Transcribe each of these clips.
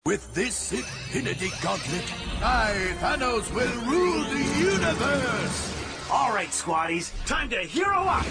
With this Infinity Gauntlet, I, Thanos, will rule the universe! All right, squaddies, time to hero up!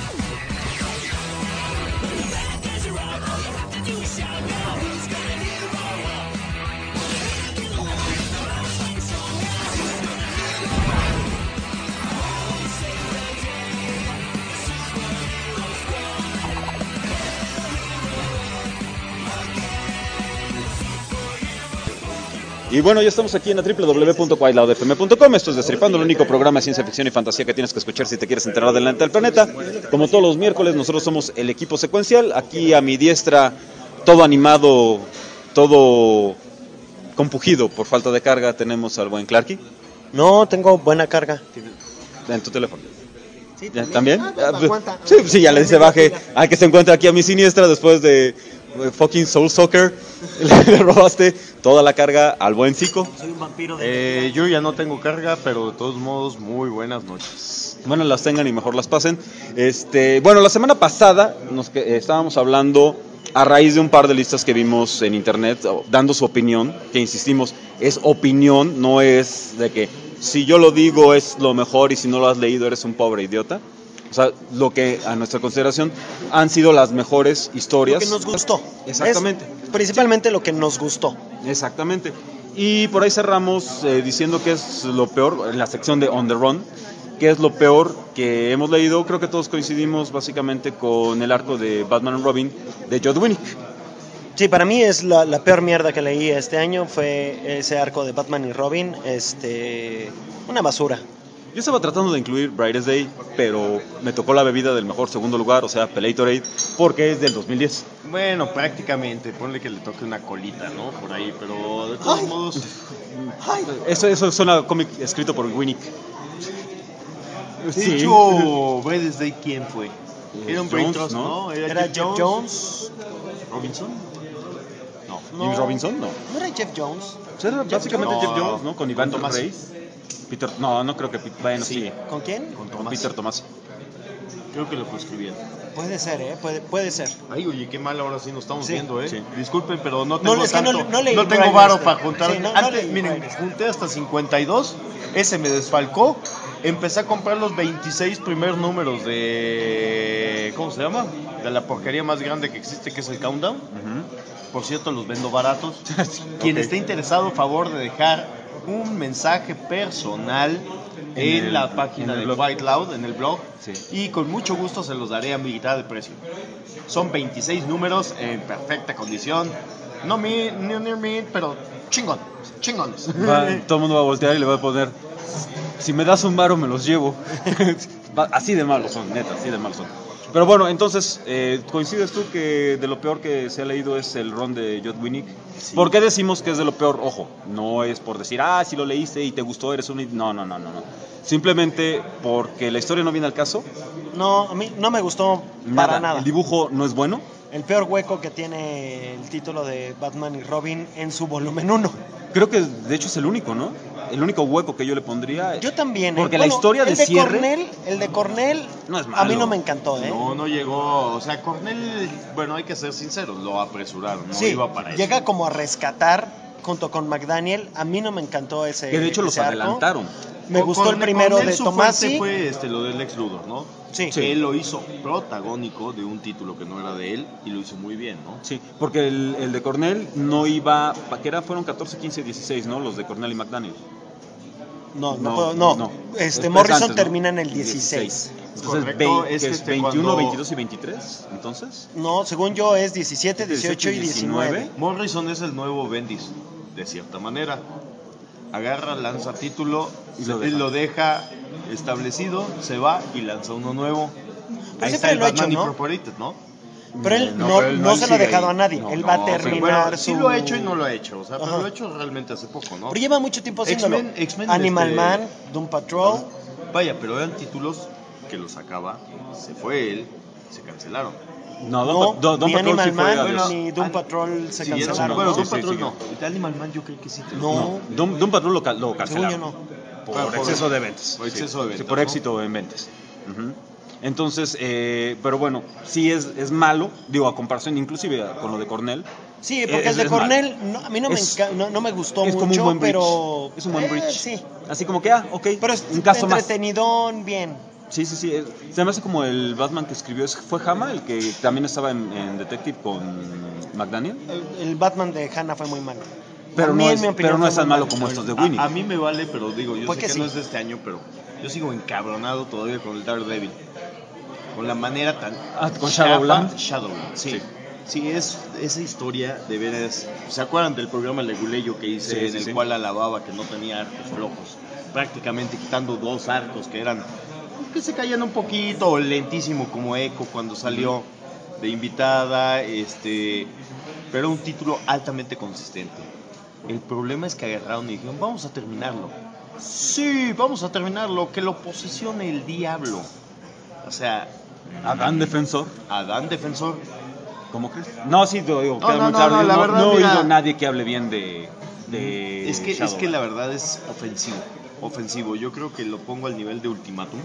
Y bueno, ya estamos aquí en la www.whiteloudfm.com. Esto es Destripando, el único programa de ciencia ficción y fantasía que tienes que escuchar si te quieres enterar delante del planeta. Como todos los miércoles, nosotros somos el equipo secuencial. Aquí a mi diestra, todo animado, todo compugido por falta de carga, tenemos al buen Clarky. No, tengo buena carga. En tu teléfono. Sí, ¿También? Aguanta. Sí, ya le dice baje. Que se encuentra aquí a mi siniestra después de fucking Soul Soccer. Le robaste toda la carga al buen Zico. Soy un vampiro Yo ya no tengo carga, pero de todos modos, muy buenas noches. Bueno, las tengan y mejor las pasen. Bueno, la semana pasada estábamos hablando a raíz de un par de listas que vimos en internet, dando su opinión, que insistimos, es opinión, no es de que si yo lo digo es lo mejor y si no lo has leído eres un pobre idiota. O sea, lo que a nuestra consideración han sido las mejores historias. Lo que nos gustó. Exactamente. Es principalmente lo que nos gustó. Exactamente. Y por ahí cerramos diciendo que es lo peor, en la sección de On the Run, que es lo peor que hemos leído. Creo que todos coincidimos básicamente con el arco de Batman and Robin de Judd Winnick. Sí, para mí es la peor mierda que leí este año, fue ese arco de Batman y Robin, una basura. Yo estaba tratando de incluir Brightest Day, pero me tocó la bebida del mejor segundo lugar, o sea, Pelatorade, porque es del 2010. Bueno, prácticamente, ponle que le toque una colita, ¿no? Por ahí, pero de todos modos... Eso suena a cómic escrito por Winnick. De hecho, Brightest Day, ¿quién fue? Era un Jones, Trust, ¿no? ¿Era Jeff Jones? ¿Robinson? No. James Robinson, no. ¿No era Jeff Jones? Era básicamente Jones. Jeff Jones, ¿no? Con Iván Tomás. Reis. Peter, no creo que bueno, sí. ¿Con quién? Con Con Tomás. Peter Tomás. Creo que lo escribieron. Puede ser, puede ser. Ay, oye, qué mal ahora sí nos estamos Sí. viendo, Sí. Disculpen, pero no tengo es que tanto, no leí no tengo Brightest varo Day. para juntar. Sí, no Antes, leí miren, Brightest. junté hasta 52, ese me desfalcó. Empecé a comprar los 26 primeros números de... ¿Cómo se llama? De la porquería más grande que existe, que es el Countdown. Por cierto, los vendo baratos. Quien esté interesado, favor de dejar un mensaje personal en la página de White Loud, en el blog, Sí. y con mucho gusto se los daré a mitad de precio. Son 26 números en perfecta condición. No near me, pero chingones. Todo el mundo va a voltear y le va a poner, si me das un varo me los llevo. Así de malos son, neta, así de malos son. Pero bueno, entonces, ¿coincides tú que de lo peor que se ha leído es el run de Judd Winnick? Sí. ¿Por qué decimos que es de lo peor? Ojo, no es por decir, si lo leíste y te gustó, eres un... No. Simplemente porque la historia no viene al caso. No, a mí no me gustó para nada. El dibujo no es bueno. El peor hueco que tiene el título de Batman y Robin en su volumen 1. Creo que de hecho es el único, ¿no? El único hueco que yo le pondría. Yo también. Porque la historia de cierre... El de Cornell No es a mí malo. no me encantó, ¿eh? No llegó. O sea, Cornell, bueno, hay que ser sinceros, lo apresuraron, no Sí, iba para eso. llega como a rescatar junto con McDaniel. A mí no me encantó ese. Que de hecho los ese arco. adelantaron. Me gustó el primero de Tomasi. Fue lo del Lex Luthor, ¿no? Sí. Que él lo hizo protagónico de un título que no era de él y lo hizo muy bien, ¿no? Sí, porque el de Cornell no iba... Fueron 14, 15, 16, ¿no? Los de Cornell y McDaniel. No. Es Morrison antes, ¿no? termina en el 16. Entonces, Correcto, ¿qué es es que 21, cuando- 22 y 23, entonces. No, según yo es 17, 18 y 19. Morrison es el nuevo Bendis, de cierta manera. Agarra, lanza título, Y lo él deja. lo deja establecido, se va y lanza uno nuevo. Pero Ahí siempre está el lo ha Batman hecho, ¿no? Incorporated, ¿no? Pero él No, no, pero él no no se lo ha sigue dejado ahí. a nadie. No, Él va a No, terminar bueno, su... sí lo ha hecho y no lo ha hecho. O sea, pero Ajá. lo ha hecho realmente hace poco, ¿no? Pero lleva mucho tiempo haciéndolo. X-Men, Animal Man, Doom Patrol. Vaya, pero eran títulos que los sacaba, se fue él, se cancelaron. No, No, Don ni Patrol Animal sí fue Man adiós. ni Doom Patrol se Siguieron, cancelaron. bueno, ¿no? Doom Sí, Patrol siguió. no. El de Animal Man yo creo que sí. No. Don Patrol lo Según yo cancelaron. no. Por exceso de ventas. Por exceso de ventas, Sí, por ¿no? éxito en ventas. Ujú. Entonces, pero bueno, sí es malo, digo, a comparación inclusive con lo de Cornell. Sí, porque el de Cornell a mí no me gustó mucho, como un buen pero... Es un buen bridge. Sí. Así como que, ok, pero es un caso más. entretenidón, bien. Sí. Se me hace como el Batman que escribió, ¿fue Hama el que también estaba en Detective con McDaniel? El Batman de Hanna fue muy malo. Pero no es tan malo como estos de Winnie. A mí me vale, pero digo, yo sé que sí. no es de este año, pero yo sigo encabronado todavía con el Daredevil. Con la manera tan... con Shadowland. Shadowland, sí. Sí, es esa historia de veras. ¿Se acuerdan del programa Leguleyo que hice en el cual alababa que no tenía arcos flojos? Prácticamente quitando 2 arcos que se caían un poquito, o lentísimo como Echo cuando salió de invitada, pero un título altamente consistente. El problema es que agarraron y dijeron, vamos a terminarlo. Sí, vamos a terminarlo, que lo posesione el diablo. O sea... Adán Defensor. ¿Cómo crees? No, sí, te digo, queda muy claro. No he oído nadie que hable bien de es que la verdad es ofensivo. Yo creo que lo pongo al nivel de Ultimatum.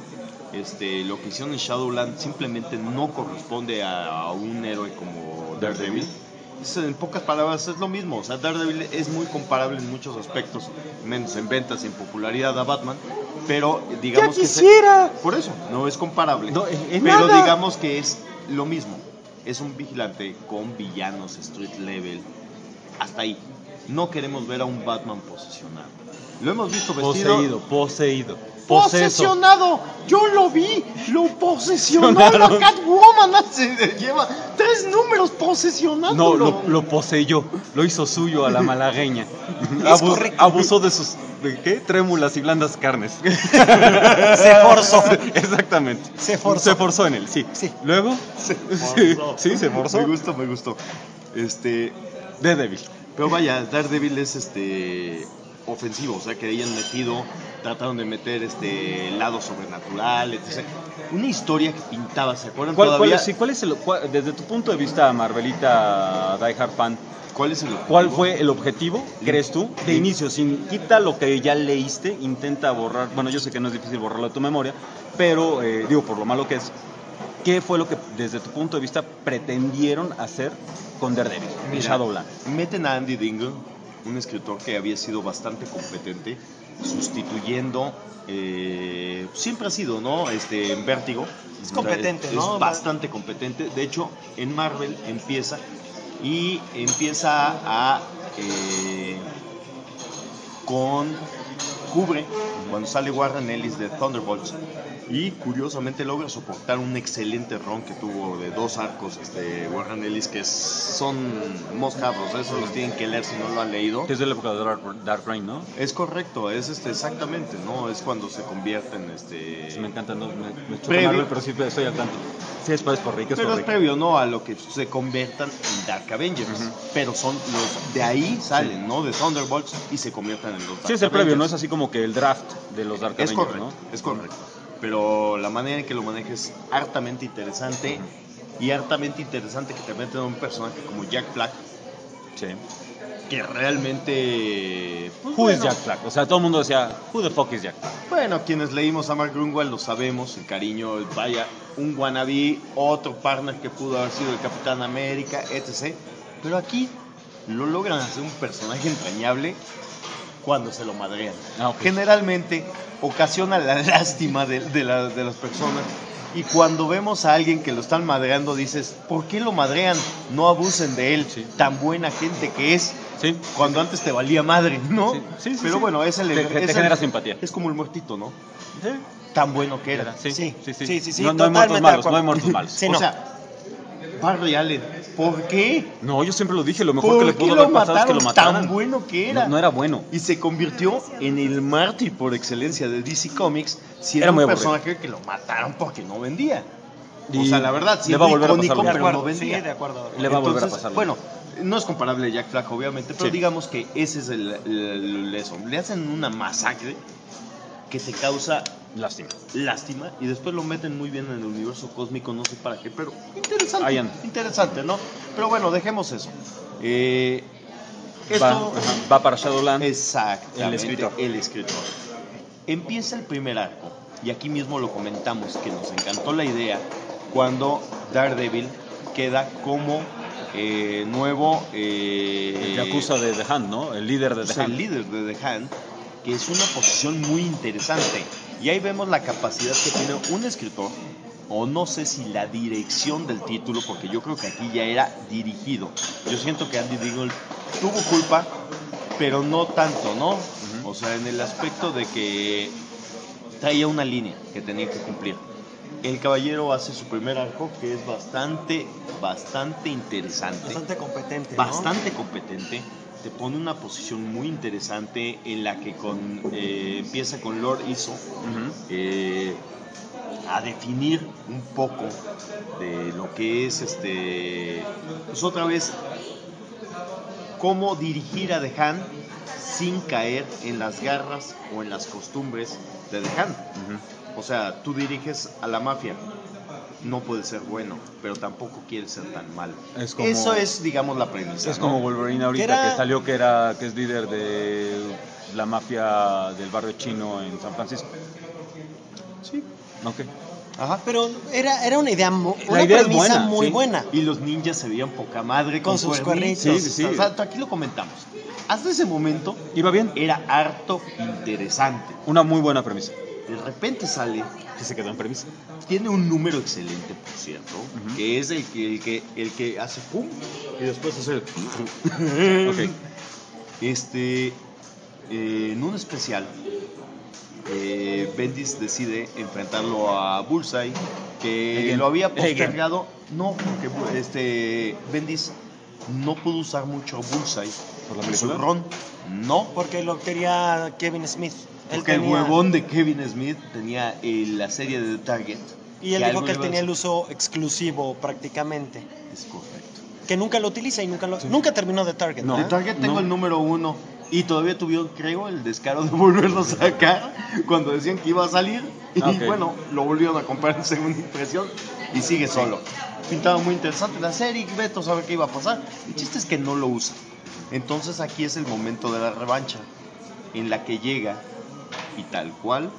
Lo que hicieron en Shadowland simplemente no corresponde a un héroe como Daredevil. En pocas palabras es lo mismo. O sea, Daredevil es muy comparable en muchos aspectos, menos en ventas y en popularidad a Batman. Pero digamos ¡Ya quisiera! Por eso, no es comparable. No, pero digamos que es lo mismo. Es un vigilante con villanos street level. Hasta ahí. No queremos ver a un Batman posesionado. Lo hemos visto vestido... Poseído. ¡Posesionado! ¡Yo lo vi! ¡Lo posesionó la Catwoman! Lleva 3 números posesionándolo. No, lo poseyó. Lo hizo suyo a la malagueña. Abusó de sus... ¿De qué? Trémulas y blandas carnes. Se forzó. Exactamente. Se forzó en él, sí. Luego... Sí, se forzó. Me gustó. Daredevil. Pero vaya, Daredevil es ofensivo, o sea que hayan trataron de meter lado sobrenatural, etc. Una historia que pintaba, ¿se acuerdan? ¿Cuál es desde tu punto de vista, Marvelita Die Hard fan, ¿cuál fue el objetivo, crees tú, de inicio? Quita lo que ya leíste, intenta borrar, bueno, yo sé que no es difícil borrarlo de tu memoria, pero digo, por lo malo que es, ¿qué fue lo que desde tu punto de vista pretendieron hacer con Daredevil en Shadowland? Meten a Andy Dingle, un escritor que había sido bastante competente, sustituyendo, siempre ha sido, ¿no? En Vértigo. Es competente, ¿no? Es bastante competente. De hecho, en Marvel empieza cubre cuando sale Warren Ellis de Thunderbolts y curiosamente logra soportar un excelente run que tuvo de 2 arcos Warren Ellis, que son must-have, eso los tienen que leer si no lo han leído. Que es de la época de Dark Reign, ¿no? Es correcto, es exactamente, ¿no? Es cuando se convierte en Sí, me encanta, no, me choca Marvel, pero sí estoy al tanto. Sí, es por Rick, pero es previo, ¿no? A lo que se conviertan en Dark Avengers. Pero son los de ahí salen, ¿no? De Thunderbolts y se conviertan en los Dark Avengers. Sí, es el previo, no es así como que el draft de los Dark Avengers, correcto, ¿no? Es correcto. Pero la manera en que lo maneja es hartamente interesante. Y hartamente interesante que te meten a un personaje como Jack Black. Sí. Que realmente... Who is Jack Black? O sea, todo el mundo decía, who the fuck is Jack Black? Bueno, quienes leímos a Mark Grunwald lo sabemos, el cariño, vaya, un wannabe, otro partner que pudo haber sido el Capitán América, etc. Pero aquí lo logran hacer un personaje entrañable cuando se lo madrean. Generalmente ocasiona la lástima de las personas. Y cuando vemos a alguien que lo están madreando, dices, ¿por qué lo madrean? No abusen de él, tan buena gente que es. Sí. Cuando antes te valía madre, ¿no? Sí, pero bueno, es te genera simpatía. Es como el muertito, ¿no? Sí. Tan bueno que era. Sí. No hay muertos malos, no hay muertos malos. Sí, o sea, Barry Allen, ¿por qué? No, yo siempre lo dije, lo mejor que le pudo haber pasado es que lo mataran. Tan bueno que era. No era bueno. Y se convirtió en el mártir por excelencia de DC Comics, siendo Era muy un personaje que lo mataron porque no vendía. Y o sea, la verdad, sí, le va a volver a icónico, pasar pero no vendía. Sí, de acuerdo. Le va a volver a pasar. Bueno, no es comparable a Jack Black, obviamente, pero digamos que ese es el eso. Le hacen una masacre que te causa lástima y después lo meten muy bien en el universo cósmico, no sé para qué, pero interesante, ¿no? Pero bueno, dejemos eso. Esto va para Shadowland. Exactamente. El escritor. Empieza el primer arco y aquí mismo lo comentamos, que nos encantó la idea cuando Daredevil queda como nuevo... El Yakuza de The Hand, ¿no? El líder de The Hand. El líder de The Hand, que es una posición muy interesante. Y ahí vemos la capacidad que tiene un escritor, o no sé si la dirección del título, porque yo creo que aquí ya era dirigido. Yo siento que Andy Diggle tuvo culpa, pero no tanto, ¿no? O sea, en el aspecto de que traía una línea que tenía que cumplir. El caballero hace su primer arco, que es bastante interesante. Bastante competente, ¿no? Bastante competente. Te pone una posición muy interesante en la que empieza con Lord Iso a definir un poco de lo que es pues otra vez cómo dirigir a The Hand sin caer en las garras o en las costumbres de The Hand. O sea, tú diriges a la mafia, no puedes ser bueno, pero tampoco quieres ser tan malo. Eso es, digamos, la premisa. Es como Wolverine ahorita que salió que es líder de la mafia del barrio chino en San Francisco. Sí. Ok. Ajá. Pero era una idea, la idea premisa es buena, muy sí. buena. Y los ninjas se veían poca madre con sus cuernitos. Sí. O sea, aquí lo comentamos. Hasta ese momento iba bien. Era harto interesante. Una muy buena premisa. De repente sale, Que se quedó en premisa. tiene un número excelente, por cierto, que es el que hace pum y después hace el Ok. En un especial, Bendis decide enfrentarlo a Bullseye, que lo había postergado. No, porque Bendis no pudo usar mucho a Bullseye ¿Por la en su película? ron. No, Porque lo quería Kevin Smith. porque el huevón de Kevin Smith tenía la serie de The Target. Y él dijo que él algo tenía iba el uso exclusivo prácticamente. Es correcto. Que nunca lo utiliza y nunca terminó de Target. No. De Target tengo el número 1 y todavía tuvieron, creo, el descaro de volverlo a sacar cuando decían que iba a salir y Ok. bueno, lo volvieron a comprar en segunda impresión y sigue solo. Pintaba muy interesante la serie, Beto sabe qué iba a pasar. El chiste es que no lo usa. Entonces aquí es el momento de la revancha en la que llega y tal cual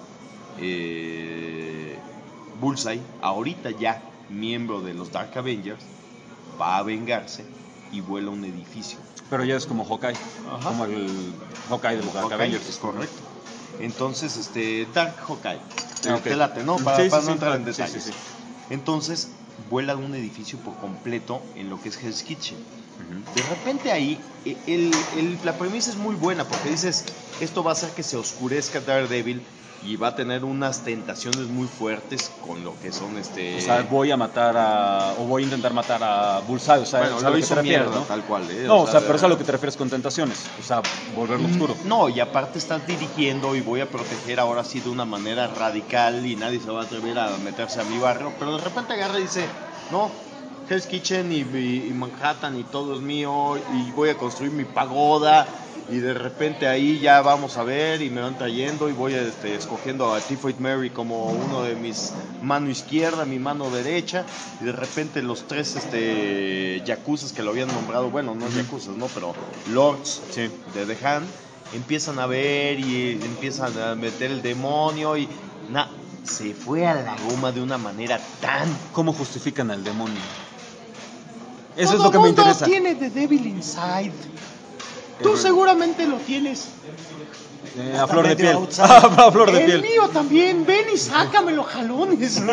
Bullseye, ahorita ya miembro de los Dark Avengers, va a vengarse y vuela un edificio. Pero ya es como Hawkeye. Ajá. Como el Hawkeye de los Dark Hawkeye, Avengers. es correcto. Entonces, Dark Hawkeye. Ok. Te late, ¿no? Sí, Para sí, no sí, entrar en sí, detalles. sí, sí. Entonces, vuela un edificio por completo en lo que es Hell's Kitchen. De repente ahí, la premisa es muy buena porque dices, esto va a hacer que se oscurezca Daredevil y va a tener unas tentaciones muy fuertes con lo que son O sea, voy a intentar matar a Bullseye, o sea, bueno, es a lo que hizo te refieres, mierda, ¿no? tal cual, No, o sea, pero es a lo que te refieres con tentaciones, o sea, volverlo oscuro. No, y aparte estás dirigiendo y voy a proteger ahora sí de una manera radical y nadie se va a atrever a meterse a mi barrio, pero de repente agarra y dice, no, Hell's Kitchen y Manhattan y todo es mío y voy a construir mi pagoda y de repente ahí ya vamos a ver y me van trayendo y voy escogiendo a Typhoid Mary como uno de mis mano izquierda, mi mano derecha y de repente los tres yakuzas que lo habían nombrado, bueno, no yakuzas, no, pero lords de The Hand empiezan a ver y empiezan a meter el demonio y se fue a la goma de una manera tan... ¿Cómo justifican al demonio? Eso es lo que me interesa. Todo tiene The Devil Inside. Tú seguramente lo tienes. A flor de piel. outside. A flor de El piel. mío también. Ven y sácamelo, jalones.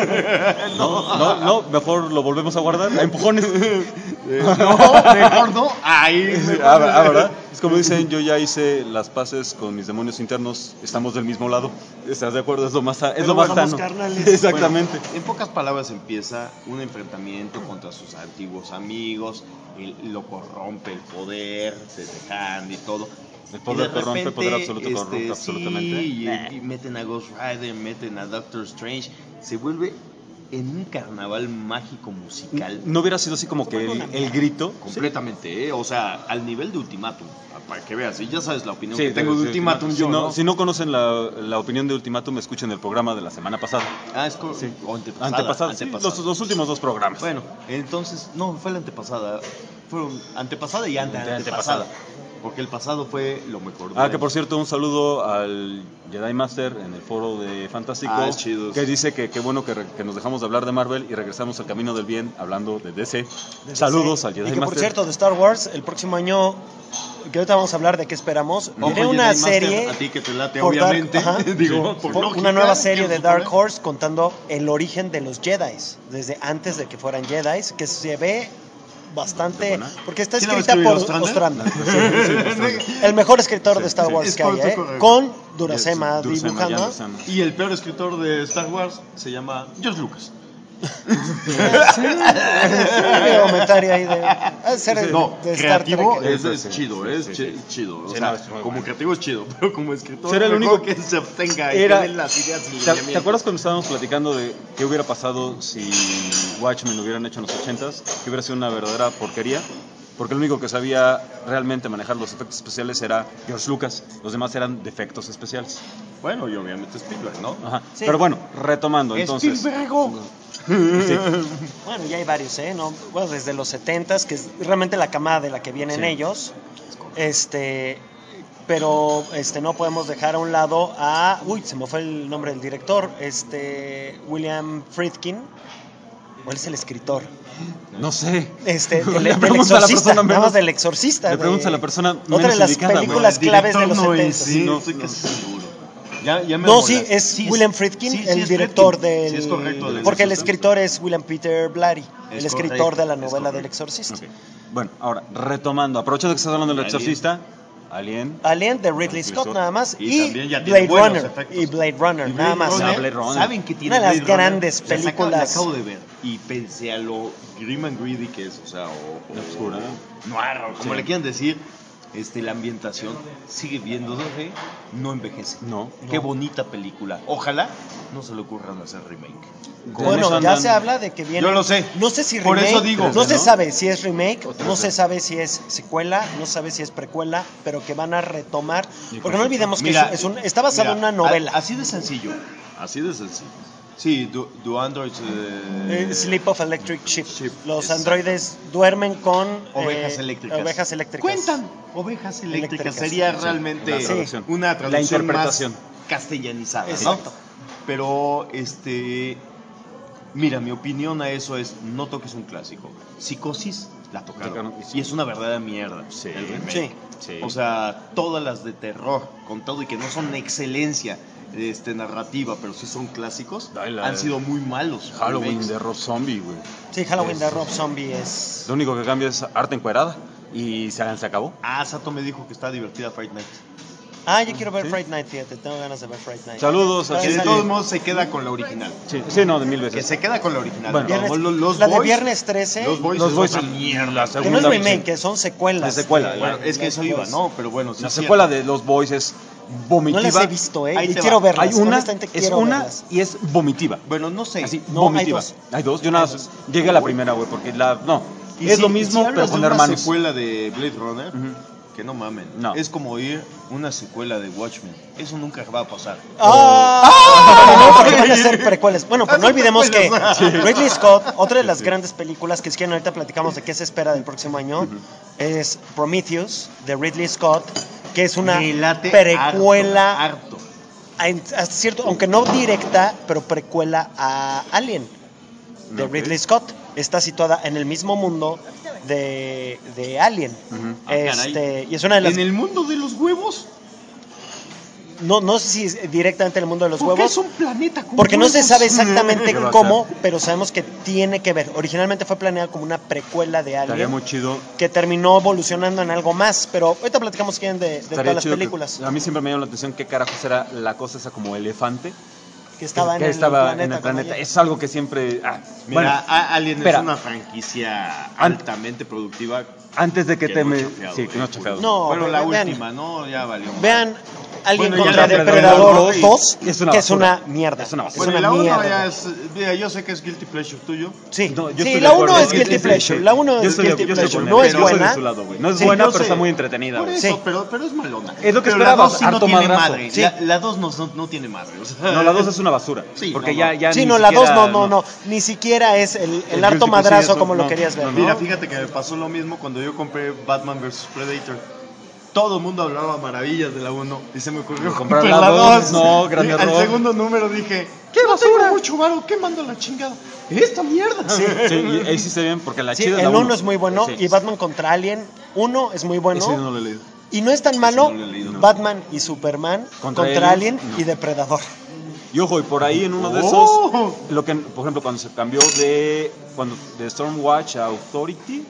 No, mejor lo volvemos a guardar a empujones. No, mejor no. Ahí. ¿Verdad? Es como dicen, yo ya hice las paces con mis demonios internos, estamos del mismo lado. ¿Estás de acuerdo? Es lo más somos sano. carnales. Exactamente. Bueno, en pocas palabras empieza un enfrentamiento contra sus antiguos amigos, lo corrompe el poder, se dejan y todo. El poder corrompe, el poder absoluto corrompe sí, absolutamente. Y meten a Ghost Rider, meten a Doctor Strange, se vuelve en un carnaval mágico musical. No hubiera sido así como que el grito. Completamente, o sea, al nivel de Ultimátum, para que veas, y ya sabes la opinión Sí, que tengo de Ultimátum yo, ¿no? Si no conocen la opinión de Ultimátum, escuchen el programa de la semana pasada. Sí. O Antepasada. Sí, los últimos dos programas. Bueno, entonces, no, fue la antepasada. Fueron antepasada y antepasada. porque el pasado fue lo mejor. Que por cierto, un saludo al Jedi Master en el foro de Fantástico, es chido. que dice que bueno que nos dejamos de hablar de Marvel y regresamos al camino del bien hablando de DC. Saludos al Jedi Y que Master. por cierto, de Star Wars, el próximo año, que ahorita vamos a hablar de qué esperamos, Ojo, viene una Jedi Master, serie... a ti que te late, por Dark- obviamente. ajá. Digo, por Por lógica, una nueva serie quiero de Dark suponer. Horse contando el origen de los Jedi, desde antes de que fueran Jedi, que se ve bastante... buena. Porque está ¿Quién la va a escrita por escribir, Ostrander? Ostrander. El mejor escritor de Star Wars es que hay, correcto. con Duracema Duracema, dibujando. Jan Duracema. Y el peor escritor de Star Wars se llama George Lucas. Un comentario ahí de... ser No, de Star creativo Trek. es chido, es chido. O Sí, sea, no, es muy como bueno. creativo es chido, pero como escritor Era el mejor único que se abstenga y era- que dé las ideas y ¿Te lineamientos. acuerdas cuando estábamos platicando de qué hubiera pasado si Watchmen lo hubieran hecho en los 80s? Que hubiera sido una verdadera porquería. Porque el único que sabía realmente manejar los efectos especiales era George Lucas. Los demás eran defectos especiales. Bueno, y obviamente Spielberg, ¿no? Ajá. Sí. Pero bueno, retomando entonces. Spielberg. Sí. Bueno, ya hay varios, ¿eh? ¿No? Bueno, desde los 70s, que es realmente la camada de la que vienen Sí. ellos. Pero no podemos dejar a un lado a... Uy, se me fue el nombre del director. William Friedkin. ¿Cuál es el escritor? No sé. Del Le pregunto a la Exorcista, persona nada menos- más del Exorcista. le preguntas a la persona Otra menos de las indicada, güey. películas claves de los Director no 70s. es, sí, No, no sé no. qué es seguro. Ya me No, molas. sí, es Sí, William Friedkin, sí, el es director Friedkin. del... Sí, es correcto. del porque el Exorcista. escritor es William Peter Blatty, el Es escritor correcto, de la es novela del correcto. Exorcista. Ok. Bueno, ahora, retomando, aprovechando que estás hablando del Alien. Exorcista, Alien. Alien de Ridley Ridley Scott Scott. nada más Y y también ya tiene Blade buenos Runner efectos. y Blade Runner Y nada más. Runner, Blade Runner. ¿Saben que tiene Una de las Blade Runner? grandes La películas. La acabo de ver. Y pese a lo grim and greedy que es, o sea, Oscura. noir, como Sí. le quieran decir, la ambientación sigue viéndose, no envejece. No. Qué bonita película. Ojalá no se le ocurran hacer remake. Bueno, Nos ya andan- se habla de que viene. Yo lo sé. No sé si Por remake. eso digo. No se ¿no? sabe si es remake, O no 3D. se sabe si es secuela, no se sabe si es precuela, pero que van a retomar. Y Porque no olvidemos que Mira, está basado en una novela. Así de sencillo. Así de sencillo. Sí, do androids Sleep of Electric Sheep. Sheep, Los exacto. androides duermen con Ovejas eléctricas. Ovejas eléctricas. Cuentan ovejas eléctricas. Eléctricas. Sería Sí, realmente la traducción. una La traducción interpretación. más castellanizada, Exacto. ¿no? Pero mira, mi opinión a eso es no toques un clásico. Psicosis la tocaron. Tocaron, Y es una verdadera mierda. Sí. el remake. Sí. Sí. O sea, todas las de terror, con todo y que no son excelencia narrativa, pero sí son clásicos, Ay, la- han sido muy malos. Halloween remakes. de Rob Zombie, güey. Sí, Halloween de Rob Zombie es. Lo único que cambia es arte encuerada y se acabó. Ah, Sato me dijo que está divertida Fright Night. Ah, yo quiero ver Sí. Fright Night, fíjate, tengo ganas de ver Fright Night. Saludos a Para Que de salir. todos modos se queda con la original. Sí, sí, no, de mil Que veces. se queda con la original. Bueno, De todos Viernes- modos, los la de Boys- Viernes 13, Los Boys, Los es Boys otra son mierda. la que no es segunda remake, versión. que son secuelas. De secuela, Bueno, es que eso iba, ¿no? Pero bueno, sí La es secuela cierto. de Los Boys es vomitiva. No las he visto, Ahí y te quiero va. verlas. Hay una, honestamente es quiero una verlas. y es vomitiva. Bueno, no sé. Así, No, vomitiva. hay dos. Hay dos. Yo nada Hay más dos. llegué a la primera, güey, porque no. Y Es si- lo mismo, si pero hablas con de una hermanos. secuela de Blade Runner, Ujú. que no mamen. No. Es como oír una secuela de Watchmen. Eso nunca va a pasar. No, porque van a ser precuelas. Bueno, pero no Son olvidemos que precuelas. Ridley Scott, otra de las grandes películas que es que ahorita platicamos de qué se espera del próximo año, es Prometheus de Ridley Scott, que es una Me late precuela, harto. hasta cierto, aunque no directa, pero precuela a Alien de Ok. Ridley Scott. Está situada en el mismo mundo de Alien. Ujú. Ah, caray. Y es una de las... ¿En el mundo de los huevos? No sé si es directamente en el mundo de los ¿Por qué huevos. es un planeta con Porque no se huevos? sabe exactamente ¿Qué va a cómo, ser? pero sabemos que tiene que ver. Originalmente fue planeada como una precuela de Estaría Alien, muy chido. que terminó evolucionando en algo más. Pero ahorita platicamos si quieren de Estaría todas las chido que- películas a mí siempre me llamó la atención qué carajos era la cosa esa como elefante que estaban que en, estaba el en el planeta. cuando Es algo que siempre. Mira, bueno, Alien espera. es una franquicia An- altamente productiva. antes de que que te no me. chafeado, Sí, que no chafeado. No, bueno, la vean. última, ¿no? Ya valió. Vean Alien Bueno, ya contra la Depredador Depredador 2, es una que es basura. una mierda. Es una basura. Bueno, y una la 1 mierda. ya es. Mira, yo sé que es Guilty Pleasure tuyo. Sí, No, yo sí, estoy la de 1 acuerdo. es Guilty Sí, Pleasure. sí. La 1 Yo es estoy de- Guilty yo estoy Pleasure. con No él, es pero yo soy de buena. su lado, güey. No es Sí, buena, yo pero sé. está muy entretenida, Por güey. eso, Sí. pero es malona. Es lo que Pero esperabas, La 2 sí no harto tiene madrazo. madre. Sí. La 2 no tiene madre. O sea, No, la 2 es una basura. Sí, porque no, ya, no. ya Sí, ni no, la 2 siquiera- no. Ni siquiera es el El harto guilty madrazo pleasure, como lo no, querías ver. no, ¿no? Mira, fíjate que me pasó lo mismo cuando yo compré Batman vs Predator. todo el mundo hablaba maravillas de la 1 y se me ocurrió comprar comprar la la 2. dos. No, gran error. Al segundo número dije, ¿qué basura? Mucho varo, ¿qué mando la chingada? Esta mierda. Sí, y ahí sí se bien, porque la Sí, chida es el la 1 es muy bueno Sí. y Batman contra Alien 1 es muy bueno. Ese no lo he leído. Y no es tan malo no lo he leído, no. Batman y Superman Contra contra Alien, Alien no. y Depredador. Y ojo, y por ahí en uno de Oh. esos, lo que, por ejemplo, cuando se cambió de Stormwatch a Authority,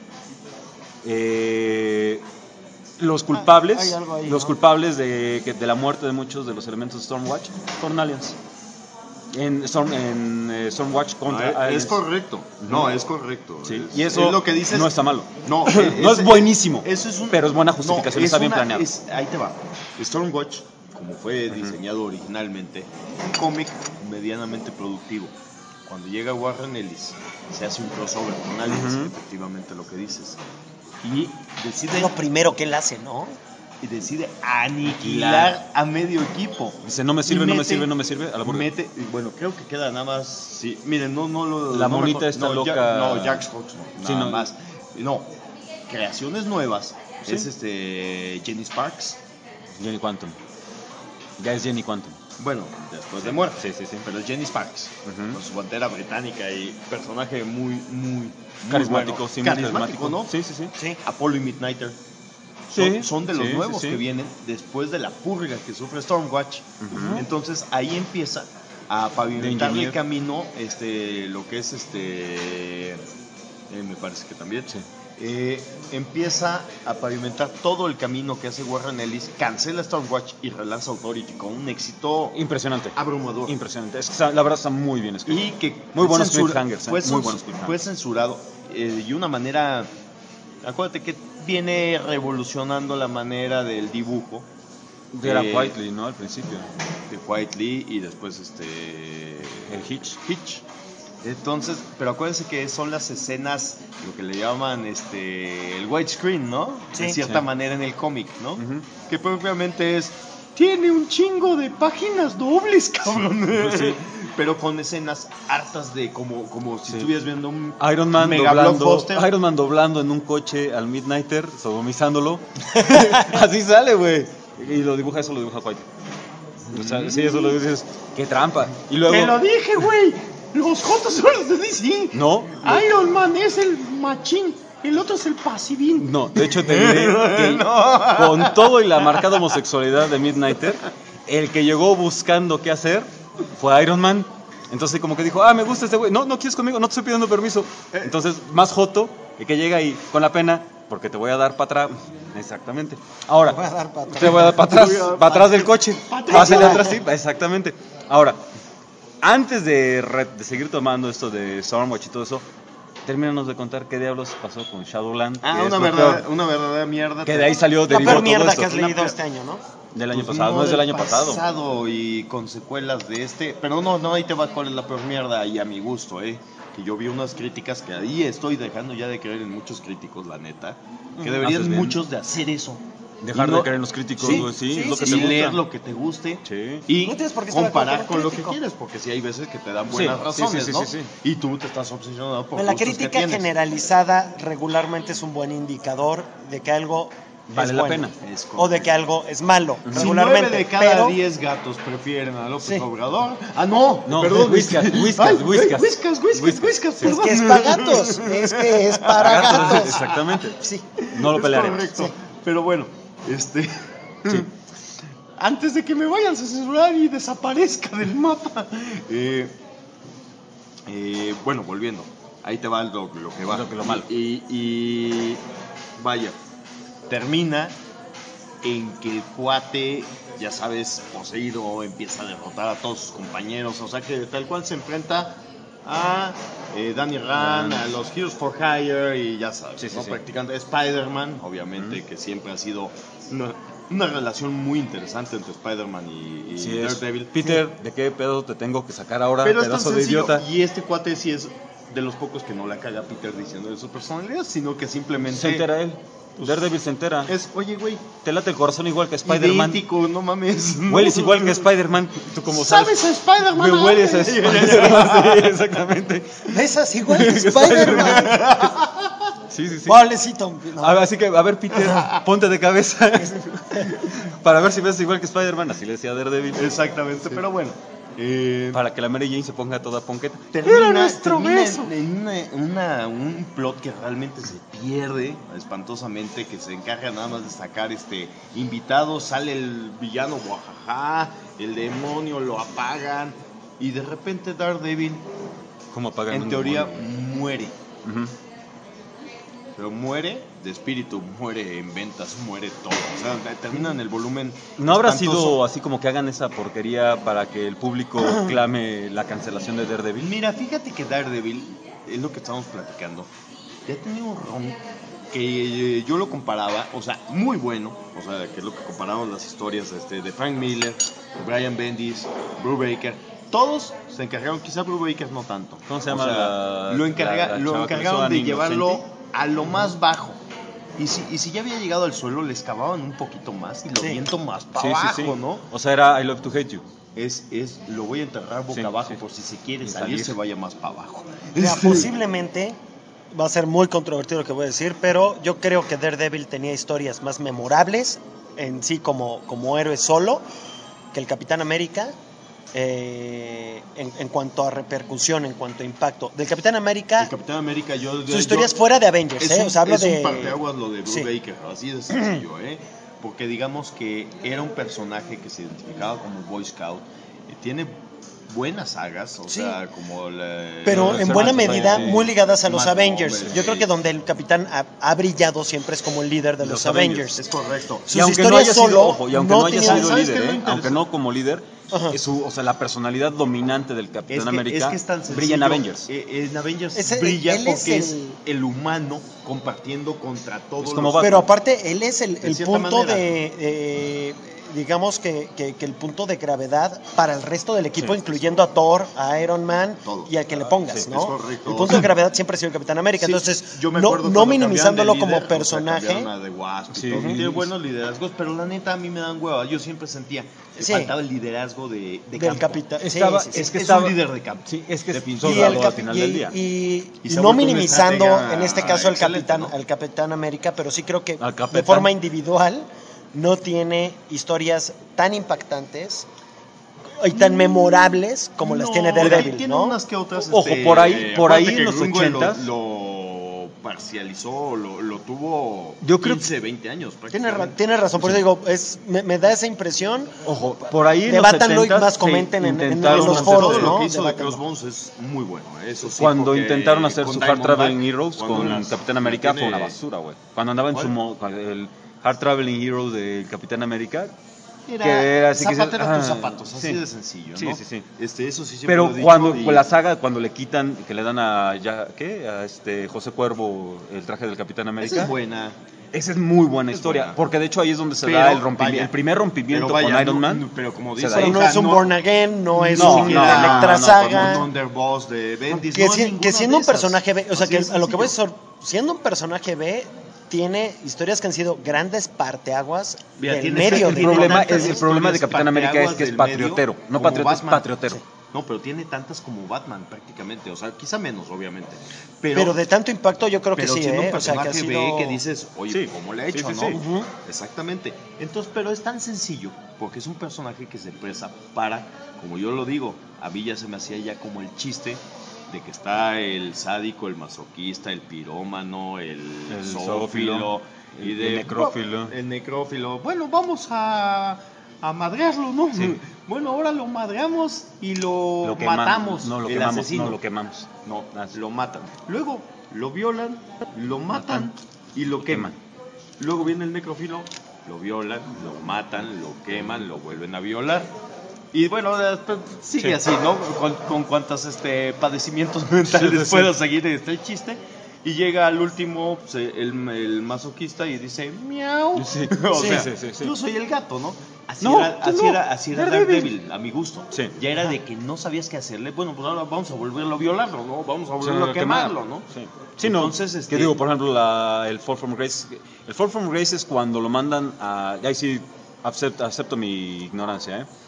los culpables, hay algo ahí, los ¿no? culpables de la muerte de muchos de los elementos de Stormwatch fueron aliens. En Stormwatch contra Es aliens. correcto. No, es correcto. Sí, Es- y eso es lo que dices. no está malo. No, No es buenísimo, eso es pero es buena justificación, está bien planeado. Ahí te va. Stormwatch, como fue diseñado originalmente, un cómic medianamente productivo. Cuando llega Warren Ellis, se hace un crossover con Aliens, efectivamente lo que dices. Y decide, Es lo primero que él hace, ¿no? aniquilar a medio equipo. Dice, no me sirve, Y no me mete- sirve, no me sirve. A la burger. bueno, creo que queda nada más. Sí, miren, no lo. La no me monita acuerdo- está no, loca. no, Jack Fox no, Sí, nada no. más. No, creaciones nuevas. Sí. Es Jenny Sparks. Jenny Quantum. Ya es Jenny Quantum. Bueno, después de muerte. Sí, sí, sí. Pero es Jenny Sparks, Ujú. con su bandera británica y personaje muy Carismático, bueno. sí, muy Carismático, ¿no? Sí, sí, sí. Sí. Apollo y Midnighter. Sí, Son de los sí, nuevos sí, sí. que vienen después de la purga que sufre Stormwatch. Entonces ahí empieza a pavimentar el Engineer. camino, lo que es me parece que también. Sí. Empieza a pavimentar todo el camino que hace Warren Ellis, cancela Stormwatch y relanza Authority con un éxito Impresionante. abrumador. Impresionante. Es que la verdad está muy bien escrito. Y que Muy buenos censura- cliffhangers, fue muy buenos cliffhangers. fue censurado y una manera, acuérdate que viene revolucionando la manera del dibujo Era Whiteley, ¿no? Al principio. de Whiteley y después El Hitch. Entonces, pero acuérdense que son las escenas, lo que le llaman el widescreen, ¿no? Sí. De cierta Sí. manera en el cómic, ¿no? Ujú. Que propiamente tiene un chingo de páginas dobles, cabrón. Sí. Pero con escenas hartas de como si Sí. estuvieras viendo un Iron Man mega doblando, blockbuster. Iron Man doblando en un coche al Midnighter, sodomizándolo. Así sale, güey. Y lo dibuja White. O sea, sí, eso lo dices. Qué trampa. Y luego. Te lo dije, güey. Los Jotos son los de DC. No. Iron Man es el machín. El otro es el pasivín. No, de hecho te diré que con todo y la marcada homosexualidad de Midnighter, el que llegó buscando qué hacer fue Iron Man. Entonces como que dijo, me gusta este güey. No quieres conmigo, no te estoy pidiendo permiso. Entonces, más joto, el que llega ahí con la pena, porque te voy a dar para atrás. Exactamente. Ahora, Voy a dar para atrás. te voy a dar para atrás, para atrás del coche. Pásale atrás, sí, exactamente. Ahora, antes de seguir tomando esto de Stormwatch y todo eso, termínanos de contar qué diablos pasó con Shadowland. que es una lo peor. verdadera mierda. Que de ahí salió, La derivó peor todo mierda esto. que has leído Una- este año, ¿no? Del año Pues pasado, no es del año del pasado. y con secuelas de pero no, ahí te va cuál es la peor mierda y a mi gusto, que yo vi unas críticas que ahí estoy dejando ya de creer en muchos críticos, la neta, que haces deberían bien. muchos de hacer eso. Dejar Y de creer en los críticos, güey, sí, es lo que y te gusta. leer lo que te guste Sí. y No tienes por qué estar de comparar acuerdo con lo que crítico. quieres, porque sí hay veces que te dan Sí, buenas sí, razones, sí, ¿no? sí. Y tú te estás obsesionado por La gustos que crítica tienes. generalizada regularmente es un buen indicador de que algo Vale es la bueno, pena. Es o de que algo es malo, Si regularmente. 9 de cada pero 10 gatos prefieren a López Sí. Obrador. No, perdón. Whiskas. Ay, Whiskas, Whiskas, sí. es que es para gatos, es que es para gatos. Exactamente. Sí. No lo Es pelearemos. correcto. Sí. Pero bueno, antes de que me vayan a censurar y desaparezca del mapa. Bueno, volviendo. Ahí te va lo que va. Lo malo. Y vaya, termina en que el cuate, ya sabes, poseído, empieza a derrotar a todos sus compañeros. O sea que tal cual se enfrenta a Danny Rand, a los Heroes for Hire y ya sabes, Sí, sí, ¿no? sí. Practicando Spider-Man, obviamente, que siempre ha sido una relación muy interesante entre Spider-Man y Sí, es. Daredevil. Peter, ¿de qué pedo te tengo que sacar ahora, Pero es tan pedazo de sencillo, idiota? y este cuate sí es de los pocos que no la caga a Peter diciendo de su personalidad, sino que simplemente Se entera él. Daredevil se entera. oye, güey, Te late el corazón igual que Spider-Man. idéntico, no mames. Hueles igual que Spider-Man. ¿Tú cómo sabes? ¿Sabes a Spider-Man? Me hueles a Spider-Man. Sí, exactamente. Besas igual que Spider-Man. Sí, sí, sí. Pobrecito. No. Así que, a ver, Peter, ponte de cabeza para ver si ves igual que Spider-Man. Así le decía Daredevil. Exactamente, pero bueno. Para que la Mary Jane se ponga toda ponqueta. Termina en un plot que realmente se pierde espantosamente, que se encarga nada más de sacar invitados, sale el villano, guajaja, el demonio, lo apagan y de repente Daredevil, ¿Cómo apagan en un teoría, demonio? muere. Ujú. Pero muere de espíritu, muere en ventas, muere todo. O sea, termina en el volumen. ¿No habrá espantoso. sido así como que hagan esa porquería para que el público clame la cancelación de Daredevil? Mira, fíjate que Daredevil, es lo que estamos platicando, ya tenía un ron que yo lo comparaba, o sea, muy bueno, o sea, que es lo que comparamos las historias de Frank Miller, de Brian Bendis, Brubaker. Todos se encargaron, quizá Brubaker no tanto. ¿Cómo se llama O sea, la lo chava que hizo encargaron An de Innocenti? llevarlo a lo más bajo. Y si ya había llegado al suelo, le excavaban un poquito más y lo Sí. viento más para Sí, abajo, sí, sí. ¿no? O sea, era I Love to Hate You. Lo voy a enterrar boca Sí, abajo sí. por si se quiere Y salir, salir. se vaya más para abajo. Mira, posiblemente va a ser muy controvertido lo que voy a decir, pero yo creo que Daredevil tenía historias más memorables en sí como héroe solo que el Capitán América. En cuanto a repercusión, en cuanto a impacto del Capitán América, El Capitán América, su historia es fuera de Avengers, o sea, hablo es de un parteaguas lo de Sí. Brubaker, así de sencillo, porque digamos que era un personaje que se identificaba como Boy Scout, tiene buenas sagas, o Sí. sea, como pero Los en buena Servants, medida sí. muy ligadas a los Más Avengers. hombres, Yo creo sí. que donde el Capitán ha brillado siempre es como el líder de los Avengers. Es correcto. Sus Y aunque historias no haya solo sido, ojo, y aunque no, haya tenían- sido ¿sabes qué es líder, lo interesante? aunque no como líder, Ajá. o sea, la personalidad dominante del Capitán Es América que es tan sencillo. brilla en Avengers. En Avengers Ese- brilla él es porque es el- el humano compartiendo contra todos Es como los... Batman. Pero aparte, él es el cierta punto manera. de, digamos que el punto de gravedad para el resto del equipo, Sí. incluyendo a Thor, a Iron Man Todo. y al que le pongas, Sí, ¿no? es correcto. El punto de gravedad siempre ha sido el Capitán América. Sí, Entonces, yo me no, acuerdo no cuando minimizándolo cambiaron de como líder, personaje. cambiaron a The Wasp y Sí. todo. Ujú. Tiene buenos liderazgos, pero la neta a mí me dan hueva. Yo siempre sentía que Sí. faltaba el liderazgo de Del campo. capitán. Estaba- Sí, sí, sí. es que Es estaba- un líder de campo. Sí, es que es Definitivamente. un Y, el soldado al final del día. Y se ha no vuelto un minimizando estratega en este caso excelente, ¿no? al Capitán América, pero sí creo que Al de Capitán. forma individual no tiene historias tan impactantes y tan memorables como las tiene Daredevil, Tiene ¿no? unas que otras. Ojo, por ahí acuérdate en que los Grunwald 80s. lo parcializó, lo tuvo Yo creo 15, 20 años Tiene prácticamente. razón, por eso digo, me da esa impresión. Ojo, por ahí en Debátanlo los y 70s más se comenten en intentaron los hacer foros, Todo ¿no? lo que hizo de Debátanlo. Crossbones es muy bueno, eso sí. Cuando porque intentaron hacer con su Hard Traveling Diamondback, Heroes cuando con las- Capitán América tiene- fue una basura, güey. Cuando andaba en ¿Cuál? el Hard Traveling Hero del Capitán América, Era, que era así que zapatero a tus ah, zapatos, así sí. de sencillo, ¿no? Sí, sí, sí. Eso sí siempre pero lo he dicho cuando y- con la saga, cuando le quitan, que le dan a José Cuervo el traje del Capitán Esa América, es buena. esa es muy buena Es historia, buena. porque de hecho ahí es donde se Pero, da el rompimiento, vaya, el primer rompimiento pero vaya, con Iron no- Man. no, pero como se dice da Pero ahí. no hija, es un no- Born Again, no es No, un no, Electra no, no, Saga. Como un Underboss de Bendis. Que, no, si- ninguna que siendo de un esas. personaje B, o sea, Así que de a lo que voy sencillo. siendo un personaje B, tiene historias que han sido grandes parteaguas Mira, del tiene- medio. El tiene problema, tantas el problema de historias Capitán América es parteaguas que es del medio patriotero, no como patriota, es Batman. patriotero. Sí. No, pero tiene tantas como Batman prácticamente, o sea, quizá menos, obviamente. Pero de tanto impacto yo creo que pero sí, siendo un o sea, que ha personaje sido... B que dices, oye, Sí. ¿cómo le ha Sí, hecho, sí, no? sí. Ujú. Exactamente. Entonces, pero es tan sencillo, porque es un personaje que se presta para, como yo lo digo, a mí ya se me hacía ya como el chiste de que está el sádico, el masoquista, el pirómano, el zoófilo, y el necrófilo. El necrófilo. Bueno, vamos a madrearlo, ¿no? Sí. Bueno, ahora lo madreamos y lo quemamos. matamos. No, lo el quemamos, asesino. no lo quemamos. No, Ah, sí. lo matan. Luego lo violan, lo matan y lo queman. queman. Luego viene el necrófilo, lo violan, lo matan, lo queman, lo vuelven a violar. Y bueno, después sigue Sí. así, ¿no? Con cuantos padecimientos mentales Sí. pueda seguir el chiste. Y llega al último pues, el masoquista y dice miau. Sí. O Sí, sea, sí, sí, sí. yo soy el gato, ¿no? Así No, era, tú así no. era, así era Daredevil. Daredevil, a mi gusto. Sí. Ya era de que no sabías qué hacerle. Bueno, pues ahora vamos a volverlo a violarlo, ¿no? Vamos a volverlo Sí, a quemarlo, ¿no? Sí, sí, no. Entonces, Que digo, por ejemplo, el Fall from Grace. El Fall from Grace es cuando lo mandan a. Ahí sí acepto mi ignorancia, ¿eh?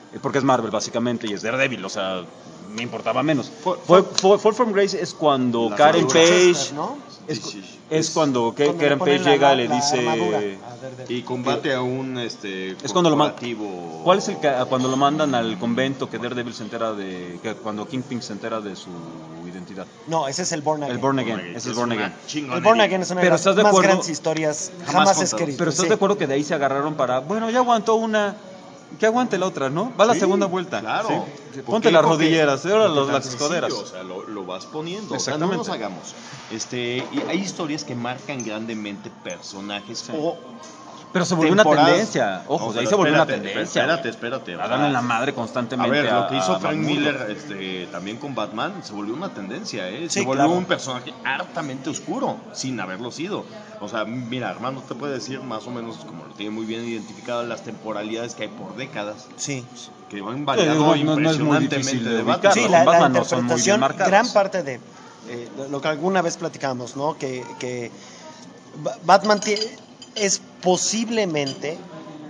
porque es Marvel básicamente y es Daredevil, o sea, me importaba menos. Fall from Grace es cuando Karen Page, ¿no? es cuando Cuando Karen le ponen Page llega y le la armadura dice... a Daredevil. Y combate a un Es cuando lo corporativo. ¿Cuál es cuando lo mandan al convento que Daredevil se entera que cuando Kingpin se entera de su identidad? No, ese es el Born Again. El Born Again, ese es Born Again. El Born Again es una Pero de ¿estás las de más acuerdo? grandes historias jamás escritas. Pero ¿estás de acuerdo que de ahí se agarraron para, bueno, ya aguantó una, que aguante la otra, ¿no? Va a la Sí, segunda vuelta. Claro. Sí. Ponte las rodilleras, y ahora porque las tan escoderas. sencillo, o sea, lo vas poniendo. O sea, no Exactamente. nos hagamos. Y hay historias que marcan grandemente personajes o Pero se volvió una temporadas. tendencia. Ojo, No, de ahí pero se volvió espérate, una tendencia. Espérate. A darle en la madre constantemente. A ver, lo que hizo a Frank Batman. Miller también con Batman se volvió una tendencia, ¿eh? Sí, Se volvió claro. un personaje hartamente oscuro, sin haberlo sido. O sea, mira, Armando te puede decir más o menos, como lo tiene muy bien identificado, las temporalidades que hay por décadas, Sí. que van variando no es muy impresionantemente difícil de de ubicar. Batman. Sí, Con la Batman no son muy bien interpretación, marcadas. gran parte de lo que alguna vez platicamos, ¿no? Que Batman es posiblemente,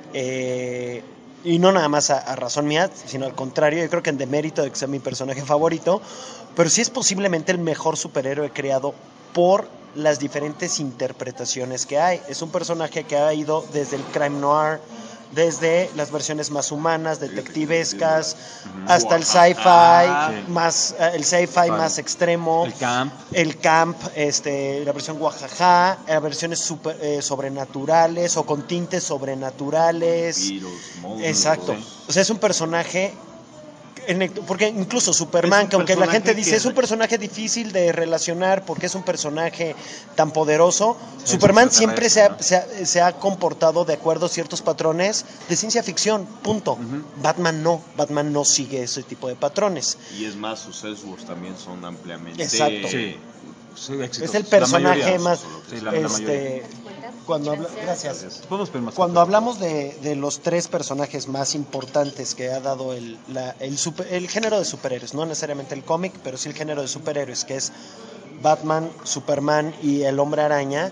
y no nada más a razón mía, sino al contrario, yo creo que en demérito de que sea mi personaje favorito, pero sí es posiblemente el mejor superhéroe creado por las diferentes interpretaciones que hay. Es un personaje que ha ido desde el crime noir, desde las versiones más humanas, detectivescas, hasta el sci-fi, Sí. más el sci-fi más extremo, El camp. la versión guajaja, versiones sobrenaturales o con tintes sobrenaturales. Virus, monstruos. Exacto. Sí. O sea, es un personaje porque incluso Superman, Es un que aunque la personaje gente dice que- es un personaje difícil de relacionar porque es un personaje tan poderoso, Superman siempre se ha comportado de acuerdo a ciertos patrones de ciencia ficción, punto. Batman no sigue ese tipo de patrones. Y es más, sus sesgos también son ampliamente... Exacto. Sí. Sí, éxitos. Es el La personaje mayoría. más Sí, la mayoría. gracias. Podemos pedir más Cuando café. hablamos de los tres personajes más importantes que ha dado el género de superhéroes, no necesariamente el cómic, pero sí el género de superhéroes, que es Batman, Superman y el Hombre Araña,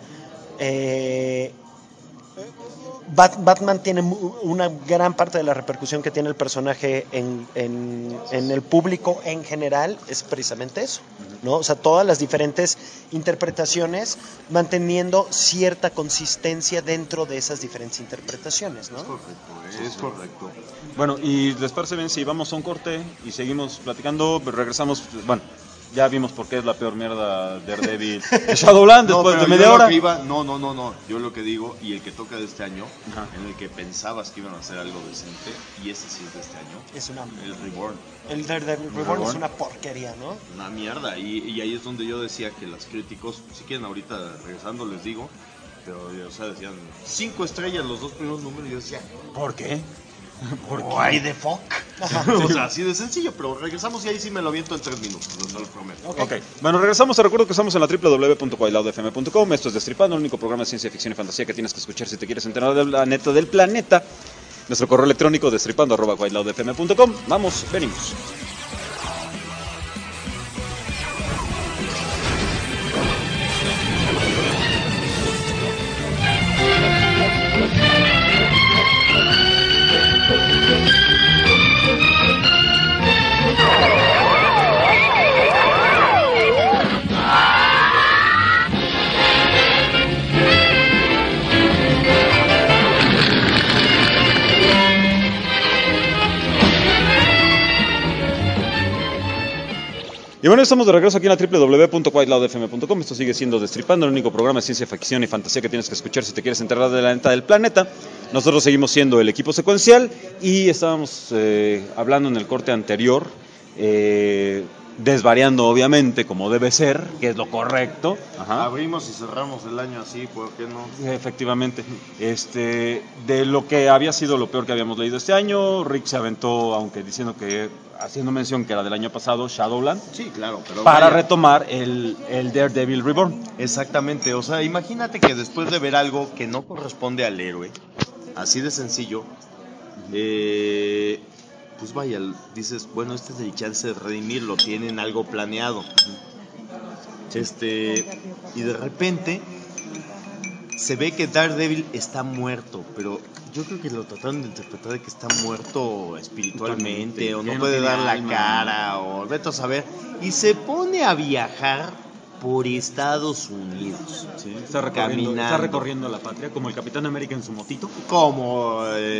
Batman tiene una gran parte de la repercusión que tiene el personaje en el público en general, es precisamente eso, ¿no? O sea, todas las diferentes interpretaciones manteniendo cierta consistencia dentro de esas diferentes interpretaciones, ¿no? Es correcto. Bueno, y les parece bien si vamos a un corte y seguimos platicando, pero regresamos, bueno, ya vimos por qué es la peor mierda Daredevil de Shadowland después de media hora. No. Yo lo que digo, y el que toca de este año, Ajá. en el que pensabas que iban a hacer algo decente, y ese sí es de este año, Es el Reborn. el Daredevil Reborn es una porquería, ¿no? Una mierda. Y ahí es donde yo decía que los críticos, si quieren ahorita regresando les digo, pero o sea, decían 5 estrellas los 2 primeros números, y yo decía, ¿Por qué? why the fuck? O sea, así de sencillo, pero regresamos y ahí sí me lo aviento en 3 minutos, no lo prometo. Ok, bueno, regresamos. Te recuerdo que estamos en la www.wiloudfm.com. Esto es Destripando, el único programa de ciencia ficción y fantasía que tienes que escuchar si te quieres enterar de la neta del planeta. Nuestro correo electrónico destripando@wiloudfm.com. Vamos, venimos. Y bueno, estamos de regreso aquí en la www.whiteloudfm.com. Esto sigue siendo Destripando, el único programa de ciencia ficción y fantasía que tienes que escuchar si te quieres enterar de la neta del planeta. Nosotros seguimos siendo el equipo secuencial y estábamos hablando en el corte anterior, desvariando obviamente como debe ser, que es lo correcto. Ajá. Abrimos y cerramos el año así, ¿por qué no? Efectivamente, de lo que había sido lo peor que habíamos leído este año, Rick se aventó, aunque diciendo que, haciendo mención que era del año pasado, Shadowland, Sí, claro, pero para vaya. retomar el Daredevil Reborn. Exactamente, o sea, imagínate que después de ver algo que no corresponde al héroe, así de sencillo, pues vaya, dices, bueno, este es el chance de redimirlo, tienen algo planeado. Y de repente se ve que Daredevil está muerto, pero yo creo que lo trataron de interpretar de que está muerto espiritualmente, o no no puede tiene dar la alma. cara, o vete a saber, y se pone a viajar por Estados Unidos. Sí, está recorriendo la patria, como el Capitán América en su motito. Como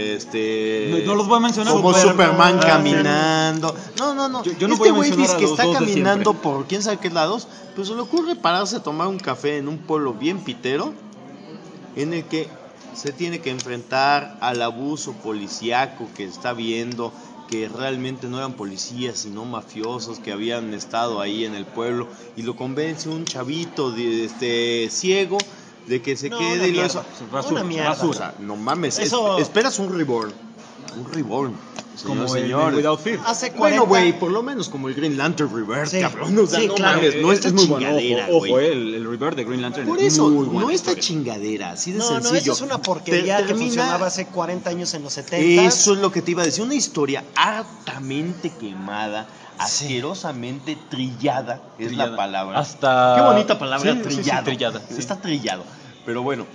No los voy a mencionar. como Superman Ah, caminando. No. Yo no voy a güey mencionar dice a que los está dos de caminando siempre. por quién sabe qué lados, pues se le ocurre pararse a tomar un café en un pueblo bien pitero, en el que se tiene que enfrentar al abuso policíaco que está viendo, que realmente no eran policías sino mafiosos que habían estado ahí en el pueblo, y lo convence un chavito ciego de que se No, quede una y mierda. Basura, Una mierda. O sea, no mames, Eso- esperas un reborn, Como señor. el Without Fear. Hace 40... Bueno, güey, por lo menos como el Green Lantern Rebirth, Sí. cabrón. O sea, Sí, no claro. mames, no esta es muy bueno. chingadera, Ojo, güey. el Rebirth de Green Lantern Por es eso, muy buena no esta historia. chingadera, así de No, sencillo. no, eso es una porquería que Termina- funcionaba hace 40 años en los 70. Eso es lo que te iba a decir, una historia hartamente quemada, asquerosamente trillada, es la Trillada. palabra. Hasta... Qué bonita palabra, Sí, sí, sí, trillado. trillada, sí. Está trillado. Pero bueno,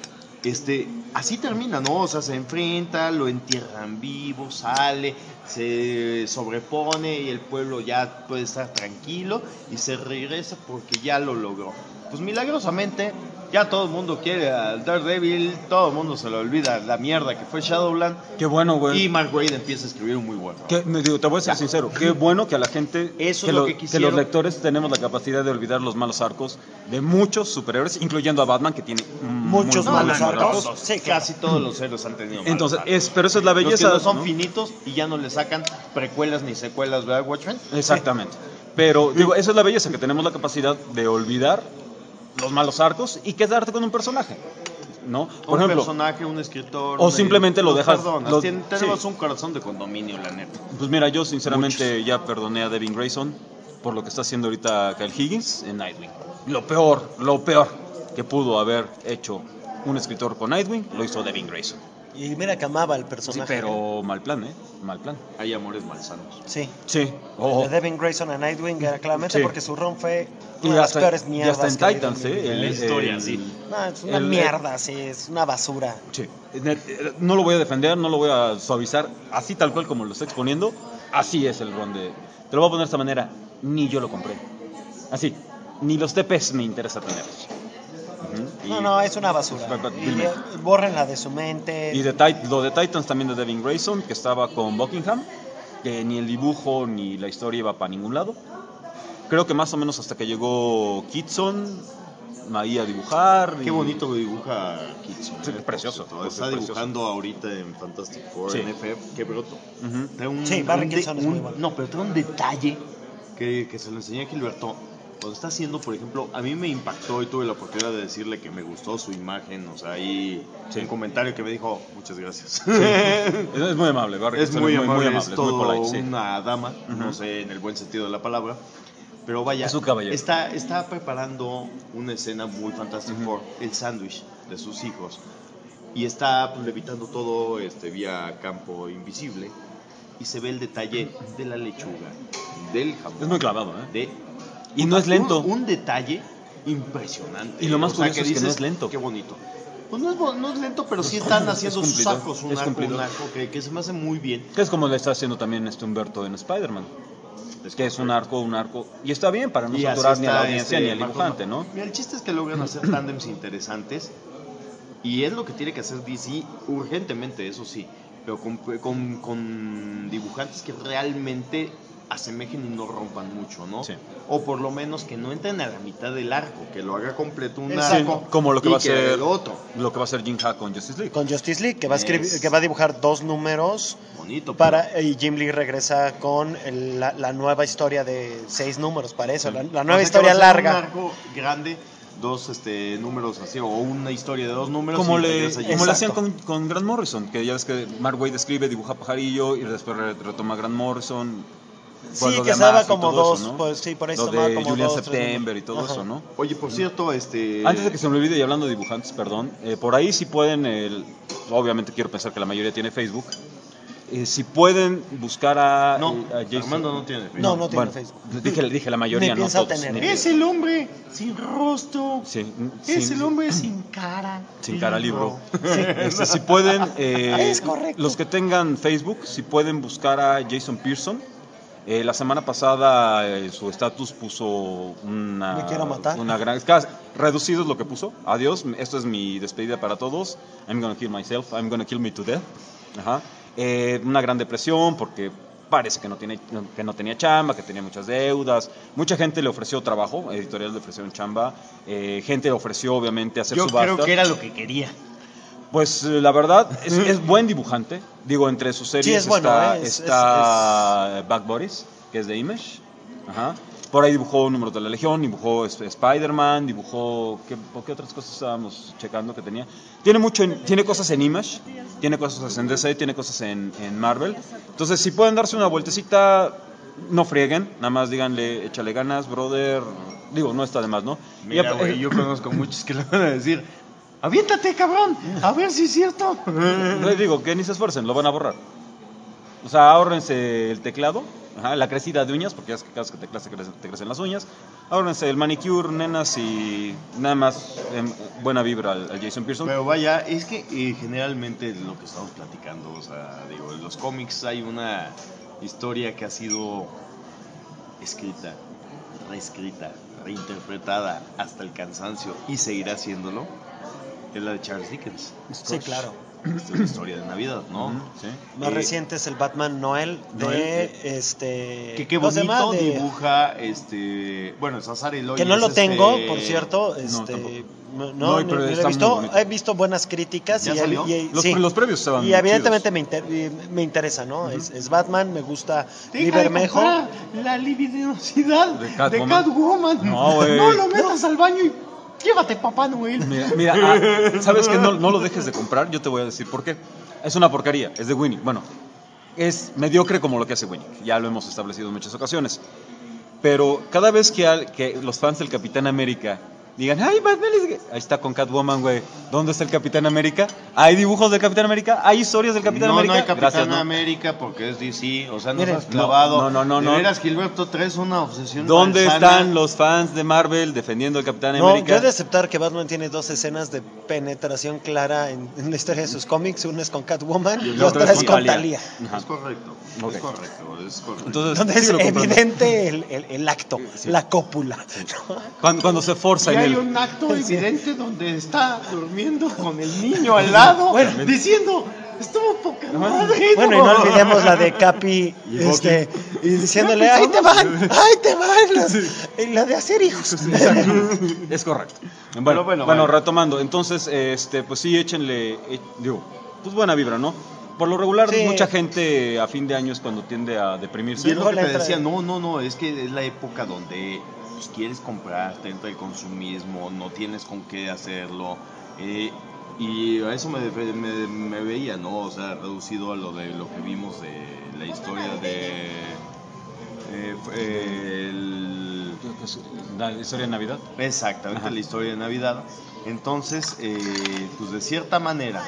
así termina, ¿no? O sea, se enfrenta, lo entierran vivo, sale, se sobrepone y el pueblo ya puede estar tranquilo y se regresa porque ya lo logró. Pues milagrosamente, ya todo el mundo quiere al Daredevil, todo el mundo se le olvida la mierda que fue Shadowland. Qué bueno, güey. Y Mark Waid empieza a escribir un muy buen trabajo. Te voy a ser sincero, qué bueno que a la gente, Eso es lo que que quisieron. los lectores tenemos la capacidad de olvidar los malos arcos de muchos superhéroes, incluyendo a Batman, que tiene Muchos muy malos buenos arcos. Todos, Sí, claro. casi todos los héroes han tenido malos Entonces, arcos. pero esa es la Los belleza. que no son ¿no? finitos y ya no le sacan precuelas ni secuelas, ¿verdad, Watchmen? Exactamente. Pero digo, esa es la belleza, que tenemos la capacidad de olvidar los malos arcos y quedarte con un personaje, ¿no? Por Un ejemplo, personaje, un escritor. o simplemente lo dejas- perdonas. lo- Tenemos sí. un corazón de condominio, la neta. pues mira, yo sinceramente ya perdoné a Devin Grayson por lo que está haciendo ahorita Kyle Higgins en Nightwing. Lo peor que pudo haber hecho un escritor con Nightwing lo hizo Devin Grayson. Y mira que amaba el Sí, personaje. pero mal plan, Mal plan. Hay amores malsanos. Sí. Sí. Ojo. De Devin Grayson a Nightwing era claramente Sí. porque su run fue Y una de las hasta, peores y mierdas. hasta en que ha habido Titans, en mi vida. La historia, sí. No, es una el- mierda, sí, es una basura. Sí. No lo voy a defender, no lo voy a suavizar, así tal cual como lo está exponiendo, así es el run de... Te lo voy a poner de esta manera, ni yo lo compré. Así, ni los TPs me interesa tenerlos. Ujú. No, es una basura. Dime. Bórrenla de su mente. Y lo de Titans también de Devin Grayson, que estaba con Buckingham, que ni el dibujo ni la historia iba para ningún lado. Creo que más o menos hasta que llegó Kitson, ahí a dibujar. Qué bonito lo dibuja Kitson. Sí, precioso. Está Precioso. dibujando ahorita en Fantastic Four, Sí. en FF, qué broto. Ujú. Trae un, Sí, Barry Kitson es muy bueno. No, pero trae un detalle que se lo enseñé a Gilberto. Cuando está haciendo, por ejemplo, a mí me impactó y tuve la oportunidad de decirle que me gustó su imagen. O sea, ahí Sí. un comentario que me dijo, muchas gracias. Es muy amable, Barry Es Kitson muy amable, es es muy todo polite, sí. una dama, no Ujú. sé, en el buen sentido de la palabra. Pero vaya, Es un caballero. está preparando una escena muy Fantastic Ujú. Four, el sándwich de sus hijos. Y está pues, levitando todo vía campo invisible. Y se ve el detalle de la lechuga, del jamón. Es muy clavado, de- Y no es lento. Un detalle impresionante. Y lo más O sea, curioso es que no dices, es lento. Qué bonito. Pues no es lento, pero sí están haciendo sus cumplidor, sacos, un es cumplidor. arco que se me hace muy bien. Que es como le está haciendo también Humberto en Spider-Man. Que es un arco, y está bien para no Y así saturar ni a la está, audiencia ni al Marcos dibujante, ¿no? Mira, el chiste es que logran hacer tándems interesantes y es lo que tiene que hacer DC urgentemente, eso sí, pero con dibujantes que realmente asemejen y no rompan mucho, ¿no? Sí. O por lo menos que no entren a la mitad del arco, que lo haga completo un Exacto. arco, Como lo que y va a ser el otro. lo que va a ser Jim Hack con Justice League. Con Justice League, que va a escribir, Es- que va a dibujar 2 números Bonito. y Jim Lee regresa con la nueva historia de 6 números para eso, la O nueva sea, historia que va a ser larga. Un arco grande, 2 números así, o una historia de 2 números. Como y le regresa Jim. hacían Exacto. con Grant Morrison, que ya ves que Mark Waid escribe, dibuja Pajarillo y después retoma Grant Morrison. Sí, Pues lo que de se daba Amazo y como todo 2, eso, ¿no? pues sí, por ahí se Lo tomaba de como Julian 2, 3 September y todo números. eso, ¿no? Oye, por cierto, Antes de que se me olvide, y hablando de dibujantes, perdón, por ahí sí pueden, obviamente quiero pensar que la mayoría tiene Facebook, si pueden buscar a Jason. Armando no tiene Facebook. No tiene Bueno, Facebook. dije la mayoría, Ni no piensa todos. tener. Ni- Es el hombre sin rostro. Sí, Es sin- el hombre sin cara. Sin cara libro. Si pueden, Es correcto. los que tengan Facebook, si pueden buscar a Jason Pearson. La semana pasada su estatus puso una... Me quiero matar. Una gran... Reducido es lo que puso. Adiós, esto es mi despedida para todos. I'm gonna kill myself, I'm gonna kill me to death. Ajá. Una gran depresión porque parece que no tenía chamba, que tenía muchas deudas. Mucha gente le ofreció trabajo, editoriales le ofrecieron chamba. Gente le ofreció obviamente hacer Yo subastas. creo que era lo que quería. Pues la verdad, es buen dibujante. Digo, entre sus series Sí, es bueno, está Bad Boris, que es de Image. Ajá. Por ahí dibujó Números de la Legión, dibujó Spider-Man, dibujó... ¿Qué otras cosas estábamos checando que tenía? Tiene cosas en Image, tiene cosas en DC, tiene cosas en Marvel. Entonces, si pueden darse una vueltecita, no frieguen. Nada más díganle, échale ganas, brother. Digo, no está de más, ¿no? Mira, güey, yo conozco muchos que le van a decir, aviéntate, cabrón, a ver si es cierto. Les digo, que ni se esfuercen, lo van a borrar. O sea, ahórrense el teclado, la crecida de uñas, porque ya es que cada vez que teclas te crecen las uñas. Ahórrense el manicure, nenas, y nada más buena vibra al Jason Pearson. Pero vaya, es que generalmente lo que estamos platicando, o sea, digo, en los cómics hay una historia que ha sido escrita, reescrita, reinterpretada hasta el cansancio y seguirá haciéndolo. Es la de Charles Dickens. Sí, claro. Esta es la historia de Navidad, ¿no? Sí. Más reciente es el Batman Noel de Noel, este... Que ¿cómo se llama? bonito De- dibuja, bueno, César Eloy. Que no lo es tengo, por cierto. tampoco. No, No, ni pero lo he está muy visto. bonito. He visto buenas críticas. ¿Ya y, salió? Los previos estaban Y muy evidentemente me interesa, ¿no? Es Batman, me gusta Lee Bermejo. La libidinosidad De Catwoman. No, güey. No lo metas al baño y llévate, Papá Noel. Mira, ¿sabes qué? No lo dejes de comprar, yo te voy a decir por qué. Es una porquería, es de Winnie. Bueno, es mediocre como lo que hace Winnie. Ya lo hemos establecido en muchas ocasiones. Pero cada vez que los fans del Capitán América digan, ay, Batman, ahí está con Catwoman, güey. ¿Dónde está el Capitán América? ¿Hay dibujos del Capitán América? ¿Hay historias del Capitán América? No hay Capitán Gracias, ¿no? América porque es DC, o sea, no Miren, has clavado. no. De veras, Gilberto, traes una obsesión ¿Dónde malsana. están los fans de Marvel defendiendo al Capitán No, América? yo he de aceptar que Batman tiene dos escenas de penetración clara en la historia de sus cómics. Una es con Catwoman y otra es con Thalia. Ajá. Es correcto, Ok. es correcto. Entonces, Donde es síguelo comprando. evidente el acto, la cópula. Cuando se forza Y en hay el... un acto evidente donde está durmiendo con el niño al lado, diciendo, estuvo poca madre. Bueno, y no olvidemos la de Capi, y diciéndole, ahí te van, y la de hacer hijos. Es correcto. Pero Bueno, retomando, entonces, pues sí, échenle, pues buena vibra, ¿no? Por lo regular, Sí. mucha gente a fin de año es cuando tiende a deprimirse. Y es lo que le te entra- decía, no, es que es la época donde pues, quieres comprar, te entra el consumismo, no tienes con qué hacerlo. Y a eso me veía, ¿no? O sea, reducido a lo que vimos de la historia de... La historia de Navidad. Exactamente, Ajá. la historia de Navidad. Entonces, pues de cierta manera,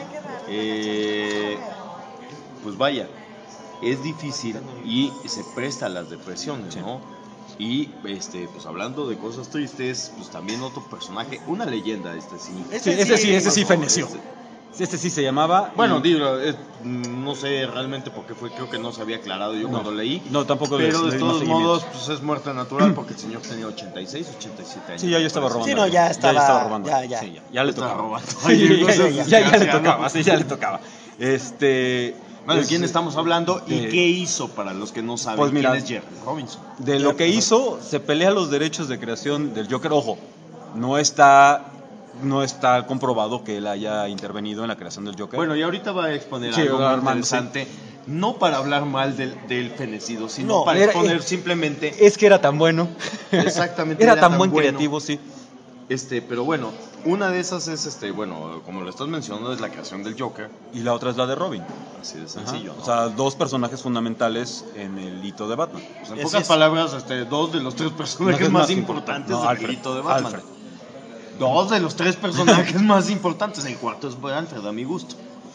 pues vaya, es difícil y se presta a las depresiones, Sí. ¿no? Y pues hablando de cosas tristes, pues también otro personaje, una leyenda, sí. Sí, ese sí feneció. Este sí se llamaba... Bueno, y- digo, no sé realmente por qué fue, creo que no se había aclarado yo cuando leí. No, tampoco Pero le de dimos todos seguimiento. modos, pues es muerte natural porque el señor tenía 86, 87 años. Sí, ya yo estaba robando. Sí, no, ya estaba- robando. ya. Sí, ya le Estaba tocaba. robando. Sí, ya le anciano. tocaba, sí, ya le tocaba. Bueno, ¿de quién estamos hablando y de- qué hizo para los que no saben Pues mira, quién es Jerry Robinson? De lo que hizo, se pelea los derechos de creación del Joker. Ojo, no está comprobado que él haya intervenido en la creación del Joker. Bueno, y ahorita va a exponer Sí, algo muy Armando, interesante, no para hablar mal del fenecido, sino No, para era- exponer simplemente es que era tan bueno. exactamente Era tan buen bueno. creativo, sí. Pero bueno, una de esas es como lo estás mencionando, es la creación del Joker, Y la otra es la de Robin. así de Ajá. sencillo, ¿no? O sea, dos personajes fundamentales en el hito de Batman. Pues en Así pocas es. palabras, dos de los tres personajes más importantes No, del Alfred. grito de Batman. Alfred. Dos de los tres personajes más importantes. El cuarto es Alfred, a mi gusto.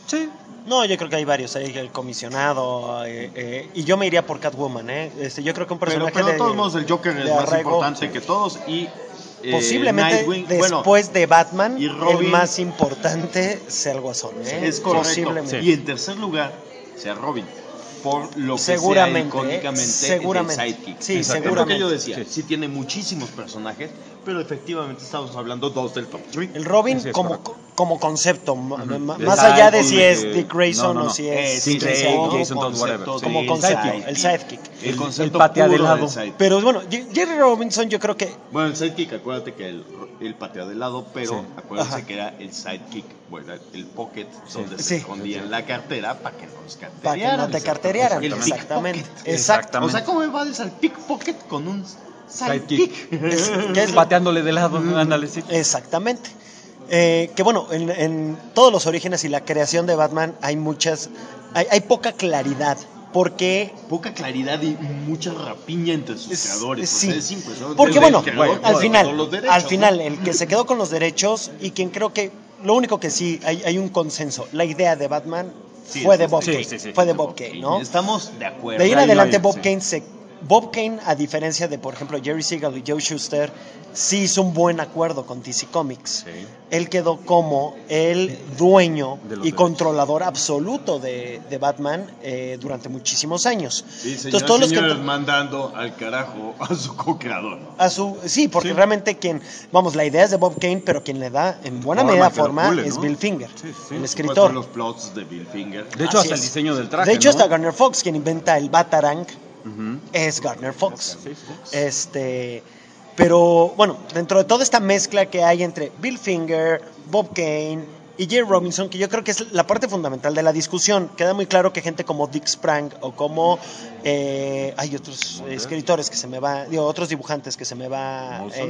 Sí. No, yo creo que hay varios, hay el comisionado, y yo me iría por Catwoman, yo creo que un personaje pero de todos modos el Joker es más arraigo, importante que todos y posiblemente Nightwing, después de Batman, y Robin, el más importante sea el Guasón. es correcto. Posiblemente. Y en tercer lugar sea Robin. Por lo que seguramente, sea icónicamente seguramente. el sidekick. Sí, Es lo seguramente. que yo decía. Sí tiene muchísimos personajes, pero efectivamente estamos hablando dos del top 3. El Robin Sí, es como concepto, más El allá de sidekick, si es Dick Grayson no. o si es Sí, quien sí, sea, o ¿no? Jason Todd, whatever. Como Sí, concepto, el el sidekick. El concepto patea de puro lado. del sidekick. Pero bueno, Jerry Robinson yo creo que Bueno, el sidekick, acuérdate que el patea de lado, pero Sí. acuérdense Ajá. que era el sidekick, bueno, el pocket donde Sí. se escondía en la cartera para que no nos para carterearan. que no te carterearan, El exactamente. pickpocket. Exacto. O sea, ¿cómo evades al pickpocket con un sidekick? Que es Pateándole de lado, ándale, sí. Exactamente. Que bueno, en todos los orígenes y la creación de Batman hay poca claridad. Porque Poca claridad y mucha rapiña entre sus creadores. sí. O sea, es impresionante. Porque El bueno, creador al con final, los derechos, al ¿no? final, el que se quedó con los derechos y quien creo que lo único que sí hay un consenso, la idea de Batman Sí, fue sí, de Bob sí, Kane, sí, sí. fue de Bob Kane, ¿no? Estamos de acuerdo. De ahí en Ahí no adelante hay- Bob Kane, a diferencia de, por ejemplo, Jerry Siegel y Joe Shuster, sí hizo un buen acuerdo con DC Comics. Sí. Él quedó como el dueño De los y derechos. controlador absoluto de Batman durante muchísimos años. Sí, señor, Entonces, todos los que señores, mandando al carajo a su co-creador. sí, porque realmente la idea es de Bob Kane, pero quien le da en buena Forma medida que lo forma pule, es ¿no? Bill Finger, Sí, sí. el Son escritor. los plots de Bill Finger. De hecho, Así hasta es. el diseño del traje. De hecho, ¿no? hasta Gardner Fox, quien inventa el Batarang, es Gardner Fox. Sí, sí. Pero bueno, dentro de toda esta mezcla que hay entre Bill Finger, Bob Kane y Jerry Robinson, que yo creo que es la parte fundamental de la discusión, queda muy claro que gente como Dick Sprang o como hay otros escritores que se me va, otros dibujantes que se me va. ¿Molson?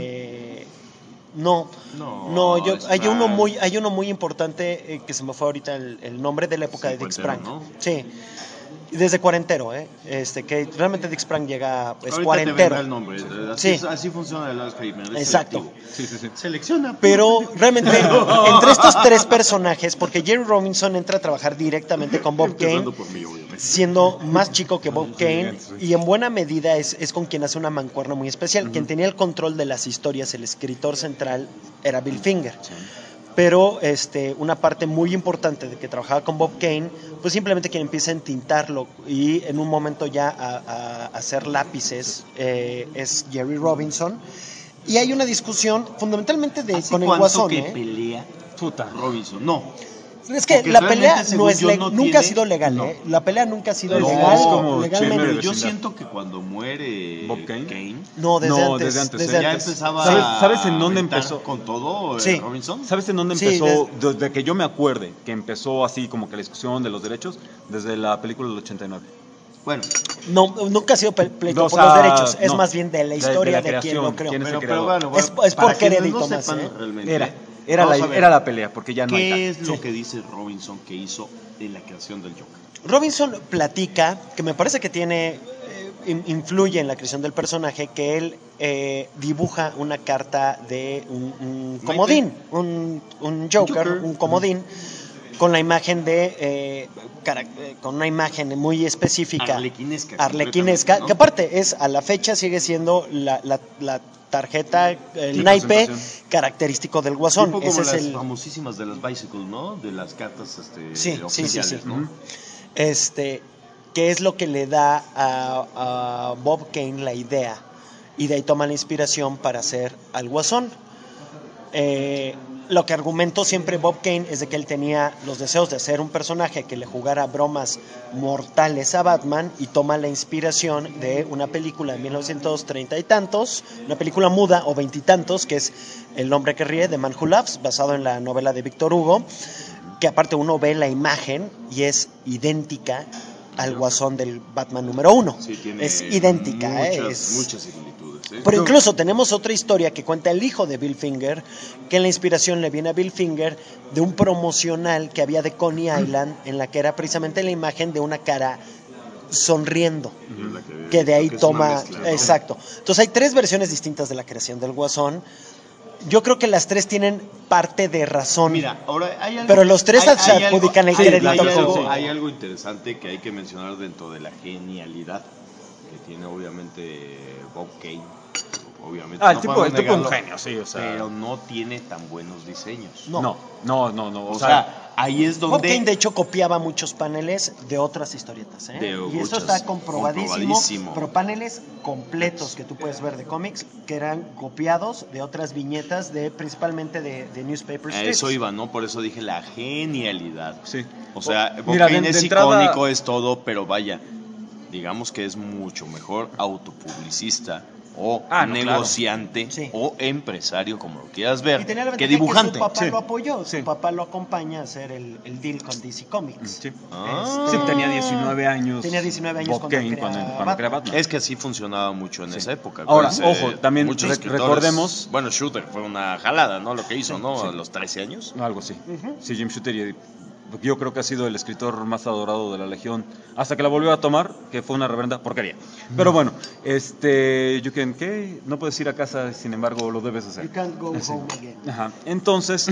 No, hay Sprang. hay uno muy importante que se me fue ahorita el nombre de la época de Dick Sprang. ¿no? Sí. Desde Cuarentero, que realmente Dick Sprang llega Ahorita te Cuarentero. vendrá el nombre. Así, Sí. así funciona el Alzheimer. es Exacto. selectivo. Sí, sí, sí. Selecciona. Pero realmente entre estos tres personajes, porque Jerry Robinson entra a trabajar directamente con Bob Kane, Empezando por mí, obviamente. siendo más chico que Bob Kane, y en buena medida es con quien hace una mancuerna muy especial. Quien tenía el control de las historias, el escritor central, era Bill Finger. Pero una parte muy importante de que trabajaba con Bob Kane, pues simplemente quien empieza a entintarlo y en un momento ya a hacer lápices es Jerry Robinson. Y hay una discusión fundamentalmente ¿Hace con el cuánto Guasón. que pelea Puta. Robinson? No. Es que Porque la realmente, pelea según yo, no nunca tiene- ha sido legal, no. La pelea nunca ha sido No, legal es como legalmente. Chandler Pero yo vecindad. siento que cuando muere Bob Kane. No, desde No, antes. desde antes, desde ya antes. empezaba ¿Sabes en dónde a aventar empezó? con todo Sí. Robinson. ¿Sabes en dónde Sí, empezó? Desde que yo me acuerde que empezó así como que la discusión de los derechos, desde la película del 89. Bueno, No, nunca ha sido pleito O por sea, los derechos, es no. más bien de la historia la de, quien creación, lo creó. quién es el pero creador. bueno, Es por para quienes crédito no más, sepan ¿eh? realmente, Era vamos a ver, la pelea, porque ya no hay ¿qué tal. es lo Sí. que dice Robinson que hizo en la creación del Joker? Robinson platica, que me parece que influye en la creación del personaje, que él dibuja una carta de un comodín, un Joker, un comodín, con la imagen con una imagen muy específica, Arlequinesca, arlequinesca, completamente, ¿no? que aparte a la fecha sigue siendo la tarjeta, el Sí, naipe presentación. característico del Guasón. Tipo Ese como es las el famosísimas de las Bicycle, ¿no? De las cartas Sí, oficiales, sí. ¿no? Que es lo que le da a Bob Kane la idea, y de ahí toma la inspiración para hacer al Guasón. Lo que argumentó siempre Bob Kane es de que él tenía los deseos de hacer un personaje que le jugara bromas mortales a Batman, y toma la inspiración de una película de 1930 y tantos, una película muda o veintitantos, que es El hombre que ríe, de Man Who Laughs, basado en la novela de Víctor Hugo, que aparte uno ve la imagen y es idéntica al Guasón del Batman número 1. Sí, tiene es idéntica. muchas similitudes. Pero incluso tenemos otra historia que cuenta el hijo de Bill Finger, que la inspiración le viene a Bill Finger de un promocional que había de Coney Island, en la que era precisamente la imagen de una cara sonriendo, que de ahí que es una toma, mezcla, ¿no? exacto. Entonces hay tres versiones distintas de la creación del Guasón. yo creo que las tres tienen parte de razón. Mira, ahora hay algo, pero los tres se adjudican el crédito. Hay algo interesante que hay que mencionar dentro de la genialidad que tiene obviamente Bob Kane. Obviamente, el tipo es un genio, sí, o sea. Pero no tiene tan buenos diseños. No. O sea, ahí es donde... Bob Kane, de hecho, copiaba muchos paneles de otras historietas, y eso está comprobadísimo. Pero paneles completos que tú puedes ver de cómics que eran copiados de otras viñetas, principalmente de newspaper strips. Eso iba, ¿no? Por eso dije la genialidad. Sí. O sea, Bob Kane es icónico, es todo, pero vaya, digamos que es mucho mejor autopublicista o negociante, claro. o empresario, como lo quieras ver, que dibujante. Que su papá lo apoyó, su papá lo acompaña a hacer el deal con DC Comics. Sí. Tenía 19 años. Bob Kane cuando crea Batman. Es que así funcionaba mucho en esa época. Ahora, ojo, también recordemos... Bueno, Shooter fue una jalada, ¿no? Lo que hizo, ¿no? A los 13 años. Algo así. Sí, Jim Shooter, yo creo que ha sido el escritor más adorado de la Legión hasta que la volvió a tomar, que fue una reverenda porquería. Pero bueno, ¿qué? No puedes ir a casa, sin embargo lo debes hacer. You can't go home again. Ajá. Entonces,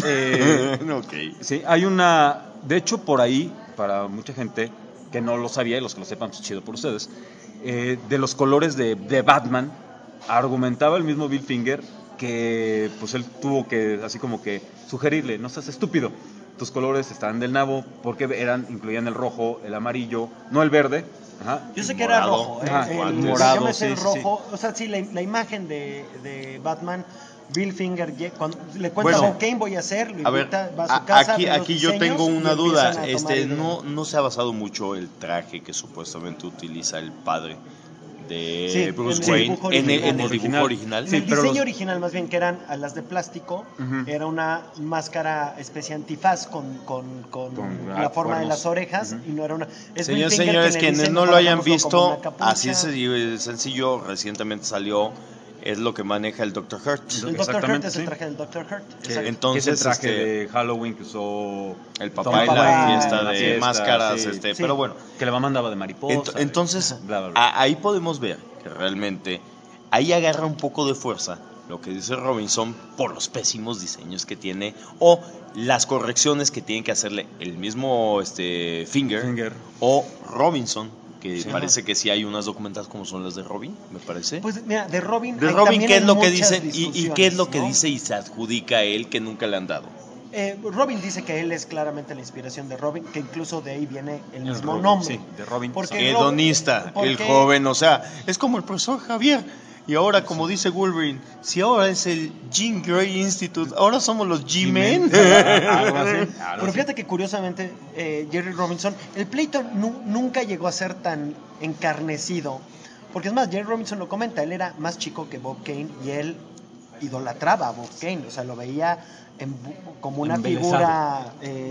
okay. Sí, hay una, de hecho por ahí, para mucha gente que no lo sabía y los que lo sepan, pues chido por ustedes, de los colores de Batman, argumentaba el mismo Bill Finger que pues él tuvo que así como que sugerirle, no seas estúpido. Tus colores estaban del nabo porque incluían el rojo, el amarillo, no el verde. Ajá. Yo sé que era rojo. El morado, yo me sé el rojo. Sí. O sea, sí, la imagen de Batman, Bill Finger, cuando le cuenta a Bob Kane, voy a hacer, lo invita, va a su casa. Aquí yo tengo una duda. No se ha basado mucho el traje que supuestamente utiliza el padre de Bruce Wayne en el dibujo original. En el diseño original, más bien, que eran las de plástico, era una máscara especie antifaz con la forma de las orejas, y no era una... Señores, quienes no lo hayan visto, así es sencillo, recientemente salió... Es lo que maneja el Dr. Hurt. El Dr. Hurt es el traje del Dr. Hurt. Entonces, es el traje de Halloween que usó el papá en la fiesta de máscaras, pero bueno. Que le mandaba de mariposa. Entonces, ahí podemos ver que realmente ahí agarra un poco de fuerza lo que dice Robinson por los pésimos diseños que tiene o las correcciones que tiene que hacerle el mismo Finger o Robinson. Que parece que sí hay unas documentadas como son las de Robin, me parece. Pues mira, de Robin ¿qué es lo que dice y qué es lo que dice y se adjudica a él que nunca le han dado? Robin dice que él es claramente la inspiración de Robin, que incluso de ahí viene el mismo nombre. Sí, de Robin. Hedonista, el joven, o sea, es como el profesor Javier. Y ahora, como dice Wolverine, si ahora es el Jean Grey Institute, ahora somos los G-Men. Pero fíjate que curiosamente, Jerry Robinson, el pleito nunca llegó a ser tan encarnecido. Porque es más, Jerry Robinson lo comenta, él era más chico que Bob Kane y él idolatraba a Bob Kane, o sea, lo veía como una figura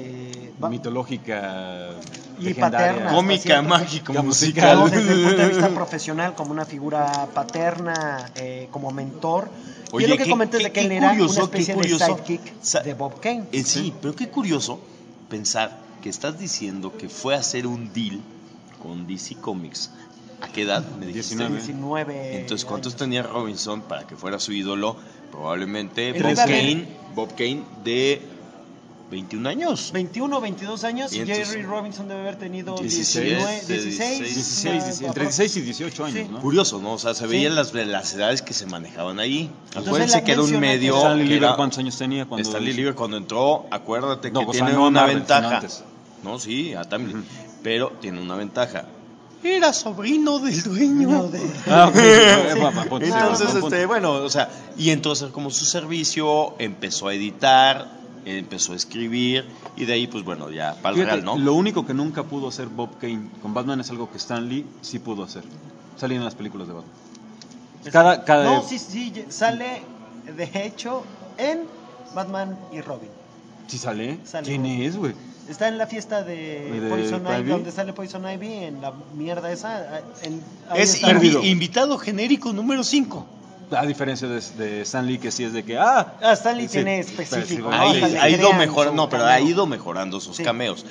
mitológica y paterna, cómica, mágica, musical. No, desde el punto de vista profesional, como una figura paterna, como mentor. Oye, y lo que comenté es de que él era una especie de sidekick de Bob Kane. Sí, pero qué curioso pensar que estás diciendo que fue a hacer un deal con DC Comics. ¿A qué edad me dijiste? 19. Entonces, ¿cuántos tenía Robinson para que fuera su ídolo? Probablemente Bob Kane de 21 años. 21, 22 años. Y Jerry Robinson debe haber tenido 16. Entre 16 y 18 años, ¿no? Curioso, ¿no? O sea, se veían las edades que se manejaban ahí. Acuérdense que era un medio... Stanley Lieber, ¿cuántos años tenía? Stanley Lieber cuando entró, acuérdate que tiene una ventaja. No, sí, también. Pero tiene una ventaja. Era sobrino del dueño. Entonces, bueno, o sea, y entonces como su servicio empezó a editar, empezó a escribir y de ahí, pues bueno, ya para el real, ¿no? Lo único que nunca pudo hacer Bob Kane con Batman es algo que Stan Lee sí pudo hacer. Salía en las películas de Batman. No, sí, sale de hecho en Batman y Robin. ¿Sí sale? ¿Quién es, güey? Está en la fiesta de Poison Ivy, donde sale Poison Ivy, en la mierda esa. Es invitado genérico número 5. A diferencia de Stan Lee, que sí es de que... Stan Lee tiene específico. Ha ido mejorando, pero ha ido mejorando sus cameos.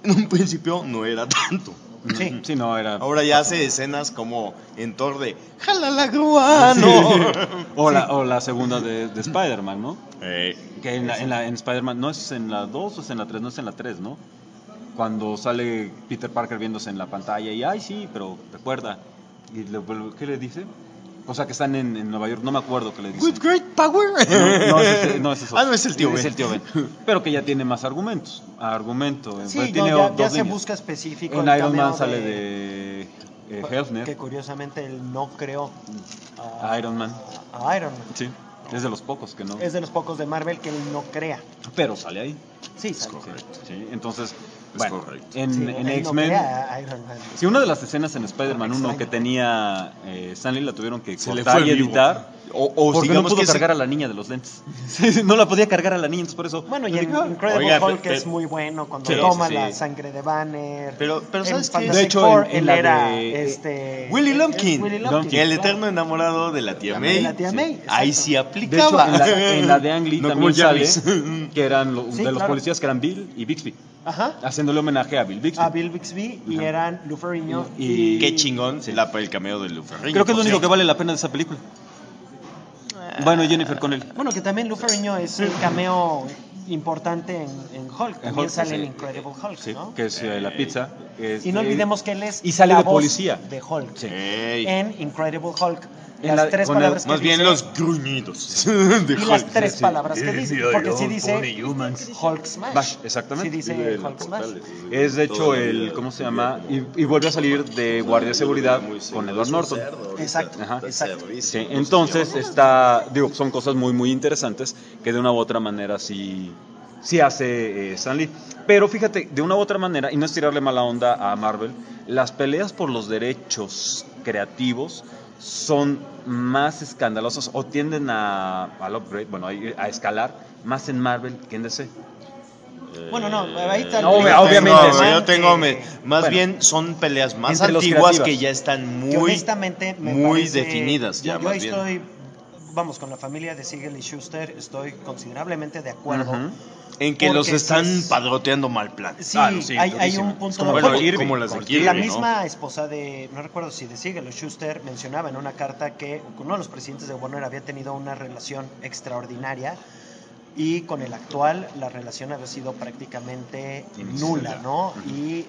en un principio no era tanto. Sí. Sí, no, era... Ahora ya hace escenas como en Thor de ¡jala la grúa! ¡No! O la segunda de Spider-Man, ¿no? Eh, Que en Spider-Man, ¿no es en la 2 o es en la 3? No es en la 3, ¿no? Cuando sale Peter Parker viéndose en la pantalla y, ay, sí, pero recuerda. Y ¿qué le dice? O sea, que están en Nueva York, no me acuerdo qué le dice. With great power. No, ese es otro. Ah, no, es el tío Ben. Es el tío Ben. Pero que ya tiene más argumentos. Sí, Pues no, tiene ya dos se líneas. busca específico. En el Iron cameo Man sale de Hefner. Que curiosamente él no creó A Iron Man. a Iron Man. Sí. Es de los pocos que no. Es de los pocos de Marvel que él no crea. Pero sale ahí. Sí, sale. Sí, entonces, Es bueno, correcto. en Sí, él no X-Men. crea a Iron Man. Sí, una de las escenas en Spider-Man 1 Extraño. que tenía Stanley la tuvieron que Se le cortar fue y el vivo. editar. O Porque no digamos pudo que cargar a la niña de los lentes. Sí, no la podía cargar a la niña, entonces por eso. Bueno, y yo en dije, Incredible Oiga, Hulk pero- es muy bueno cuando Sí, toma sí, la sí. sangre de Banner. Pero en ¿sabes qué? Fantastic De hecho, Four, en él la era de, Willy Lumpkin, Willy Lumpkin, el claro. eterno enamorado de la tía La May. de la tía May, exacto. Ahí sí de hecho, aplicaba. en la de Ang Lee No como también Jarvis. sale que eran Sí, de los claro. policías que eran Bill y Bixby, Ajá. haciéndole homenaje a Bill Bixby. A Bill Bixby y eran Lou Ferrigno Y- Qué chingón el cameo de Lou Ferrigno. Creo que es lo por único que cierto. vale la pena de esa película. Bueno, Jennifer Connelly. Bueno, que también Lou Ferrigno es el cameo importante en Hulk. También Hulk, sale sí. en Incredible Hulk, Sí, ¿no? que es la pizza. Y no olvidemos que él es y sale la de voz policía. de Hulk. Sí. Ey, En Incredible Hulk. En Las la- tres con el- palabras que más bien dice, los gruñidos de y las Hulk. tres sí. palabras que dice, porque sí dice Hulk Smash. Bash, exactamente. Sí dice Hulk Smash. Es de hecho el, ¿cómo se llama? Y vuelve a salir de guardia de seguridad con Edward Norton. Exacto, Ajá. exacto. Sí, entonces son cosas muy muy interesantes que de una u otra manera sí hace Stan Lee. Pero fíjate, de una u otra manera, y no es tirarle mala onda a Marvel, las peleas por los derechos creativos son más escandalosas o tienden al upgrade, bueno, a escalar más en Marvel que en DC. Bueno, no, ahí está. No, el- obviamente, No, sí. yo tengo, que- más Bueno, bien son peleas más entre los antiguas creativas. que ya están que muy, honestamente me muy parece- definidas. Ya, yo más ahí bien. estoy, vamos, con la familia de Siegel y Schuster, estoy considerablemente de acuerdo. Ujú. En que porque los están sí es- padroteando mal plan. Sí, Ah, no, sí, hay durísimo. un punto. Es como Bueno, con Kirby, como las de con Kirby, La ¿no? misma esposa de, no recuerdo si de Siegel o Schuster, mencionaba en una carta que uno de los presidentes de Warner había tenido una relación extraordinaria y con el actual la relación había sido prácticamente nula, ¿no? Y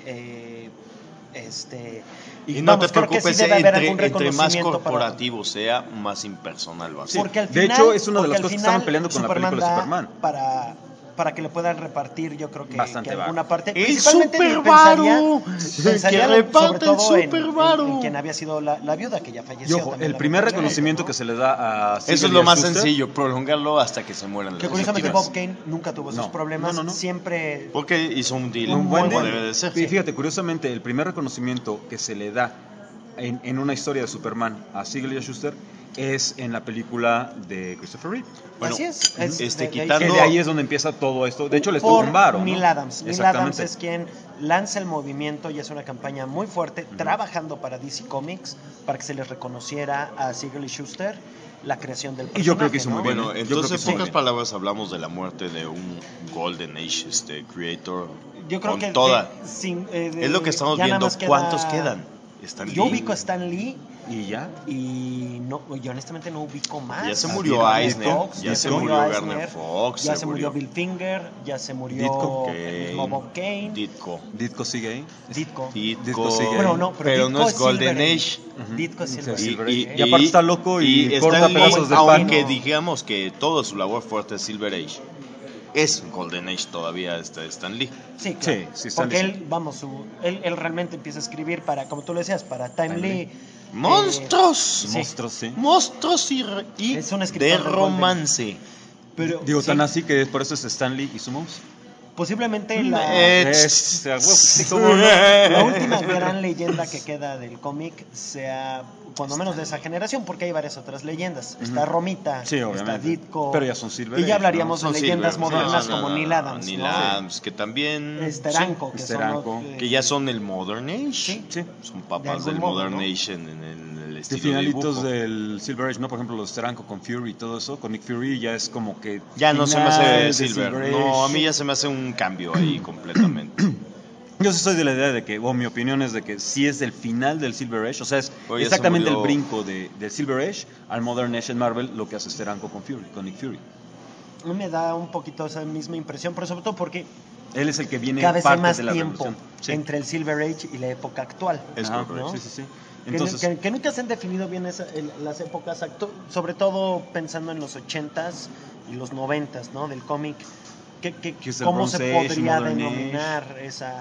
Y no te creo que preocupes, sí debe haber algún entre más reconocimiento para- corporativo sea, más impersonal va a ser. Porque al De final, hecho, es una de las porque al cosas que estaban final peleando con la película de da Superman. Para que le puedan repartir, yo creo que Bastante alguna parte. ¡El Principalmente supervaro! pensaría ¡Que sobre reparte el todo supervaro! en quien había sido la viuda, que ya Y falleció. ojo, también, el primer lamentablemente, reconocimiento ¿no? que se le da a Eso es Siegel y lo a más Schuster, sencillo, prolongarlo hasta que se mueran Que las curiosamente víctimas. Bob Kane nunca tuvo esos No, problemas. no. Siempre. Porque hizo un deal Un buen como deal. debe de ser. Y fíjate, curiosamente, el primer reconocimiento que se le da en una historia de Superman a Siegel y a Schuster es en la película de Christopher Reeve. Bueno, Así es. quitando- Que de ahí es donde empieza todo esto. De hecho, les por tumbaron, ¿no? Neil Adams. Neil Exactamente. Adams es quien lanza el movimiento y hace una campaña muy fuerte, trabajando para DC Comics, para que se les reconociera a Siegel y Schuster la creación del personaje. Y yo creo que hizo muy ¿no? bien. Bueno, Yo creo entonces que en sí. pocas palabras hablamos de la muerte de un Golden Age creator Yo creo con que toda. es lo que estamos ya nada viendo. más queda- ¿Cuántos quedan? Stan Yo Lee. ubico a Stan Lee Y ya. y no, yo honestamente no ubico más. Ya se Ah, murió Ditko, Eisner, Fox, ya se murió murió Eisner, Garner Fox, ya se murió Bill Finger, ya se murió Ditko, el mismo Bob Kane, Ditko. Ditko sigue ahí. Ditko. Ditko sigue. Bueno, no, pero no Ditko es Golden Silver Age. Ditko es Silver Sí, Age. Y aparte está loco y corta Stan Lee, pedazos de aunque pan. digamos que toda su labor fuerte es Silver Age, es Golden Age todavía Stan Lee. Sí, claro. Sí, Stan porque Lee, él, vamos, él realmente empieza a escribir para, como tú lo decías, para Time Time Lee. ¡Monstruos! Sí. Monstruos, sí. Monstruos y Es un de escritor de romance. Pero Digo, sí, tan así que por eso es Stanley y su mouse. posiblemente la, la última gran leyenda que queda del cómic sea, cuando menos de esa generación, porque hay varias otras leyendas. Está Romita, Sí, está obviamente. Ditko. Pero ya son Silver Y Age, ya hablaríamos Son de leyendas Silver. modernas No, como no, Neil no, Adams. Neil ¿no? Adams, que también. Steranko, que Steranko, son Que ya son el Modern Age. Sí. Sí. Son De papas algún del modo, Modern ¿no? Age en el De estilo finalitos dibujo. del Silver Age, ¿no? Por ejemplo, los Steranko con Fury y todo eso. Con Nick Fury ya es como que. Ya no se me final hace de Silver. Age. No, a mí ya se me hace un cambio ahí completamente. Yo sí soy de la idea de que, o mi opinión es de que sí es el final del Silver Age, o sea, es Oye, exactamente se el murió. brinco del Silver Age al Modern Age en Marvel, lo que hace Steranko con Nick Fury. A mí me da un poquito esa misma impresión, pero sobre todo porque Él es el que viene cada vez hay parte más de la tiempo revolución. Sí. entre el Silver Age y la época actual. Es Ajá, correcto. sí, sí, sí. Que- Entonces, que nunca se han definido bien las épocas, sobre todo pensando en los 80s y los 90s, ¿no? Del cómic. Que es el ¿Cómo Bronze se Age, podría Modern denominar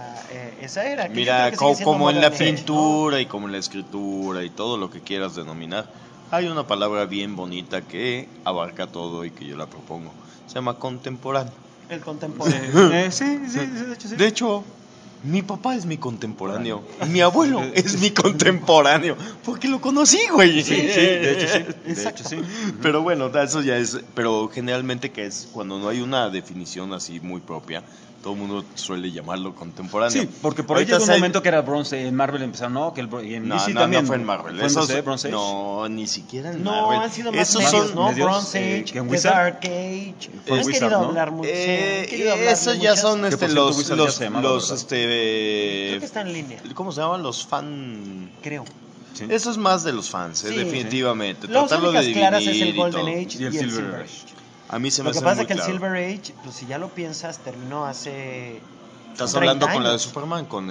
esa era? Que yo Mira, creo que sigue siendo como en la Modern Age, ¿no? pintura y como en la escritura y todo lo que quieras denominar, hay una palabra bien bonita que abarca todo y que yo la propongo. Se llama contemporáneo. El contemporáneo. sí, de hecho sí. De hecho, mi papá es mi contemporáneo. Y mi abuelo es mi contemporáneo. Porque lo conocí, güey. Sí, de hecho sí. De hecho sí. Pero bueno, eso ya es. Pero generalmente, que es cuando no hay una definición así muy propia, todo el mundo suele llamarlo contemporáneo. Sí, porque por ahí Ahorita llegó un se- momento que era Bronze, en Marvel empezaron, no, que y en No, DC no, también. no fue en Marvel. ¿Fue en Esos- DC, Bronze Age? No, ni siquiera en No, Marvel. han sido más Esos medios, son ¿no? medios, Bronze Age, que en The Wizard. Dark Age. Fue Han Wizard, querido ¿no? hablar mucho. sí, han querido hablar Esos de ya muchas- son Que, por cierto, Wizard ya se llamaba, ¿verdad? Creo que está en línea, ¿cómo se llaman? Los fan. creo. Sí. Eso es más de los fans, Sí, definitivamente. Las Tratarlo de únicas claras es dividir el y Golden todo. Age Y el Silver Age. A mí se me Lo que hace pasa muy es que el claro. Silver Age, pues si ya lo piensas, terminó hace... Estás 30 hablando con la de años. Superman, con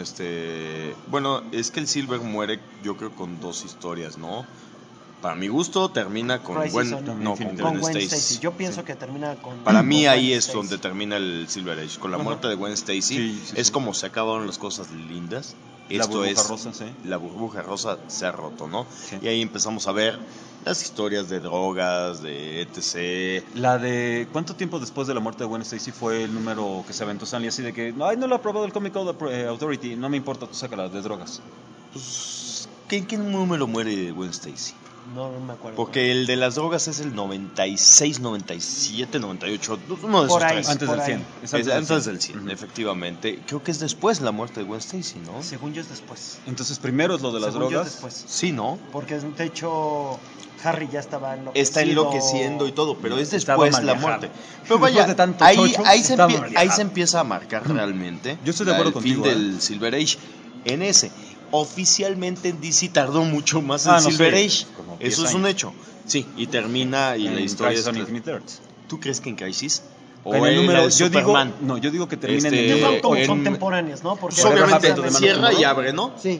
Bueno, es que el Silver muere, yo creo, con dos historias, ¿no? Para mi gusto, termina con Crisis Gwen, on- no, con Infinite Con Gwen Gwen Stacy. Stacy. Yo pienso que termina con... Para con mí Gwen ahí es Stacy. donde termina el Silver Age. Con la Ajá. muerte de Gwen Stacy, Sí, sí, es sí. como se acabaron las cosas lindas. La Esto burbuja es, rosa, sí. la burbuja rosa se ha roto, ¿no? Sí. Y ahí empezamos a ver las historias de drogas, de etc. La de ¿cuánto tiempo después de la muerte de Gwen Stacy fue el número que se aventó Stanley así de que ay, no lo ha aprobado el Comic Code Authority, no me importa, tú sácala de drogas? Pues, ¿qué número muere Gwen Stacy? No me acuerdo. Porque el de las drogas es el 96, 97, 98, uno de esos Por ahí. tres. Antes por del ahí. 100. Es Es antes del 100. 100, efectivamente. Creo que es después la muerte de Gwen Stacy, ¿no? Según yo es después. Entonces primero es lo de las Según yo es drogas. después. Sí, ¿no? Porque de hecho Harry ya estaba enloquecido. Está enloqueciendo y todo, pero es Estaba después mal la viajado. muerte. Pero Después vaya, de tanto ahí, chocho, ahí, se estaba empie- mal ahí viajado. se empieza a marcar realmente Yo estoy de acuerdo el fin contigo, del Silver Age. En ese, oficialmente en DC tardó mucho más el No Silver sé, Age. como 10 Eso es un años. hecho. Sí, y termina y En la historia Crisis es... on Infinite Earths. ¿Tú crees que en Crisis? En el número, la de yo digo, Superman? no, yo digo que termina Este, en Yo el creo número como en- contemporáneos, ¿no? Porque Pues obviamente rápido de mano cierra con y mano. abre, ¿no? Sí.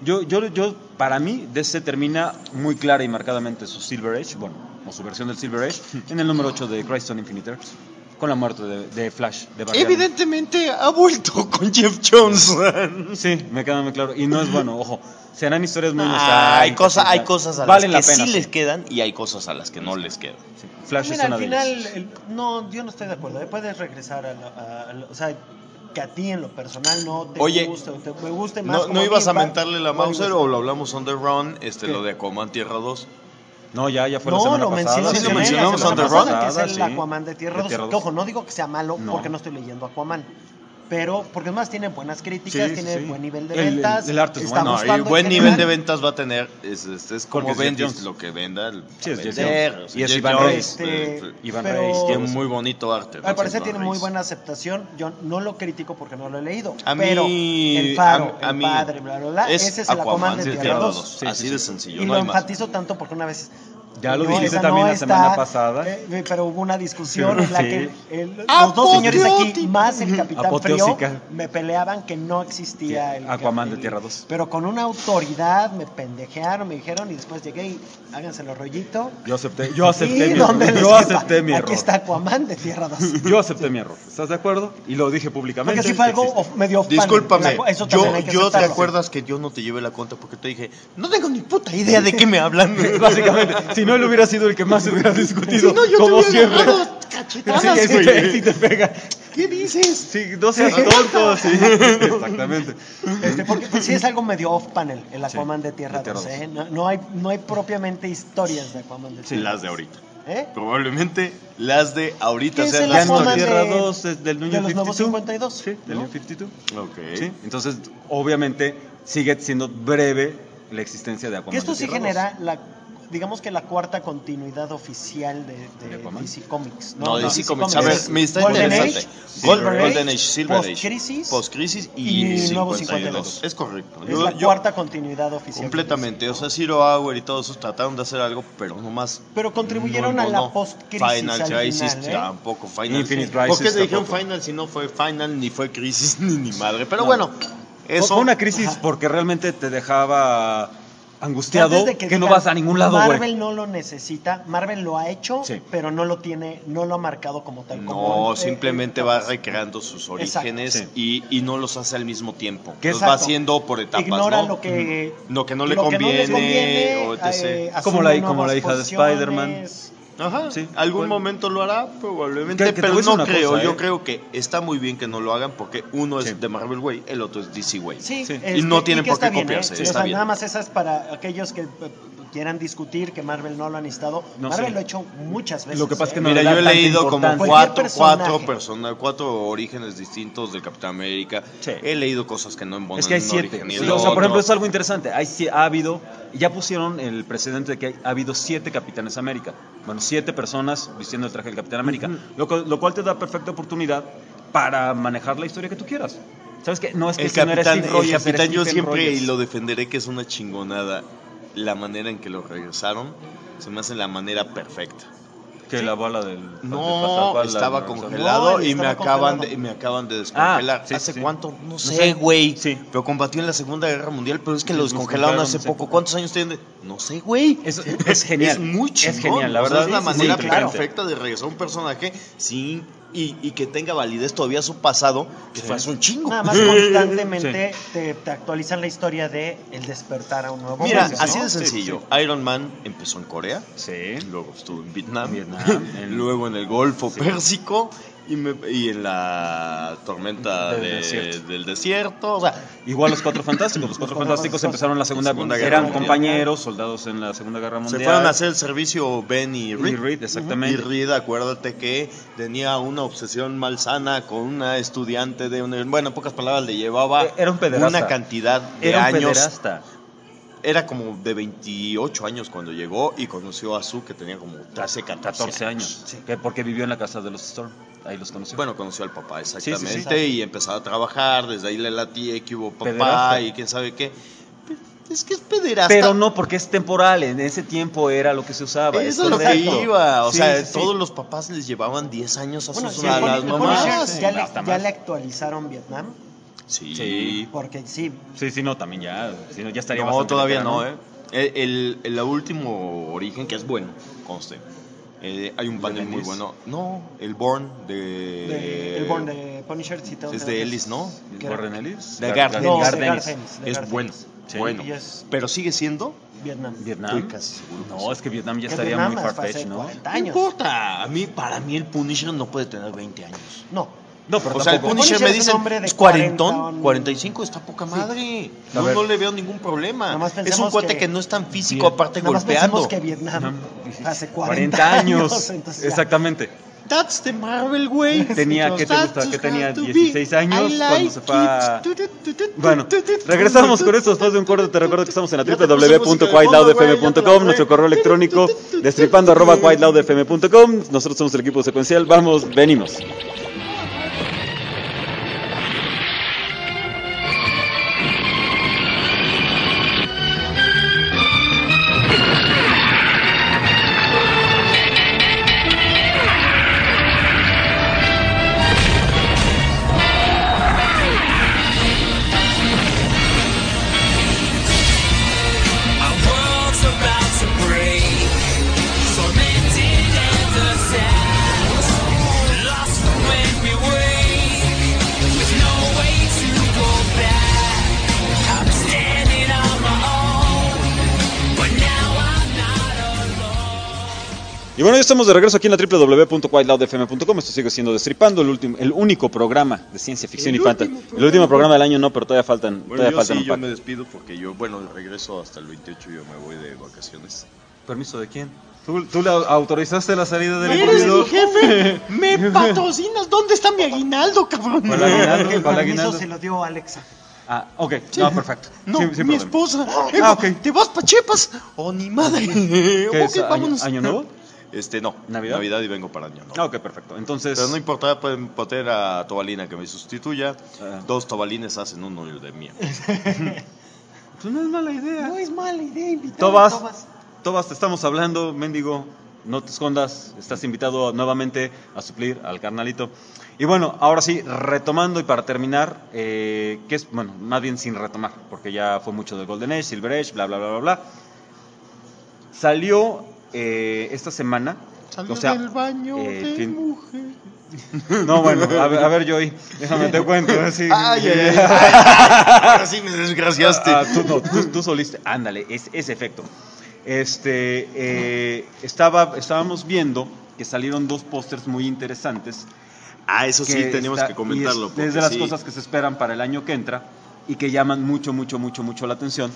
Yo, para mí, DC termina muy clara y marcadamente su Silver Age, bueno, o su versión del Silver Age, en el número 8 de Crisis on Infinite Earths, con la muerte de Flash, de Barry Allen. Evidentemente ha vuelto con Jeff Jones. Sí, me queda muy claro. Y no es bueno, ojo, serán historias muy hay nostálgicas, hay ya. cosas a Valen las que la pena, sí les quedan y hay cosas a las que no les quedan. Sí. Flash Mira, es una al de final, ellas. no, yo no estoy de acuerdo. Puedes regresar o sea, que a ti en lo personal no te Oye, guste, o me guste más. ¿No, como no mí, ibas a va- mentarle la va a Mauser gustar. o lo hablamos on the run, ¿Qué? lo de Aquaman Tierra 2? No, ya fue la No, semana lo pasada. mencioné, Sí, lo la mencionamos semana on the pasada, run. que es el Sí. Aquaman de Tierra 2. Que, ojo, no digo que sea malo No. porque no estoy leyendo Aquaman. Pero, porque además tiene buenas críticas, Sí, tiene sí. buen nivel de El- ventas. el arte es está bueno. No, y gustando buen en nivel de general. ventas va a tener. Es como Porque es Jeff Bendis, Jones. lo que venda. Sí, es Jeff vender, Jones. o sea, Y es Jeff Ivan Jones, Reis. Ivan pero- Reis, tiene muy bonito arte. Al parecer Ivan tiene muy Reis. buena aceptación. Yo no lo critico porque no lo he leído. A pero mí- el faro, a el mí- padre, bla, bla, bla, es ese es el Aquaman de sí, Tierra Tierra 2. 2. Sí, Así sí, de sí. sencillo. Y no lo hay más. enfatizo tanto porque una vez... Ya lo dijiste esa también la está, semana pasada. Pero hubo una discusión en la Sí. que los dos señores aquí, Apoteótica. más el Capitán Frío, Apoteósica. me peleaban que no existía el Aquaman de Tierra 2. Pero con una autoridad me pendejearon, me dijeron, y después llegué y háganselo rollito. Yo acepté Y mi donde error. les Yo quepa, acepté mi error. Aquí está Aquaman de Tierra 2. Yo acepté mi error. ¿Estás de acuerdo? Y lo dije públicamente. Porque sí fue algo Existe. medio off-panel. Discúlpame, Eso también hay que yo te aceptarlo. acuerdas que yo no te llevé la cuenta porque te dije, no tengo ni puta idea de qué me hablan. Básicamente, si no, él hubiera sido el que más hubiera discutido. Si no, yo como te hubiera siempre. agarrado cachetadas, Sí, ahí sí güey. ahí sí te pega. ¿Qué dices? Sí, no seas tonto. Sí, exactamente. Porque pues, sí es algo medio off-panel el Sí, Aquaman de Tierra de Tierra 2. 2. ¿Eh? No hay propiamente historias de Aquaman de Tierra 2. Las de ahorita. ¿Eh? Probablemente las de ahorita ¿Qué es sean el las Ya no, Aquaman Tierra de- 2 es del New de los 52. nuevos 52, Sí, del ¿no? New 52. Ok. Sí, entonces, obviamente, sigue siendo breve la existencia de Aquaman. Que esto de sí Tierra genera digamos que la cuarta continuidad oficial de Aquaman? DC Comics. No, DC Comics. Comics. A ver, Es me está Golden interesante. Age, Golden Age, Silver Age. Post-Crisis. Post-Crisis y y Nuevo 52. Es correcto. Es la cuarta continuidad oficial. Completamente. O sea, Zero Hour y todos esos trataron de hacer algo, pero nomás. Pero contribuyeron no, a la no. post-crisis Final al Crisis final, ¿eh? tampoco. Final Infinite ¿Por Crisis qué le dijeron tampoco. Final si no fue Final, ni fue Crisis, ni madre? Pero bueno, eso. Fue una crisis porque realmente te dejaba angustiado Antes de que no digan, vas a ningún lado, güey. Marvel no lo necesita, Marvel lo ha hecho, Sí. pero no lo tiene, no lo ha marcado como tal. No, como, simplemente va recreando sus orígenes Exacto. y no los hace al mismo tiempo. Que Los va exacto. haciendo por etapas, Ignora ¿no? lo que no le lo que conviene, o etc. Como asume la nuevas hija de posiciones. Spider-Man. Ajá, Sí, algún bueno. momento lo hará, probablemente, Que te voy a pero decir no una creo. cosa, Yo ¿eh? creo que está muy bien que no lo hagan porque uno es Sí. de Marvel Way, el otro es DC Way. Sí, Sí. Y no tienen por qué está bien, copiarse, ¿eh? está O sea, bien. nada más esa es para aquellos que quieran discutir que Marvel no lo ha necesitado. No Marvel sé. lo ha hecho muchas veces. Lo que pasa es que no Mira, le da yo he tanta leído como importancia. Cualquier cuatro personaje. cuatro orígenes distintos del Capitán América. Sí. He leído cosas que no embonan Es que hay en un 7. origen y O el sea, por otro. ejemplo, es algo interesante. Ha habido, ya pusieron el precedente de que ha habido 7 Capitanes América. Bueno, 7 personas vistiendo el traje del Capitán América. Lo cual te da perfecta oportunidad para manejar la historia que tú quieras. ¿Sabes qué? No es que El si no eres capitán, Steve Rogers, el capitán eres yo Stephen siempre Rogers. y lo defenderé que es una chingonada la manera en que lo regresaron. Se me hace la manera perfecta. Que la bala del... No, bala- estaba no, congelado no, y me estaba acaban congelado. de, me acaban de descongelar. Ah, sí, ¿Hace sí. cuánto? No No sé, sé. güey. Sí. Pero combatió en la Segunda Guerra Mundial, pero es que Sí, lo nos descongelaron descongelaron hace hace poco. poco. ¿Cuántos años tiene? No sé, güey. Es genial. Es muy chingón. Es genial, la O sea, verdad. es la Sí, manera sí, claro. perfecta de regresar a un personaje sin y que tenga validez todavía su pasado, que fue hace un chingo. Nada más constantemente te actualizan la historia de el despertar a un nuevo Mira, mundo, así ¿no? de sencillo. Iron Man empezó en Corea. Sí. Luego estuvo en Vietnam, en- luego en el Golfo Pérsico y en la tormenta Del desierto. del desierto. O sea, Igual los Cuatro Fantásticos. Los Cuatro Fantásticos empezaron la Segunda Guerra Eran Mundial. compañeros, soldados en la Segunda Guerra Mundial. se fueron a hacer el servicio Ben y Reed. Y Reed, exactamente. Y Reed, acuérdate que tenía una obsesión malsana con una estudiante de una... Bueno, en pocas palabras, le llevaba Era un pederasta. una cantidad de Era un años. pederasta. Era como de 28 años cuando llegó y conoció a Sue, que tenía como 13, 14 años. Que porque vivió en la casa de los Storm. Ahí los conoció. Bueno, conoció al papá, exactamente, Sí, sí, sí. y empezó a trabajar, desde ahí le latía que hubo papá Pederasta. y quién sabe qué. Es que es pederasta. Pero no porque es temporal. En ese tiempo era lo que se usaba. Eso es lo que correcto. iba, o Sí, sea, sí, sí. todos los papás les llevaban 10 años a Bueno, sus sí, a las el mamás. Punisher ya, Hasta ya más. le actualizaron Vietnam, Sí. Sí. porque sí, Sí, no, también ya. Si no, ya estaría No, bastante todavía veterano. no, El último origen, que es bueno, conste. Hay un panel muy Ellis? bueno. No, el Born de... el Born de Punisher sí tengo Es que de ver. Ellis, ¿no? ¿Qué Warren era? Ellis. De Garth No, Ennis. de Garth Garth Ennis. Ennis, de Es Garth bueno, Ennis. Sí. bueno. Y es Pero sigue siendo... Vietnam. Vietnam. Estoy casi seguro. No, es que Vietnam ya Que estaría Vietnam muy fue hace farfetch, ¿no? 40 No años. importa, para mí el Punisher no puede tener 20 años. No, No, pero O sea, el tampoco. Punisher Punisher me es un dicen, hombre de es cuarentón, 40, 45, está poca madre. A ver. No le veo ningún problema. Nada más Es un pensemos cuate que- que no es tan físico, Bien. aparte nada más golpeando. pensemos que Vietnam hace 40 años. entonces ya. Exactamente. That's the Marvel way. Tenía, ¿qué te Just gusta? that ¿Qué to tenía? have to be. 16 años I cuando like se fue a... it. Bueno, regresamos con esto después de un corte. Te recuerdo que estamos en la Ya te puse música de fondo, güey, ya te la www.quietloudfm.com, nuestro correo electrónico destripando@quietloudfm.com. Nosotros somos el equipo secuencial. Vamos, venimos. Our world's about to break, tormented and the sad, lost when we wake, with no way to go back. I'm standing on my own, but now I'm not alone. Y bueno, ya estamos de regreso aquí en la www.quietloudfm.com. Esto sigue siendo Destripando, el único programa de ciencia ficción y fantasy. El último programa del año no, pero todavía faltan, Bueno, todavía yo faltan sí, un yo par. me despido porque yo, bueno, regreso hasta el 28, yo me voy de vacaciones. ¿Permiso de quién? ¿Tú le autorizaste la salida del ¡Eres individuo? mi jefe! ¡Me patrocinas! ¿Dónde está mi aguinaldo, cabrón? Con el aguinaldo, El con el permiso aguinaldo. se lo dio Alexa. Ah, ok. No, perfecto. No, Sin mi problema. esposa. Ok. ¿Te vas pa' Chiapas? Oh, ni madre. ¿Qué es? Ok, vámonos. ¿Año nuevo? No. ¿Navidad? Navidad y vengo para Año Nuevo. Ah, ok, perfecto. Entonces... Pero no importa, pueden poner a Tobalina que me sustituya. Ah. 2 Tobalines hacen uno de mí. Pues no es mala idea. No es mala idea invitar a Tobas, Tobas, te estamos hablando, mendigo. No te escondas, estás invitado nuevamente a suplir al carnalito. Y bueno, ahora sí, retomando y para terminar, que es, bueno, más bien sin retomar, porque ya fue mucho de Golden Age, Silver Age, bla, bla, bla, bla, bla. Salió esta semana. Salió o sea, del baño de fin- mujer. No, bueno, a ver, Joey, déjame te cuento. Así. Ay. Ahora sí me desgraciaste. Tú soliste, ándale, ese efecto. Estábamos viendo que salieron 2 pósters muy interesantes. Eso sí, teníamos que comentarlo. Es de las cosas que se esperan para el año que entra y que llaman mucho la atención.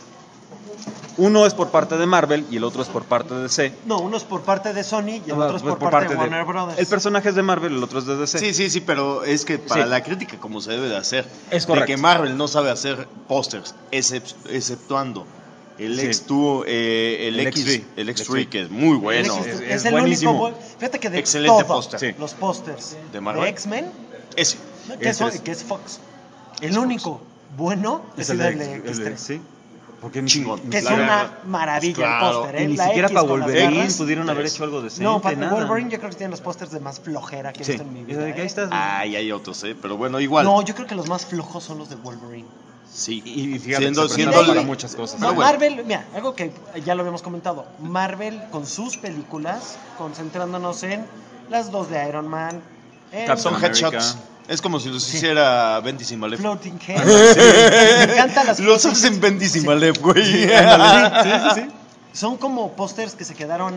Uno es por parte de Marvel y el otro es por parte de DC. No, uno es por parte de Sony y el otro es por parte de Warner Brothers. El personaje es de Marvel, el otro es de DC. Sí, pero es que para Sí. la crítica como se debe de hacer, Es de correcto. que Marvel no sabe hacer pósters, exceptuando el Sí. X2, el X3, que es muy bueno. Es el buenísimo. único. Fíjate que de Excelente todos póster. Sí. los pósters ¿De Marvel? X-Men, Ese. que es Fox, el único bueno es el de X3. Sí. Porque Chingón. Que es La una verdad. maravilla Claro. el póster, Y ¿eh? ni La siquiera X para con las Wolverine garras. pudieron haber hecho algo decente. No, para nada. Wolverine yo creo que tienen los pósters de más flojera que he Sí. visto en mi Y vida. de que ahí estás. Ay, hay otros, pero bueno, igual. No, yo creo que los más flojos son los de Wolverine. Sí. Y fíjate, Siendo- se siendo- prestaba para muchas cosas. No, Pero bueno. Marvel, mira, algo que ya lo habíamos comentado. Marvel con sus películas, concentrándonos en las 2 de Iron Man, en Captain Son America. headshots. Es como si los hiciera Bendis y Malef. Floating Head. Me encantan las Los floating- hacen Bendis y Malef, güey. Sí. Son como pósters que se quedaron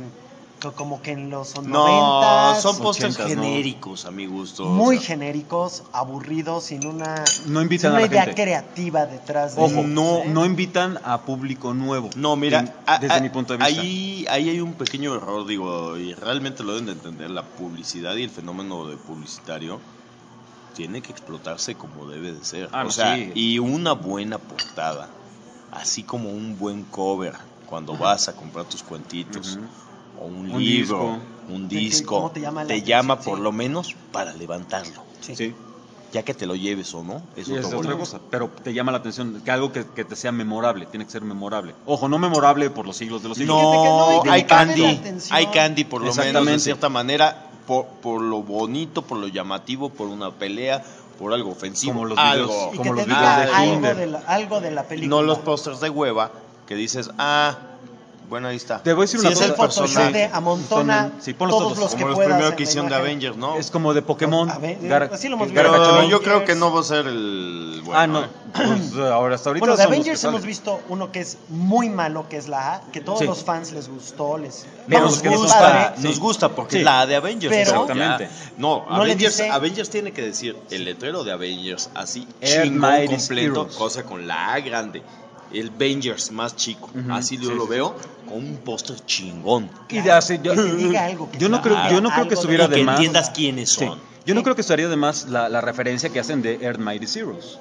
como que en los No, 90s, son pósters 80s, ¿no? genéricos, a mi gusto. muy O sea, genéricos, aburridos, sin una, No invitan sin a una la idea gente. creativa detrás de Ojo, ellos, ¿eh? no invitan a público nuevo. No, mira, Desde mi punto de vista. ahí hay un pequeño error, digo, y realmente lo deben de entender. La publicidad y el fenómeno de publicitario tiene que explotarse como debe de ser. Ah, no, o sea, sí. y una buena portada, así como un buen cover cuando vas a comprar tus cuentitos, Ujú. o un Un libro, disco. un De que, disco, ¿cómo te llama la te atención? llama Sí. por lo menos para levantarlo. Sí. Ya que te lo lleves o no, es Y es otro otra boleto. cosa, pero te llama la atención que algo que te sea memorable, tiene que ser memorable. Ojo, no memorable por los siglos de los siglos. Fíjate que no, No, y que hay te llame la candy, atención. hay candy por lo menos de Exactamente. cierta manera, por lo bonito, por lo llamativo, por una pelea, por algo ofensivo, Como los algo. videos, Y como que los te videos diga de algo Kinder. algo de la película. No los pósters de hueva que dices, bueno, ahí está. Te voy a decir Si una es cosa. el Photoshop personaje, de amontona Sí, ponlos todos todos. los que como los puedas primeros en que la hicieron de imagen. Avengers, ¿no? Es como de Pokémon. A ver, Gar- así lo hemos Gar- visto. Pero Gargachomon. yo creo que no va a ser el bueno. Ah, no. Pues, ahora hasta ahorita Bueno, de son los Avengers que hemos salen. visto uno que es muy malo, que es la A, que todos Sí. los fans les gustó, Pero vamos, los que muy les padre. gusta, Nos gusta porque Sí. es la de Avengers. Pero- ya. Exactamente. No, No le Avengers, dice- Avengers tiene que decir el letrero de Avengers así Air chingón Mighty's completo, Heroes. cosa con la A grande. El Avengers más chico, Ujú, así yo sí, lo sí, veo con un póster chingón. Y de hace- yo, Que te diga algo, que yo no sea creo, yo no creo algo que de- estuviera Y que de más. entiendas quiénes Sí. son. Yo no creo que estaría de más la referencia que hacen de Earth Mighty Zeros.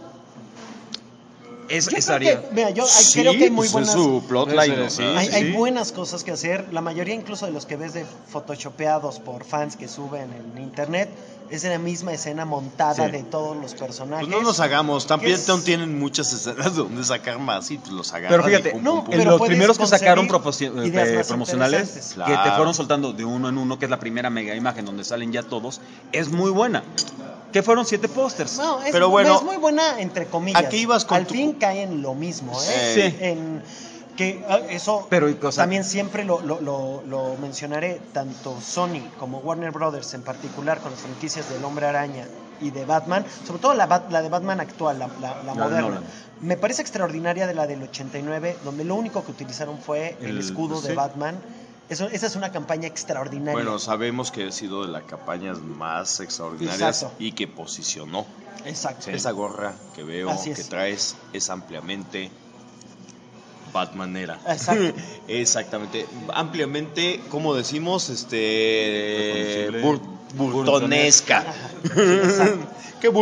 Yo Estaría. creo que, mira, Sí, creo que hay muy pues buenas... es su plotline, ¿no? Sí, Hay buenas cosas que hacer. La mayoría incluso de los que ves de photoshopeados por fans que suben en internet es en la misma escena montada Sí. de todos los personajes. Pues no nos hagamos, también Es- tienen muchas escenas donde sacar más y pues los agarran. Pero fíjate, y pum, no, pum, pum. en pero los puedes primeros que sacaron concebir ideas más promocionales, interesantes. que te Claro. fueron soltando de uno en uno, que es la primera mega imagen donde salen ya todos, es muy buena. Que fueron 7 pósters. No, es, Pero bueno, es muy buena entre comillas. ¿a qué ibas con Al tu- fin cae en lo mismo, Sí. En que eso Pero, o sea, también siempre lo mencionaré, tanto Sony como Warner Brothers en particular con las franquicias del Hombre Araña y de Batman, sobre todo la de Batman actual, la de moderna. Nolan. Me parece extraordinaria de la del 89, donde lo único que utilizaron fue el escudo sí. de Batman. Esa es una campaña extraordinaria. Bueno, sabemos que ha sido de las campañas más extraordinarias Exacto. y que posicionó. Exacto. Esa gorra que veo Así que es. traes es ampliamente Batmanera. Exacto. Exactamente. Ampliamente, como decimos, Reconocible. burtonesca. Exacto. ¿Qué Burton?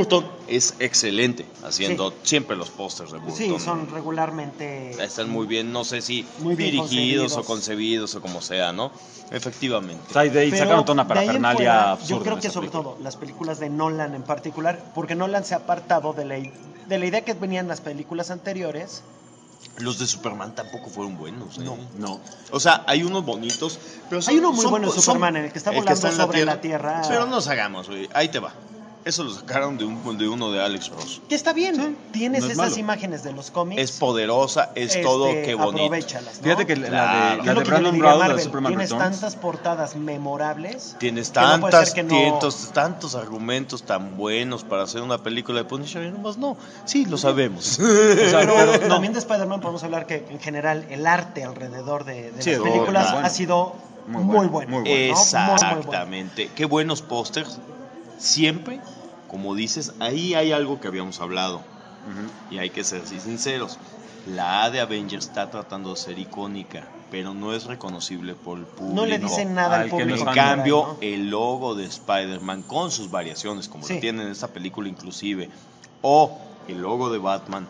es excelente haciendo siempre los pósters de Burton. Sí, son regularmente... Están muy bien, no sé si Muy bien dirigidos o concebidos. concebidos o como sea, ¿no? Efectivamente. O sea, de ahí Pero sacaron toda una de ahí en parafernalia fuera, absurda. yo creo en que esa sobre película. todo las películas de Nolan en particular, porque Nolan se ha apartado de la idea que venían las películas anteriores. Los de Superman tampoco fueron buenos. No. O sea, hay unos bonitos, pero Hay uno muy bueno de Superman, en el que está volando en sobre la Tierra. Pero no nos hagamos, güey. Ahí te va. Eso lo sacaron de uno de Alex Ross. Que está bien, tienes no es esas malo. imágenes de los cómics. Es poderosa, es todo, qué bonito. Aprovéchalas, ¿no? Fíjate que Claro. ¿Qué la es lo de que yo le Brandon diría a Brown, la de Marvel? Superman Tienes Returns. tantas portadas memorables. Tienes que no puede ser que no- tantos argumentos tan buenos para hacer una película de Punisher y nomás no. Sí, lo sabemos. Pero también de Spider-Man podemos hablar que en general el arte alrededor de Sí, las es películas bueno. ha sido Muy muy bueno, bueno. muy bueno. ¿no? Exactamente. Qué buenos pósters. Siempre, como dices, ahí hay algo que habíamos hablado. Y hay que ser así sinceros. La A de Avengers está tratando de ser icónica, pero no es reconocible por el público. No le dicen nada al Al que no público. es En fan, cambio, ¿no? el logo de Spider-Man con sus variaciones, como Sí. lo tiene en esta película inclusive, o el logo de Batman,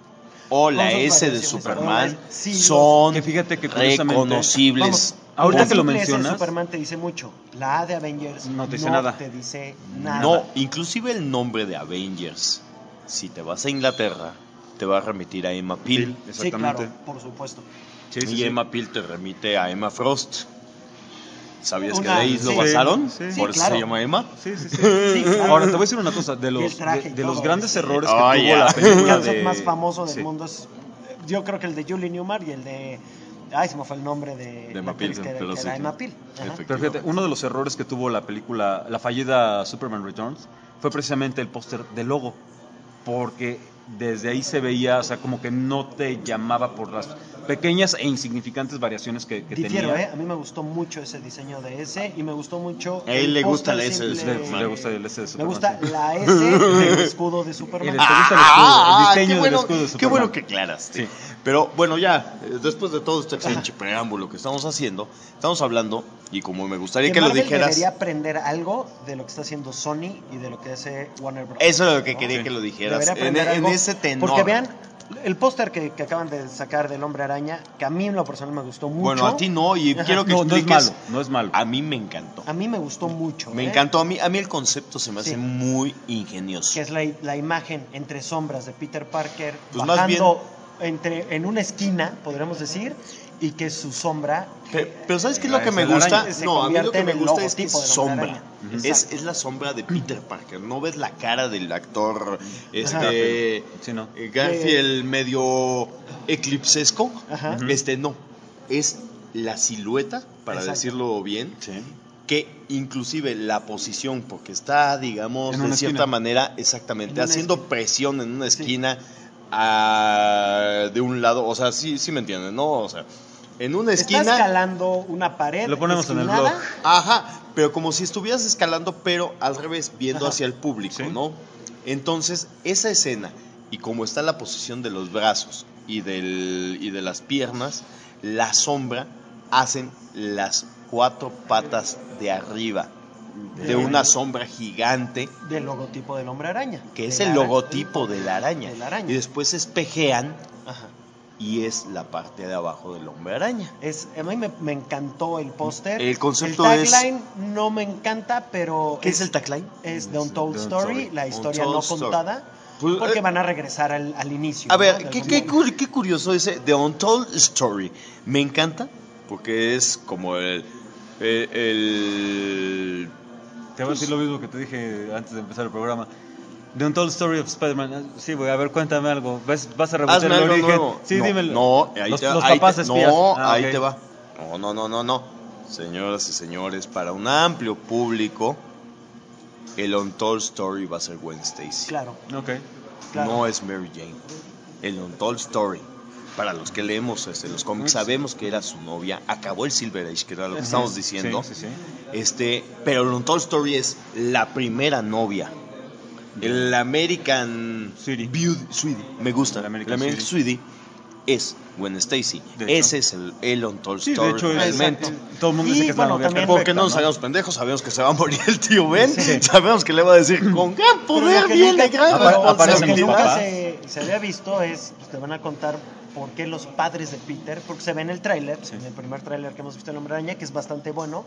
o la sus S de variaciones, Superman, sí, son que fíjate que curiosamente- reconocibles. Vamos, Ahorita la que lo simple S de mencionas- Superman te dice mucho. La A de Avengers No te dice nada. te dice nada. No, inclusive el nombre de Avengers, si te vas a Inglaterra, te va a remitir a Emma Peel. Sí, Exactamente. claro, por supuesto. Sí, Y sí, sí. Emma Peel te remite a Emma Frost. ¿Sabías que de Una- ahí lo sí, basaron? sí, Por eso claro. se llama Emma. Sí, sí, sí. Sí, claro. Ahora te voy a decir una cosa, de Y el los, traje y de los todo, grandes sí. errores que Oh, tuvo yeah. la El película concept de... más famoso del Sí. mundo es, yo creo que el de Julie Newmar y el de, ay, se me fue el nombre de Emma la actriz Peel, que pero era sí. Emma Peel. Ajá. Pero fíjate, uno de los errores que tuvo la película, la fallida Superman Returns, fue precisamente el póster del logo, porque desde ahí se veía, o sea, como que no te llamaba por las pequeñas e insignificantes variaciones que Difiero, tenía. A mí me gustó mucho ese diseño de S y me gustó mucho. A él el le gusta póster la S de simple. Superman. Le gusta el S de Me Superman. gusta sí. la S del escudo de Superman. ¿Te gusta el escudo? El diseño qué del bueno, escudo de qué Superman. bueno que aclaraste. Sí. Pero bueno, ya, después de todo este pinche preámbulo que estamos haciendo, estamos hablando, y como me gustaría que lo Marvel dijeras, debería aprender algo de lo que está haciendo Sony y de lo que hace Warner Bros. eso es lo que quería que lo dijeras, Debería en aprender algo, ese tenor. Porque vean, el póster que acaban de sacar del Hombre Araña, que a mí en lo personal me gustó mucho. Bueno, a ti no, y Ajá. quiero que No, no es expliques. malo, no es malo. A mí me encantó. A mí me gustó mucho. Me encantó, a mí el concepto se me hace Sí. muy ingenioso. Que es la imagen entre sombras de Peter Parker Pues más bajando en una esquina, podríamos decir, y que su sombra Pero ¿sabes qué es lo que me Es la gusta? araña. Se No, a mí lo convierte que en me el gusta es que es logotipo del Hombre sombra. Araña. Ujú. Es la sombra de Peter Parker. No ves la cara del actor Sí, no. Garfield medio eclipsesco. Ajá. No. Es la silueta, para Exacto. decirlo bien, Sí. que inclusive la posición, porque está, digamos, En de una cierta esquina. manera, exactamente, En una haciendo esquina. presión en una Sí. esquina de un lado, o sea, sí me entienden, ¿no? O sea, en una está esquina... escalando una pared. Lo ponemos en el esquinada. blog. Ajá, pero como si estuvieras escalando, pero al revés, viendo Ajá. hacia el público, Sí. ¿no? Entonces, esa escena, y como está la posición de los brazos y de las piernas, la sombra hacen las 4 patas de arriba de una sombra gigante, Del logotipo del Hombre Araña. que es De el la- logotipo de la araña. de la araña. Y después se espejean Ajá. y es la parte de abajo del hombre araña. A mí me encantó el póster. El concepto el tagline no me encanta, pero ¿Qué es el tagline? es The Untold The Story, Untold la historia Untold no Story. contada, Pues, porque van a regresar al inicio. A ¿no? ver, De qué, algún modo. qué curioso ese The Untold Story. Me encanta porque es como el Te voy a decir lo mismo que te dije antes de empezar el programa. The Untold Story of Spider-Man. Sí, güey, a ver, cuéntame algo. ¿Vas a rebotar hazme el algo origen? nuevo. Sí, no, dímelo. No, ahí los, te va. los ahí papás te, espías. No, Ah, ahí ok. te va. No. Señoras y señores, para un amplio público, el Untold Story va a ser Gwen Stacy. Claro, Ok. claro. No es Mary Jane. El Untold Story. Para los que leemos los cómics, sabemos que era su novia. Acabó el Silver Age, que era lo que estamos diciendo. Sí, sí, sí. Pero el Untold Story es la primera novia. El American Sweetie. Beauty, Sweetie. Me gusta. El El American American Sweetie. es Gwen Stacy. De hecho. Ese es el Elon Tolstoy. Sí, de hecho, realmente. todo el mundo Y, dice que es la bueno, novia también- Porque perfecta, no nos hagamos pendejos, sabemos que se va a morir el tío Ben, sabemos que le va a decir con gran Pero poder lo que viene nunca- gran aparecen lo que responsabilidad. los nunca papás. se había visto es, pues, te van a contar por qué los padres de Peter, porque se ve en el tráiler, en el primer tráiler que hemos visto en Hombre Araña, que es bastante bueno,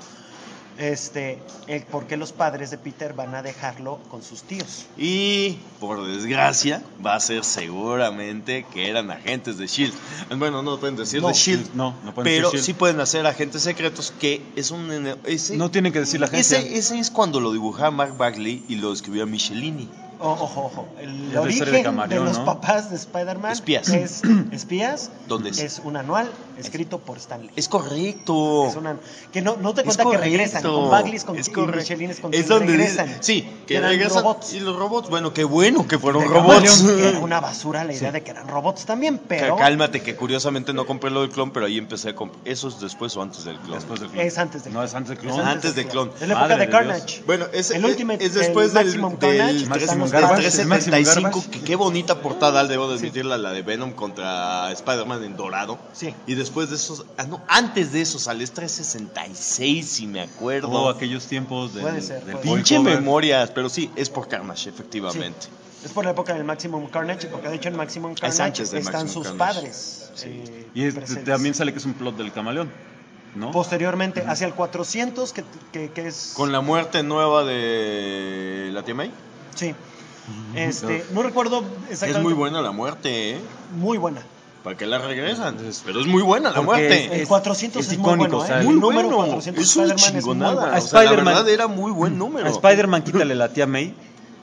el por qué los padres de Peter van a dejarlo con sus tíos. Y por desgracia va a ser seguramente que eran agentes de S.H.I.E.L.D. Bueno, no pueden decir No. de S.H.I.E.L.D. No pueden pero decir sí pueden hacer agentes secretos, que es un... Ese, No tienen que decir la agencia. ese es cuando lo dibujaba Mark Bagley y lo escribía Michelini. Ojo, el Es la historia de origen de Camaleón, los ¿no? papás de Spider-Man Espías. es espías, ¿Dónde es? es un anual escrito por Stan Lee. Es correcto. Es una- que no te Es cuenta que regresan correcto. con Bagley's con Es y correcto. Michelines con Es quien donde regresan. sí, que eran regresan robots. y los robots, bueno, qué bueno que fueron De robots. Camaleón, que era una basura la idea de que eran robots también, pero Cálmate, que curiosamente no compré lo del clon, pero ahí empecé a comprar. ¿Eso es después o antes del clon? Después del clon. es antes de No, es antes del clon. Es Antes del clon. Es la época Madre de de Carnage. Bueno, ese El Ultimate- es después el del Maximum Carnage, Maximum están los Garbage, padres. el Maximum 375, Garbage. que qué bonita portada, debo de admitirla, la de Venom contra Spider-Man en dorado. Sí. Y después de esos, antes de eso sale, es 366, si me acuerdo. Oh, aquellos tiempos Puede ser, del puede Pinche cover. memorias, pero sí, es por Carnage, Sí. efectivamente. Es por la época del Maximum Carnage, porque de hecho en Maximum Carnage antes del están Maximum sus Carnage. padres. Sí. Y presentes. también sale que es un plot del camaleón, ¿no? Posteriormente, hacia el 400, que es... Con la muerte nueva de la tía May. Sí. No recuerdo exactamente. Es muy buena la muerte, ¿eh? Muy buena. ¿Para qué la regresan? Pero es muy buena la Porque muerte. El 400 es es, muy icónico, bueno, o sea, ¿eh? Muy El número bueno. 400 Es una Spider-Man es muy chingonada. bueno. A O sea, la Spider-Man- verdad era muy buen número. A Spider-Man quítale la tía May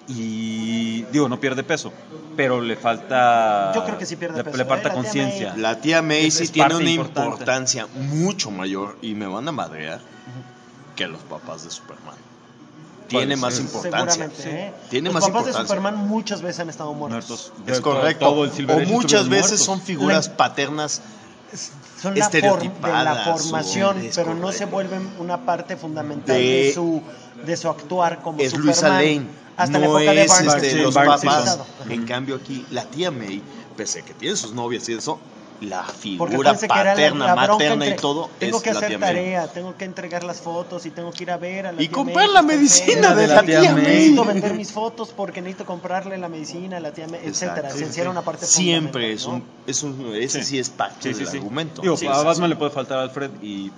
y digo, no pierde peso, pero le falta Yo creo que sí pierde peso, le falta la tía conciencia. May. La tía May sí Es tiene parte una importante. importancia mucho mayor, y me van a madrear, que los papás de Superman. Tiene más ser. importancia. Seguramente, ¿eh? Tiene Los más papás de importancia. Superman muchas veces han estado muertos. Muertos. Es De todo- correcto. todo el Silver O Age muchas estuvieron veces muertos. son figuras La- paternas. Son la Estereotipadas, de la formación, es pero no correcto. se vuelven una parte fundamental De- de su actuar como Es Superman. Luisa Lane. Hasta no la época de es Barnes. los Barnes papás. Simpson. En cambio aquí, la tía May, pese a que tiene sus novias y eso, la Porque figura acuérdense que era paterna, la bronca materna y entre, todo tengo es que la hacer tía May. tarea, tengo que entregar las fotos y tengo que ir a ver a la Y tía comprar May, la que está medicina enferma. de la tía May. Necesito vender mis fotos porque necesito comprarle la medicina a la tía May, etcétera. Exacto. Se encierra una parte Siempre es fundamental, ese sí es parte del argumento. Digo, Sí, a sí, Batman le puede faltar a Alfred y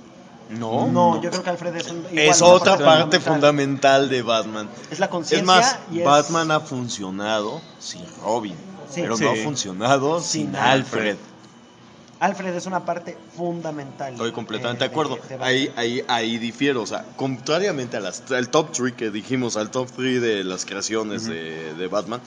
No, ¿no? No, yo creo que Alfred es igual, es una otra parte fundamental de Batman. Es la Es conciencia más, y es... Batman ha funcionado sin Robin, Sí. pero Sí. no ha funcionado sin Sin Alfred. Alfred es una parte fundamental. Estoy completamente de acuerdo. de Batman. Ahí difiero. O sea, contrariamente al top 3 que dijimos, al top 3 de las creaciones de Batman,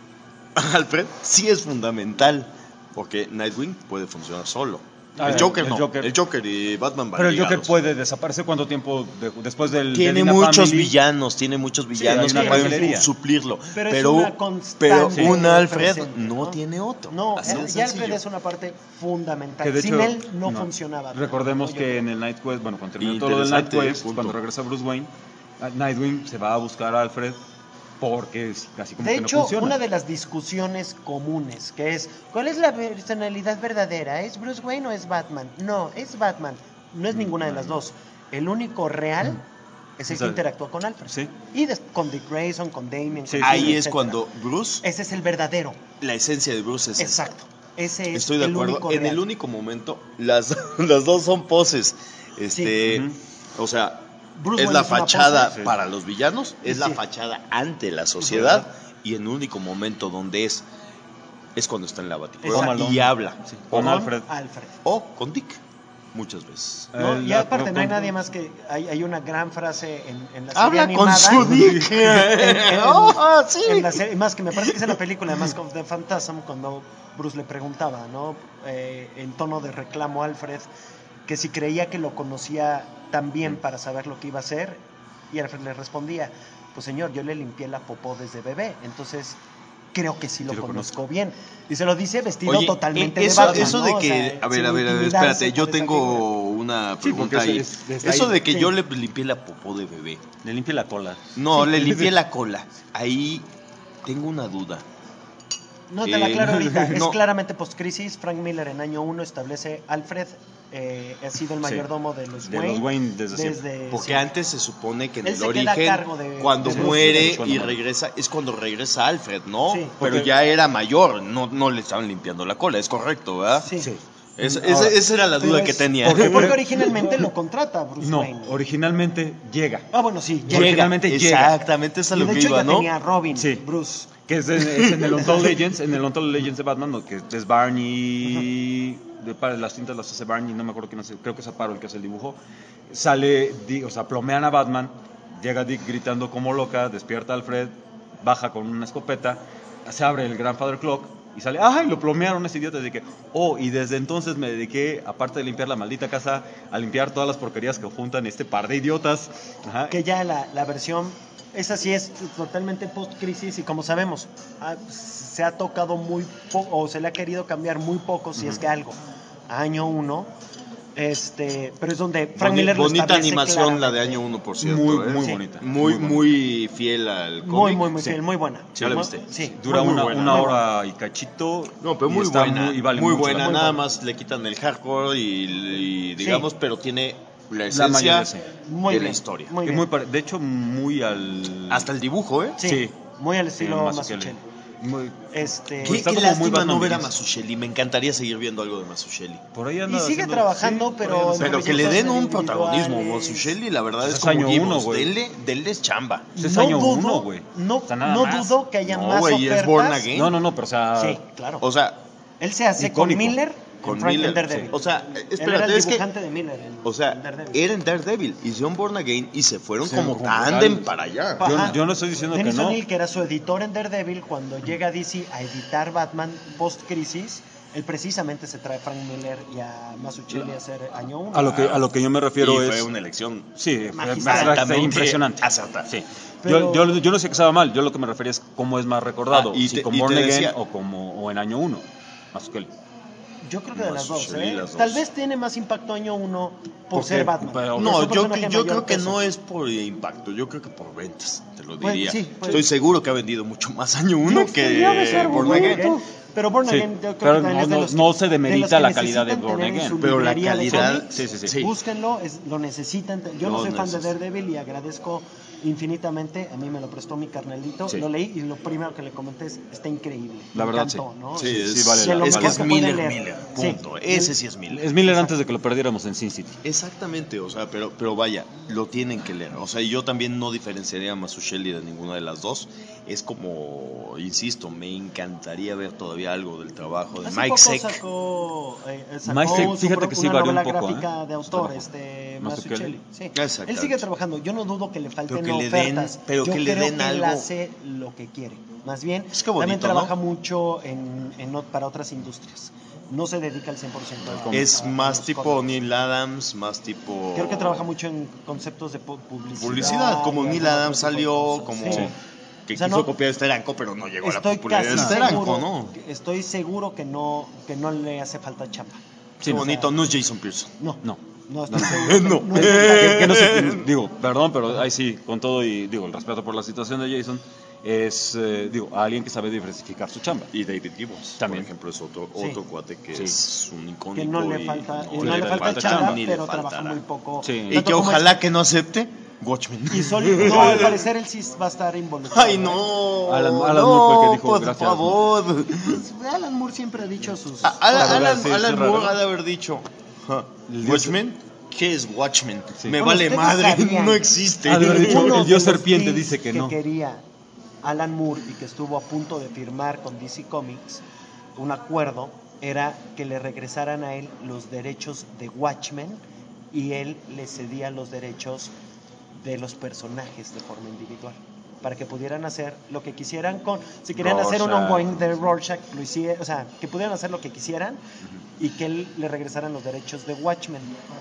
Alfred sí es fundamental. Porque Nightwing puede funcionar solo. Ah, El Joker el no. Joker. El Joker y Batman van pero el Joker ligados. puede desaparecer cuánto tiempo después del Tiene de Dina muchos Family? villanos, tiene muchos villanos hay que una pueden galería. suplirlo. Pero Pero, es una constante pero un Alfred presente, no tiene otro. No, Así de y Alfred sencillo. es una parte fundamental. Que de Sin hecho, él no funcionaba. Recordemos No, yo que creo. en el Night Quest, bueno, cuando terminó todo lo del Night Interesante Quest, punto. cuando regresa Bruce Wayne, Nightwing se va a buscar a Alfred porque es casi como De que hecho, no funciona. una de las discusiones comunes, que es, ¿cuál es la personalidad verdadera? ¿Es Bruce Wayne o es Batman? No, es Batman. No es ninguna de las dos. El único real es el O que sea, interactúa con Alfred. sí. Y con Dick Grayson, con Damien. Sí, con Ahí Jimmy, es etcétera. cuando Bruce, Ese es el verdadero. la esencia de Bruce es esa. Exacto. Ese es Estoy de el acuerdo. único En real. el único momento, las dos son poses. Ujú. O sea, Bruce es Wayne la es una fachada pose. Sí. para los villanos, es Sí. la fachada ante la sociedad, y en el único momento donde es cuando está en la Baticueva Exacto. y habla. Sí, con Alfred. O con Dick, muchas veces. ¿no? Y La- aparte no hay con- nadie más que... Hay una gran frase en la serie Habla con animada. su Dick. Oh, sí. En la serie, más que me parece que es en la película de Mask of the Phantasm, cuando Bruce le preguntaba, ¿no? En tono de reclamo a Alfred, que si creía que lo conocía tan bien para saber lo que iba a hacer, y Alfred le respondía, pues señor, yo le limpié la popó desde bebé, entonces creo que sí lo conozco bien. Y se lo dice vestido Oye, totalmente eso, de Batman, eso ¿no? de O que, sea, a ver, sin espérate, intimidarse yo por esa tengo figura. una Sí, pregunta porque ahí. es Eso ahí. de que Sí. yo le limpié la popó de bebé. Le limpia la cola. No, le limpié la cola. Ahí tengo una duda. No te la aclaro ahorita. no. Es claramente post-crisis. Frank Miller en año 1 establece Alfred. Ha sido el mayordomo de los De Wayne. los Wayne desde siempre. Porque sí. antes se supone que en Él el se queda a origen, cargo de cuando Bruce muere Wayne. y regresa, es cuando regresa Alfred, ¿no? Sí. Pero ya era mayor, no le estaban limpiando la cola, es correcto, ¿verdad? Sí. Esa era la Pero duda es- que tenía. Porque originalmente lo contrata Bruce No, Wayne. originalmente llega. Ah, bueno, sí. Originalmente llega. Exactamente, esa es Y lo de que hecho iba, ya ¿no? tenía Robin, Sí. Bruce. Que es en el Untold Legends, en el Untold Legends de Batman, ¿no? Que es Barney, para las tintas las hace Barney, no me acuerdo quién hace, creo que es Aparo el que hace el dibujo. Sale, o sea, plomean a Batman, llega Dick gritando como loca, despierta a Alfred, baja con una escopeta, se abre el Grandfather Clock y sale, ¡ay! Lo plomearon ese idiota. Y desde entonces me dediqué, aparte de limpiar la maldita casa, a limpiar todas las porquerías que juntan este par de idiotas. Ajá. Que ya la versión, esa sí es totalmente post-crisis y como sabemos, se ha tocado muy poco, o se le ha querido cambiar muy poco, si es que algo, a año 1. Pero es donde Frank Miller lo Bonita establece animación la de claramente. año 1, por cierto. Muy Sí. bonita. Muy fiel al cómic. Muy Sí. fiel, muy buena. ¿Ya la Muy- viste? Sí. Dura muy una buena. hora y cachito. No, pero y muy está buena. y vale muy mucho buena, la pena. nada más le quitan el hardcore y digamos, Sí. pero tiene la La esencia mayonesa. Muy de bien, la historia. muy Y bien. de hecho, muy al... Hasta el dibujo, ¿eh? Sí, sí. muy al estilo Mazzucchelli. Mazzucchelli. Muy- Qué, Está qué como muy lástima no Batman ver a Begins. Mazzucchelli. Me encantaría seguir viendo algo de Mazzucchelli. Por ahí Y anda sigue haciendo- trabajando, sí, pero por ahí anda Pero haciendo- que le den un Proyectos protagonismo. individuales. Mazzucchelli, la verdad Pues es es como año Gibbons. uno, güey. Denles chamba. Pues es año uno, güey. No, O sea, nada no más. dudo que haya No, más güey, ofertas. es Born Again. No, pero o sea... Sí, claro. O sea, Él se hace icónico. con Miller, con Frank Miller. en Daredevil. O sea, Él era espérate, el es que. dibujante de Miller en, O sea, en Daredevil. era en Daredevil, hicieron Born Again y se fueron Sí, como como tándem tal. para allá. Ajá. Yo no estoy diciendo Dennis que no. O'Neil, que era su editor en Daredevil, cuando llega a DC a editar Batman post-crisis, él precisamente se trae a Frank Miller y a Mazzucchelli a hacer año 1. A lo que yo me refiero Y es... fue una elección Sí, magistral. fue impresionante. Acertada. Sí. Pero- Yo no sé que estaba mal, yo lo que me refería es cómo es más recordado, Ah, y si te- con y Born te Again decía- o en año 1. Mazzucchelli. Yo creo que de las dos, Mazzucchelli, ¿eh? las dos. Tal vez tiene más impacto año 1 por ¿Por ser qué? Batman. Pero- No, Es un yo personaje de creo mayor que peso. no es por impacto, yo creo que por ventas, te lo Pues, diría. sí, pues. Estoy seguro que ha vendido mucho más año 1 Me que extrañaba ese Born argumento. Again. Pero Born Sí, Again, yo creo pero que también es de no- los que- no se de demerita los que la calidad de necesitan Born tener en Again. su Pero la librería de calidad, cómics. sí. Búsquenlo, lo necesitan. Yo no Lo soy fan de necesitan. Daredevil y agradezco infinitamente. A mí me lo prestó mi carnalito. Sí. Lo leí y lo primero que le comenté es: está increíble. La Me verdad, encantó, sí. ¿no? Sí, Sí, vale es, la- es vale que la es pena. Miller, Leer. Miller, Sí. punto. Ese sí es Miller. Es Miller antes de que lo perdiéramos en Sin City. Exactamente, o sea, pero vaya, lo tienen que leer. O sea, yo también no diferenciaría a Mazzucchelli de ninguna de las dos. Es como, insisto, me encantaría ver todavía algo del trabajo de Hace Mike poco Zeck. sacó Mike Zeck, su fíjate que sí una varió un novela poco, gráfica de autor, Mazzucchelli. Mazzucchelli. Sí. Exactamente. Él sigue trabajando. Yo no dudo que le falten Pero que le den- ofertas. pero Yo que le creo den que él algo. hace lo que quiere. Más bien, Es que bonito, también trabaja ¿no? mucho para otras industrias. No se dedica al 100% a Es a más los tipo cómics. Neil Adams, más tipo... Creo que trabaja mucho en conceptos de publicidad. Publicidad, como y Neil algún Adams otro tipo de salió, cosas. como... Sí. Que O sea, quiso no- copiar Steranko, pero no llegó a la Estoy popularidad de casi Steranko, seguro, ¿no? estoy seguro que no le hace falta chamba. Qué bonito, no es Jason Pearson. No, No. no estoy seguro. No. Que no sé, digo, perdón, pero ahí sí, con todo y digo, el respeto por la situación de Jason, es, alguien que sabe diversificar su chamba. Y David Gibbons, También. por ejemplo, es otro Sí. cuate que Sí. es un icónico. Que no le y falta, no no le falta falta chamba, chamba, ni le pero trabaja faltará. muy poco. Sí. Y Tanto que como ojalá que no acepte Watchmen. Y sólido. No, al parecer él sí va a estar involucrado. Ay, no. Alan Moore no, fue el que dijo, por gracias. favor. Pues, Alan Moore siempre ha dicho sus. Alan, Sí, Alan es Moore raro. ha de haber dicho, "Ja, El dios- ¿Watchmen? ¿Qué es Watchmen? Sí. Me Bueno, vale ustedes madre, sabían. no existe. Ha de haber dicho, Uno el dios de los serpiente deals dice que no. quería Alan Moore y que estuvo a punto de firmar con DC Comics un acuerdo era que le regresaran a él los derechos de Watchmen y él le cedía los derechos de los personajes de forma individual para que pudieran hacer lo que quisieran con si querían hacer un Rorschach. ongoing de Rorschach lo hicieran, o sea, que pudieran hacer lo que quisieran y que él le regresaran los derechos de Watchmen.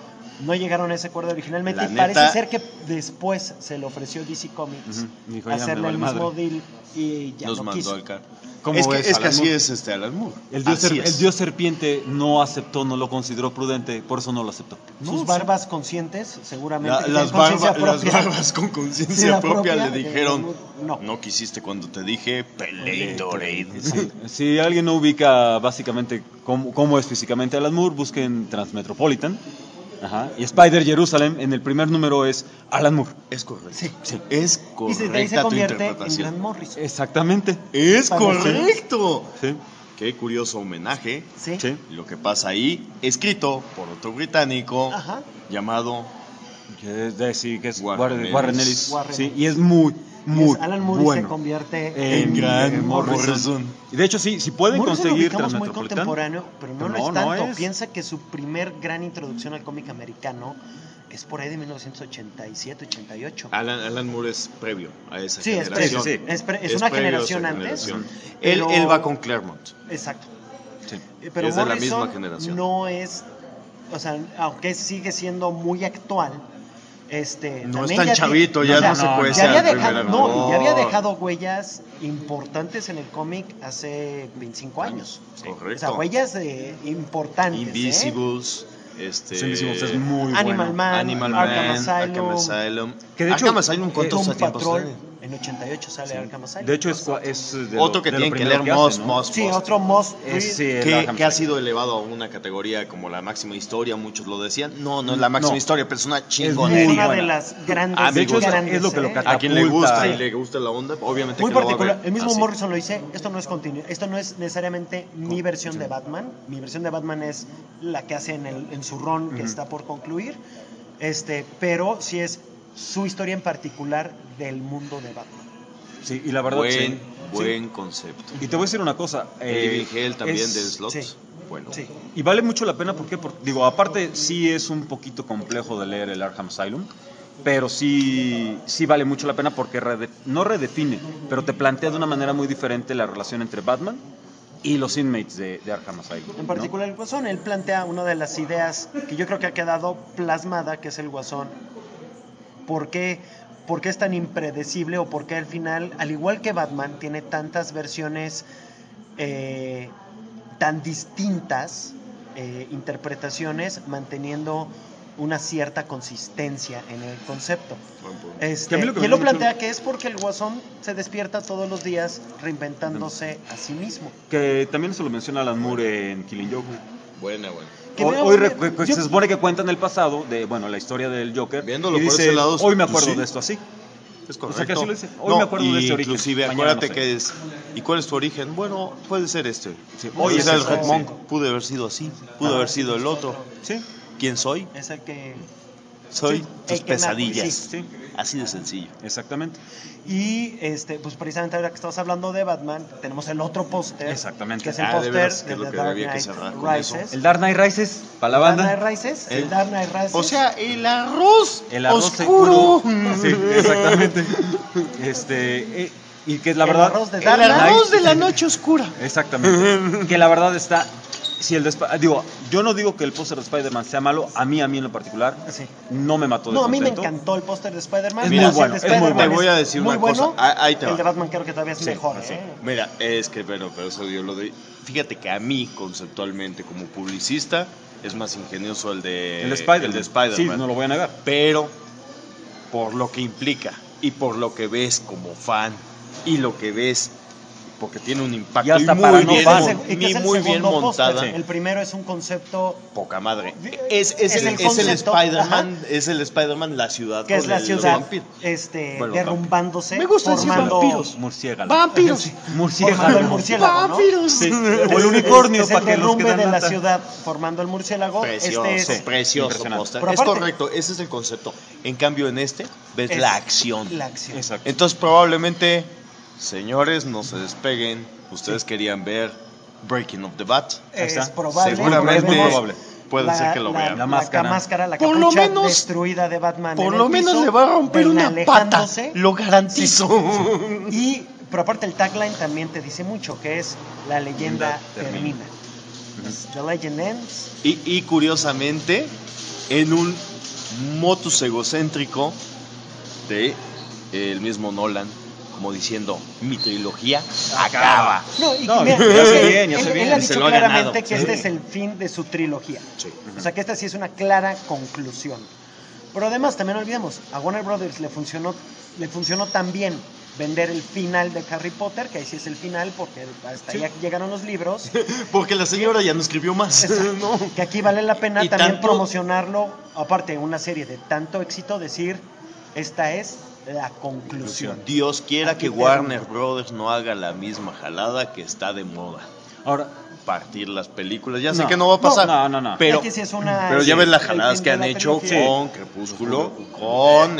No llegaron a ese acuerdo originalmente La y parece neta- ser que después se le ofreció DC Comics Ujú. Dijo, ya me hacerle vale el mismo madre. deal y ya Nos no mandó quiso. al car. ¿Cómo Es ves, que Alan así Moore? es Alan Moore. El dios, Así es. el dios serpiente no aceptó, no lo consideró prudente, por eso no lo aceptó. Sus barbas conscientes, seguramente. que tienen Las conciencia barbas propia. con Sí, conciencia la propia propia, le dijeron, no. no quisiste cuando te dije Pelatorade. Si alguien no ubica básicamente cómo es físicamente Alan Moore, busquen Transmetropolitan. Ajá. Y Spider Jerusalem en el primer número es Alan Moore. Es correcto. Sí. Es Y de ahí se correcta tu convierte en interpretación. Grant Morrison. Exactamente. Es Para correcto. Sí. Qué curioso homenaje. Sí. Sí. Lo que pasa ahí, escrito por otro británico Ajá. llamado Sí, que es Warren Warren Ellis. Ellis. Warren Sí, Ellis. y es muy Alan Moore bueno. se convierte en Grant Morrison. Y de hecho, sí, si pueden Morrison lo conseguir ubicamos muy Transmetropolitan. contemporáneo, pero no Pero lo no, es no tanto. es. Piensa que su primer gran introducción al cómic americano es por ahí de 1987-88. Alan Moore es previo a esa Sí, es generación. previo. Es una previo a esa generación antes. generación. pero- Él va con Claremont. Exacto. Sí. Pero Es de la Morrison misma generación. no es, o sea, aunque sigue siendo muy actual, No también es tan ya chavito, ya no se puede ya ser había el dejado, primer no, amor. ya había dejado huellas importantes en el cómic hace 25 años. Correcto. O sea, huellas importantes. Invisibles. Los Invisibles es muy Animal bueno. Man, Animal Arkham Man, Asylum, Arkham Asylum. Que de hecho, Arkham Asylum, ¿cuántos Doom tiempos Patrol. tiene? En 88 sale Arkham Asylum. De hecho, es de Otro lo- que de lo tienen que primero leer, hace, ¿no? Moss. Sí, otro Moss. Sí, el Que Arkham ha Asylum. sido elevado a una categoría como la máxima historia, muchos lo decían. No es la máxima No. historia, pero es una Es chingonería. una buena. de las grandes. Ah, de hecho, grandes, es lo que lo ¿eh? catapulta. A quien le gusta Sí. y le gusta la onda, obviamente Muy que lo va a particular. ver El mismo así. Morrison lo dice. Esto no es esto no es necesariamente mi versión de Batman. Mi versión de Batman es la que hace en su run que está por concluir. Pero sí es su historia en particular del mundo de Batman. Sí, y la verdad, sí. Buen concepto. Y te voy a decir una cosa. Living Hell también es- de Slots. sí. Bueno. Sí. Y vale mucho la pena, ¿por qué? Digo, aparte sí es un poquito complejo de leer el Arkham Asylum, pero sí vale mucho la pena porque no redefine, pero te plantea de una manera muy diferente la relación entre Batman y los inmates de Arkham Asylum. En ¿no? particular el Guasón, él plantea una de las ideas que yo creo que ha quedado plasmada, que es el Guasón. ¿Por qué es tan impredecible o por qué al final, al igual que Batman, tiene tantas versiones tan distintas, interpretaciones, manteniendo una cierta consistencia en el concepto? Que a mí lo que Y me él lo mucho- plantea que es porque el Guasón se despierta todos los días reinventándose a sí mismo. Que también se lo menciona Alan Moore en Killing Joke. Buena. Que Hoy mira, yo- se supone que cuentan el pasado de, bueno, la historia del Joker. Viéndolo y por dice, ese lado, hoy me acuerdo sí. de esto así. Es O correcto. sea, que así lo dice. Hoy me acuerdo de este origen. Inclusive, Mañana acuérdate no sé. que es... ¿Y cuál es tu origen? Bueno, puede ser este. Sí, Hoy hoy es es el este, Red sí. Monk. Pude haber sido así. Pudo haber sido el otro. Sí, ¿Quién soy? Es el que... Soy Sí, tus el que me- pesadillas. sí. Así de sencillo. exactamente. Y pues precisamente ahora que estamos hablando de Batman, tenemos el otro póster. Exactamente. Que es el Ah, de veras, póster que es lo de que The Dark había que Knight cerrar con eso. Rises. El Dark Knight Rises, para la Dark banda. Knight Rises. El Dark Knight Rises. O sea, el arroz, El arroz oscuro. seguro. Sí, exactamente. Y que la verdad. arroz de El Dark Knight. arroz de la noche oscura. Exactamente. Que la verdad está. Si yo no digo que el póster de Spider-Man sea malo, a mí en lo particular, Sí. no me mató de No, a mí me contento. encantó el póster de Spider-Man. Es pero muy si bueno, el de es muy Spider-Man bueno. Te voy a decir muy una cosa. bueno, Ahí te va. El de Batman creo que todavía es mejor. sí. Mira, es que, pero eso yo lo doy. Fíjate que a mí, conceptualmente, como publicista, es más ingenioso el de Spider-Man. Sí, no lo voy a negar. Pero, por lo que implica y por lo que ves como fan y lo que ves, porque tiene un impacto Y hasta muy para no bien, fan. Y que es el muy bien segundo póster. montada. El primero es un concepto Poca madre. Es el el concepto, Spider-Man, es el Spider-Man, la ciudad que es con la los ciudad vampiros. Bueno, derrumbándose, Me gusta decir formando, vampiros. Murciélago. Vampiros. formando el Murciélago. murciélago, ¿no? Vampiros. Sí. O el unicornio, es para el que los que derrumbe dan de la lata. ciudad formando el murciélago. Precioso, Este es precioso impresionante. póster. Pero Es aparte- correcto, ese es el concepto. En cambio, en este ves es la acción. La acción. Exacto. Entonces, probablemente, señores, no se despeguen. Ustedes querían ver Breaking of the Bat. Es está. probable. Seguramente Vemos probable. Puede ser que lo vean. La máscara. la Por lo capucha menos- destruida de Batman. Por en lo el menos piso, le va a romper Bane una pata. alejándose. Lo garantizo. Pero aparte el tagline también te dice mucho, que es la leyenda termina. The legend ends. Y curiosamente, en un motus egocéntrico de el mismo Nolan, como diciendo, mi trilogía acaba. No, y No, mira, ya sé él- bien, ya sé él bien. ha Y se dicho lo ha claramente ganado. que Sí. este es el fin de su trilogía. Sí. O sea, que esta sí es una clara conclusión. Pero además, también no olvidemos, a Warner Brothers le funcionó tan bien vender el final de Harry Potter, que ahí sí es el final, porque hasta ahí llegaron los libros, Porque la señora ya no escribió más. No. que aquí vale la pena Y también tanto- promocionarlo, aparte de una serie de tanto éxito, decir, esta es la conclusión. Dios quiera Aquí que termina. Warner Brothers no haga la misma jalada que está de moda. Ahora, Partir las películas. Ya sé No. que no va a pasar. No. Pero, Aquí sí es una- pero ya ves las el jaladas fin que de han la hecho trilogía. con Crepúsculo, con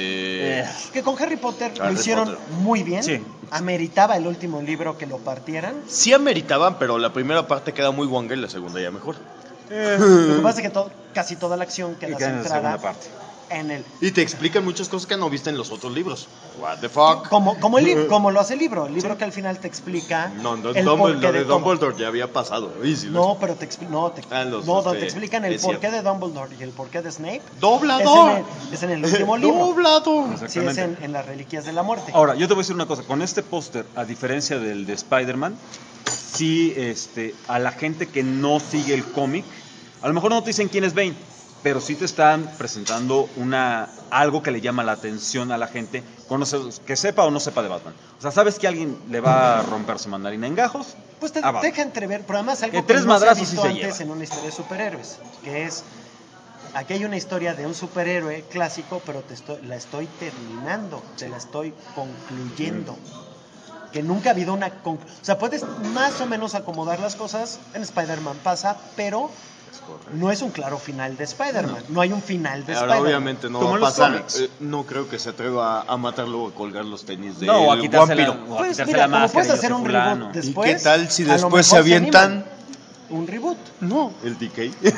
Que con Harry Potter lo Harry hicieron Potter. muy bien. Sí. Ameritaba el último libro que lo partieran. Sí ameritaban, pero la primera parte queda muy guanga y la segunda ya mejor. Lo que pasa es que casi toda la acción queda queda en la centrada segunda parte. en él. Y te explican muchas cosas que no viste en los otros libros. What the fuck. Como lo hace el libro. El libro que al final te explica No, el lo porqué de todo. Dumbledore ya había pasado. Y si lo- No, pero te donde te explican el es porqué cierto. de Dumbledore y el porqué de Snape. ¡Doblador! Es en el último libro. ¡Doblador! Sí, es Exactamente. en las Reliquias de la Muerte. Ahora, yo te voy a decir una cosa. Con este póster, a diferencia del de Spider-Man, sí, a la gente que no sigue el cómic, a lo mejor no te dicen quién es Bane, pero sí te están presentando algo que le llama la atención a la gente, que sepa o no sepa de Batman. O sea, sabes que alguien le va a romper su mandarina en gajos. Pues te Batman. deja entrever, pero además algo Que que tres no se ha madrazos sí visto se antes lleva. en una historia de superhéroes, que es, aquí hay una historia de un superhéroe clásico, pero la estoy terminando, te la estoy concluyendo. Que nunca ha habido una o sea, puedes más o menos acomodar las cosas, en Spider-Man pasa, pero no es un claro final de Spider-Man, no hay un final de Ahora Spider-Man. obviamente no Como va a en los pasar. cómics. No creo que se atreva a matarlo o a colgar los tenis de No, o a quitarse vampiro. o a Pues quitarse mira, la como máscara. puedes y yo hacer soy un fulano. reboot después. ¿Y qué tal si a lo después mejor se avientan? animan. Un reboot. No, el DK.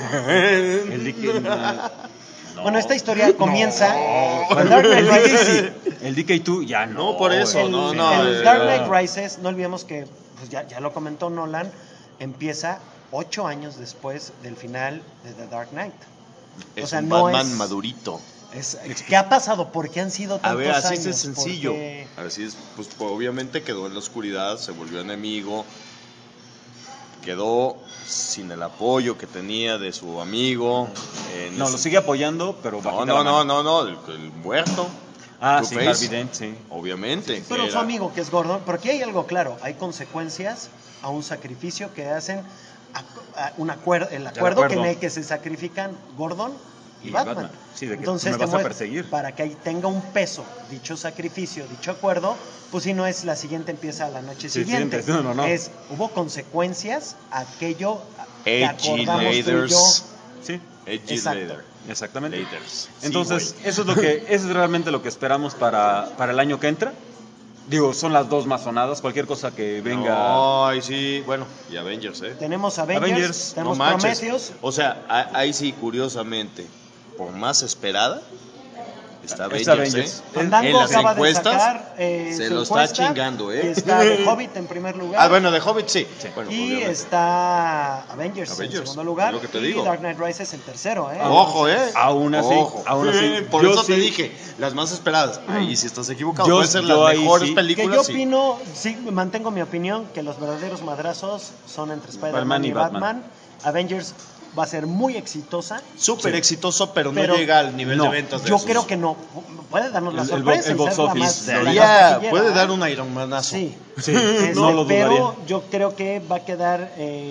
El DK, no. Bueno, esta historia comienza con Bueno, Dark el Knight DK Rises. sí. El DK2 ya no. No, por eso, El, no, el Dark Knight Rises, no olvidemos que, pues ya lo comentó Nolan, empieza 8 años después del final de The Dark Knight. Es O sea, un no Batman es- madurito. ¿Qué ha pasado? ¿Por qué han sido A tantos ver, así años? es sencillo. ¿Por qué? Así es, pues obviamente quedó en la oscuridad, se volvió enemigo, quedó sin el apoyo que tenía de su amigo. No, lo sigue apoyando, pero No, bajita la mano. no, el muerto. Ah, Two sí, Face. Harvey Dent, sí. Obviamente. Pero que su era- amigo, que es Gordon, pero aquí hay algo claro, hay consecuencias a un sacrificio que hacen, el acuerdo acuerdo. en el que se sacrifican Gordon y Batman. Sí, de que Entonces, me vas te a muestra- perseguir. para que ahí tenga un peso dicho sacrificio, dicho acuerdo, pues si no es la siguiente empieza la noche Sí, siguiente. siguiente. No. Hubo consecuencias a aquello que Edgy acordamos tú y yo. Laders. Sí, Edgy Exacto. Lader. exactamente. Laders. Sí, Entonces, güey. eso es realmente lo que esperamos para el año que entra. Digo, son las dos más sonadas. Cualquier cosa que venga. Ay, sí, bueno, y Avengers, Tenemos Avengers, Avengers, tenemos no manches. Prometheus. O sea, ahí sí, curiosamente, por más esperada, está Es Avengers, Avengers. Fandango En las acaba de encuestas sacar se su lo está encuesta, chingando, y está The Hobbit en primer lugar. Ah, bueno, de Hobbit sí. Bueno, y obviamente. está Avengers en Avengers, segundo lugar. es lo que te y digo. Dark Knight Rises en tercero, Ojo, Aún así, Ojo. aún así, Por yo eso te sí- dije, las más esperadas. Ahí sí estás equivocado. Yo- Pueden ser yo las ahí mejores sí. Que películas. yo sí. opino, sí, mantengo mi opinión, que los verdaderos madrazos son entre Spider-Man y Batman. Avengers va a ser muy exitosa. Súper Sí. exitoso, pero no Pero llega al nivel no, de ventas de Yo esos. creo que no. Puede darnos la El sorpresa. y box ser la office más- de la más Sería, taquillera, puede ¿eh? dar un Iron Manazo. Sí. Sí, Este, no lo dudaría. pero yo creo que va a quedar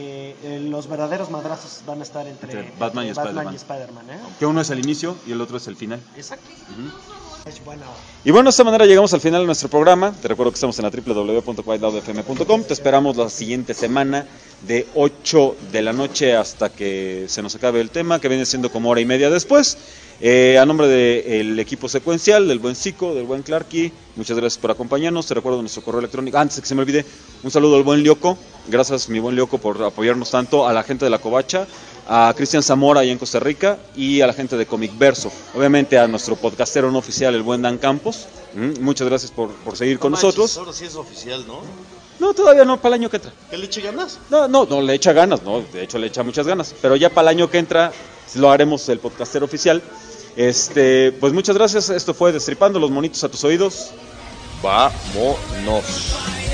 los verdaderos madrazos van a estar entre Batman y Spider-Man. Spider-Man, ¿eh? Que uno es el inicio y el otro es el final. Exacto. Es bueno. Y bueno, de esta manera llegamos al final de nuestro programa. Te recuerdo que estamos en la www.whiteloudfm.com. Te esperamos la siguiente semana de 8 de la noche hasta que se nos acabe el tema, que viene siendo como hora y media después. A nombre del equipo secuencial, del buen Zico, del buen Clarky, muchas gracias por acompañarnos. Te recuerdo nuestro correo electrónico. Antes de que se me olvide, un saludo al buen Lioco. Gracias, mi buen Lioco, por apoyarnos tanto. A la gente de La Covacha, a Cristian Zamora allá en Costa Rica y a la gente de Comic Verso. Obviamente a nuestro podcastero no oficial, el buen Dan Campos. Muchas gracias por seguir con No manches, nosotros. ahora sí es oficial, ¿no? No, todavía no, para el año que entra. ¿Qué le eche ganas? No le echa ganas, no, de hecho le echa muchas ganas. Pero ya para el año que entra lo haremos el podcastero oficial. Pues muchas gracias. Esto fue Destripando los monitos a tus oídos. Vámonos.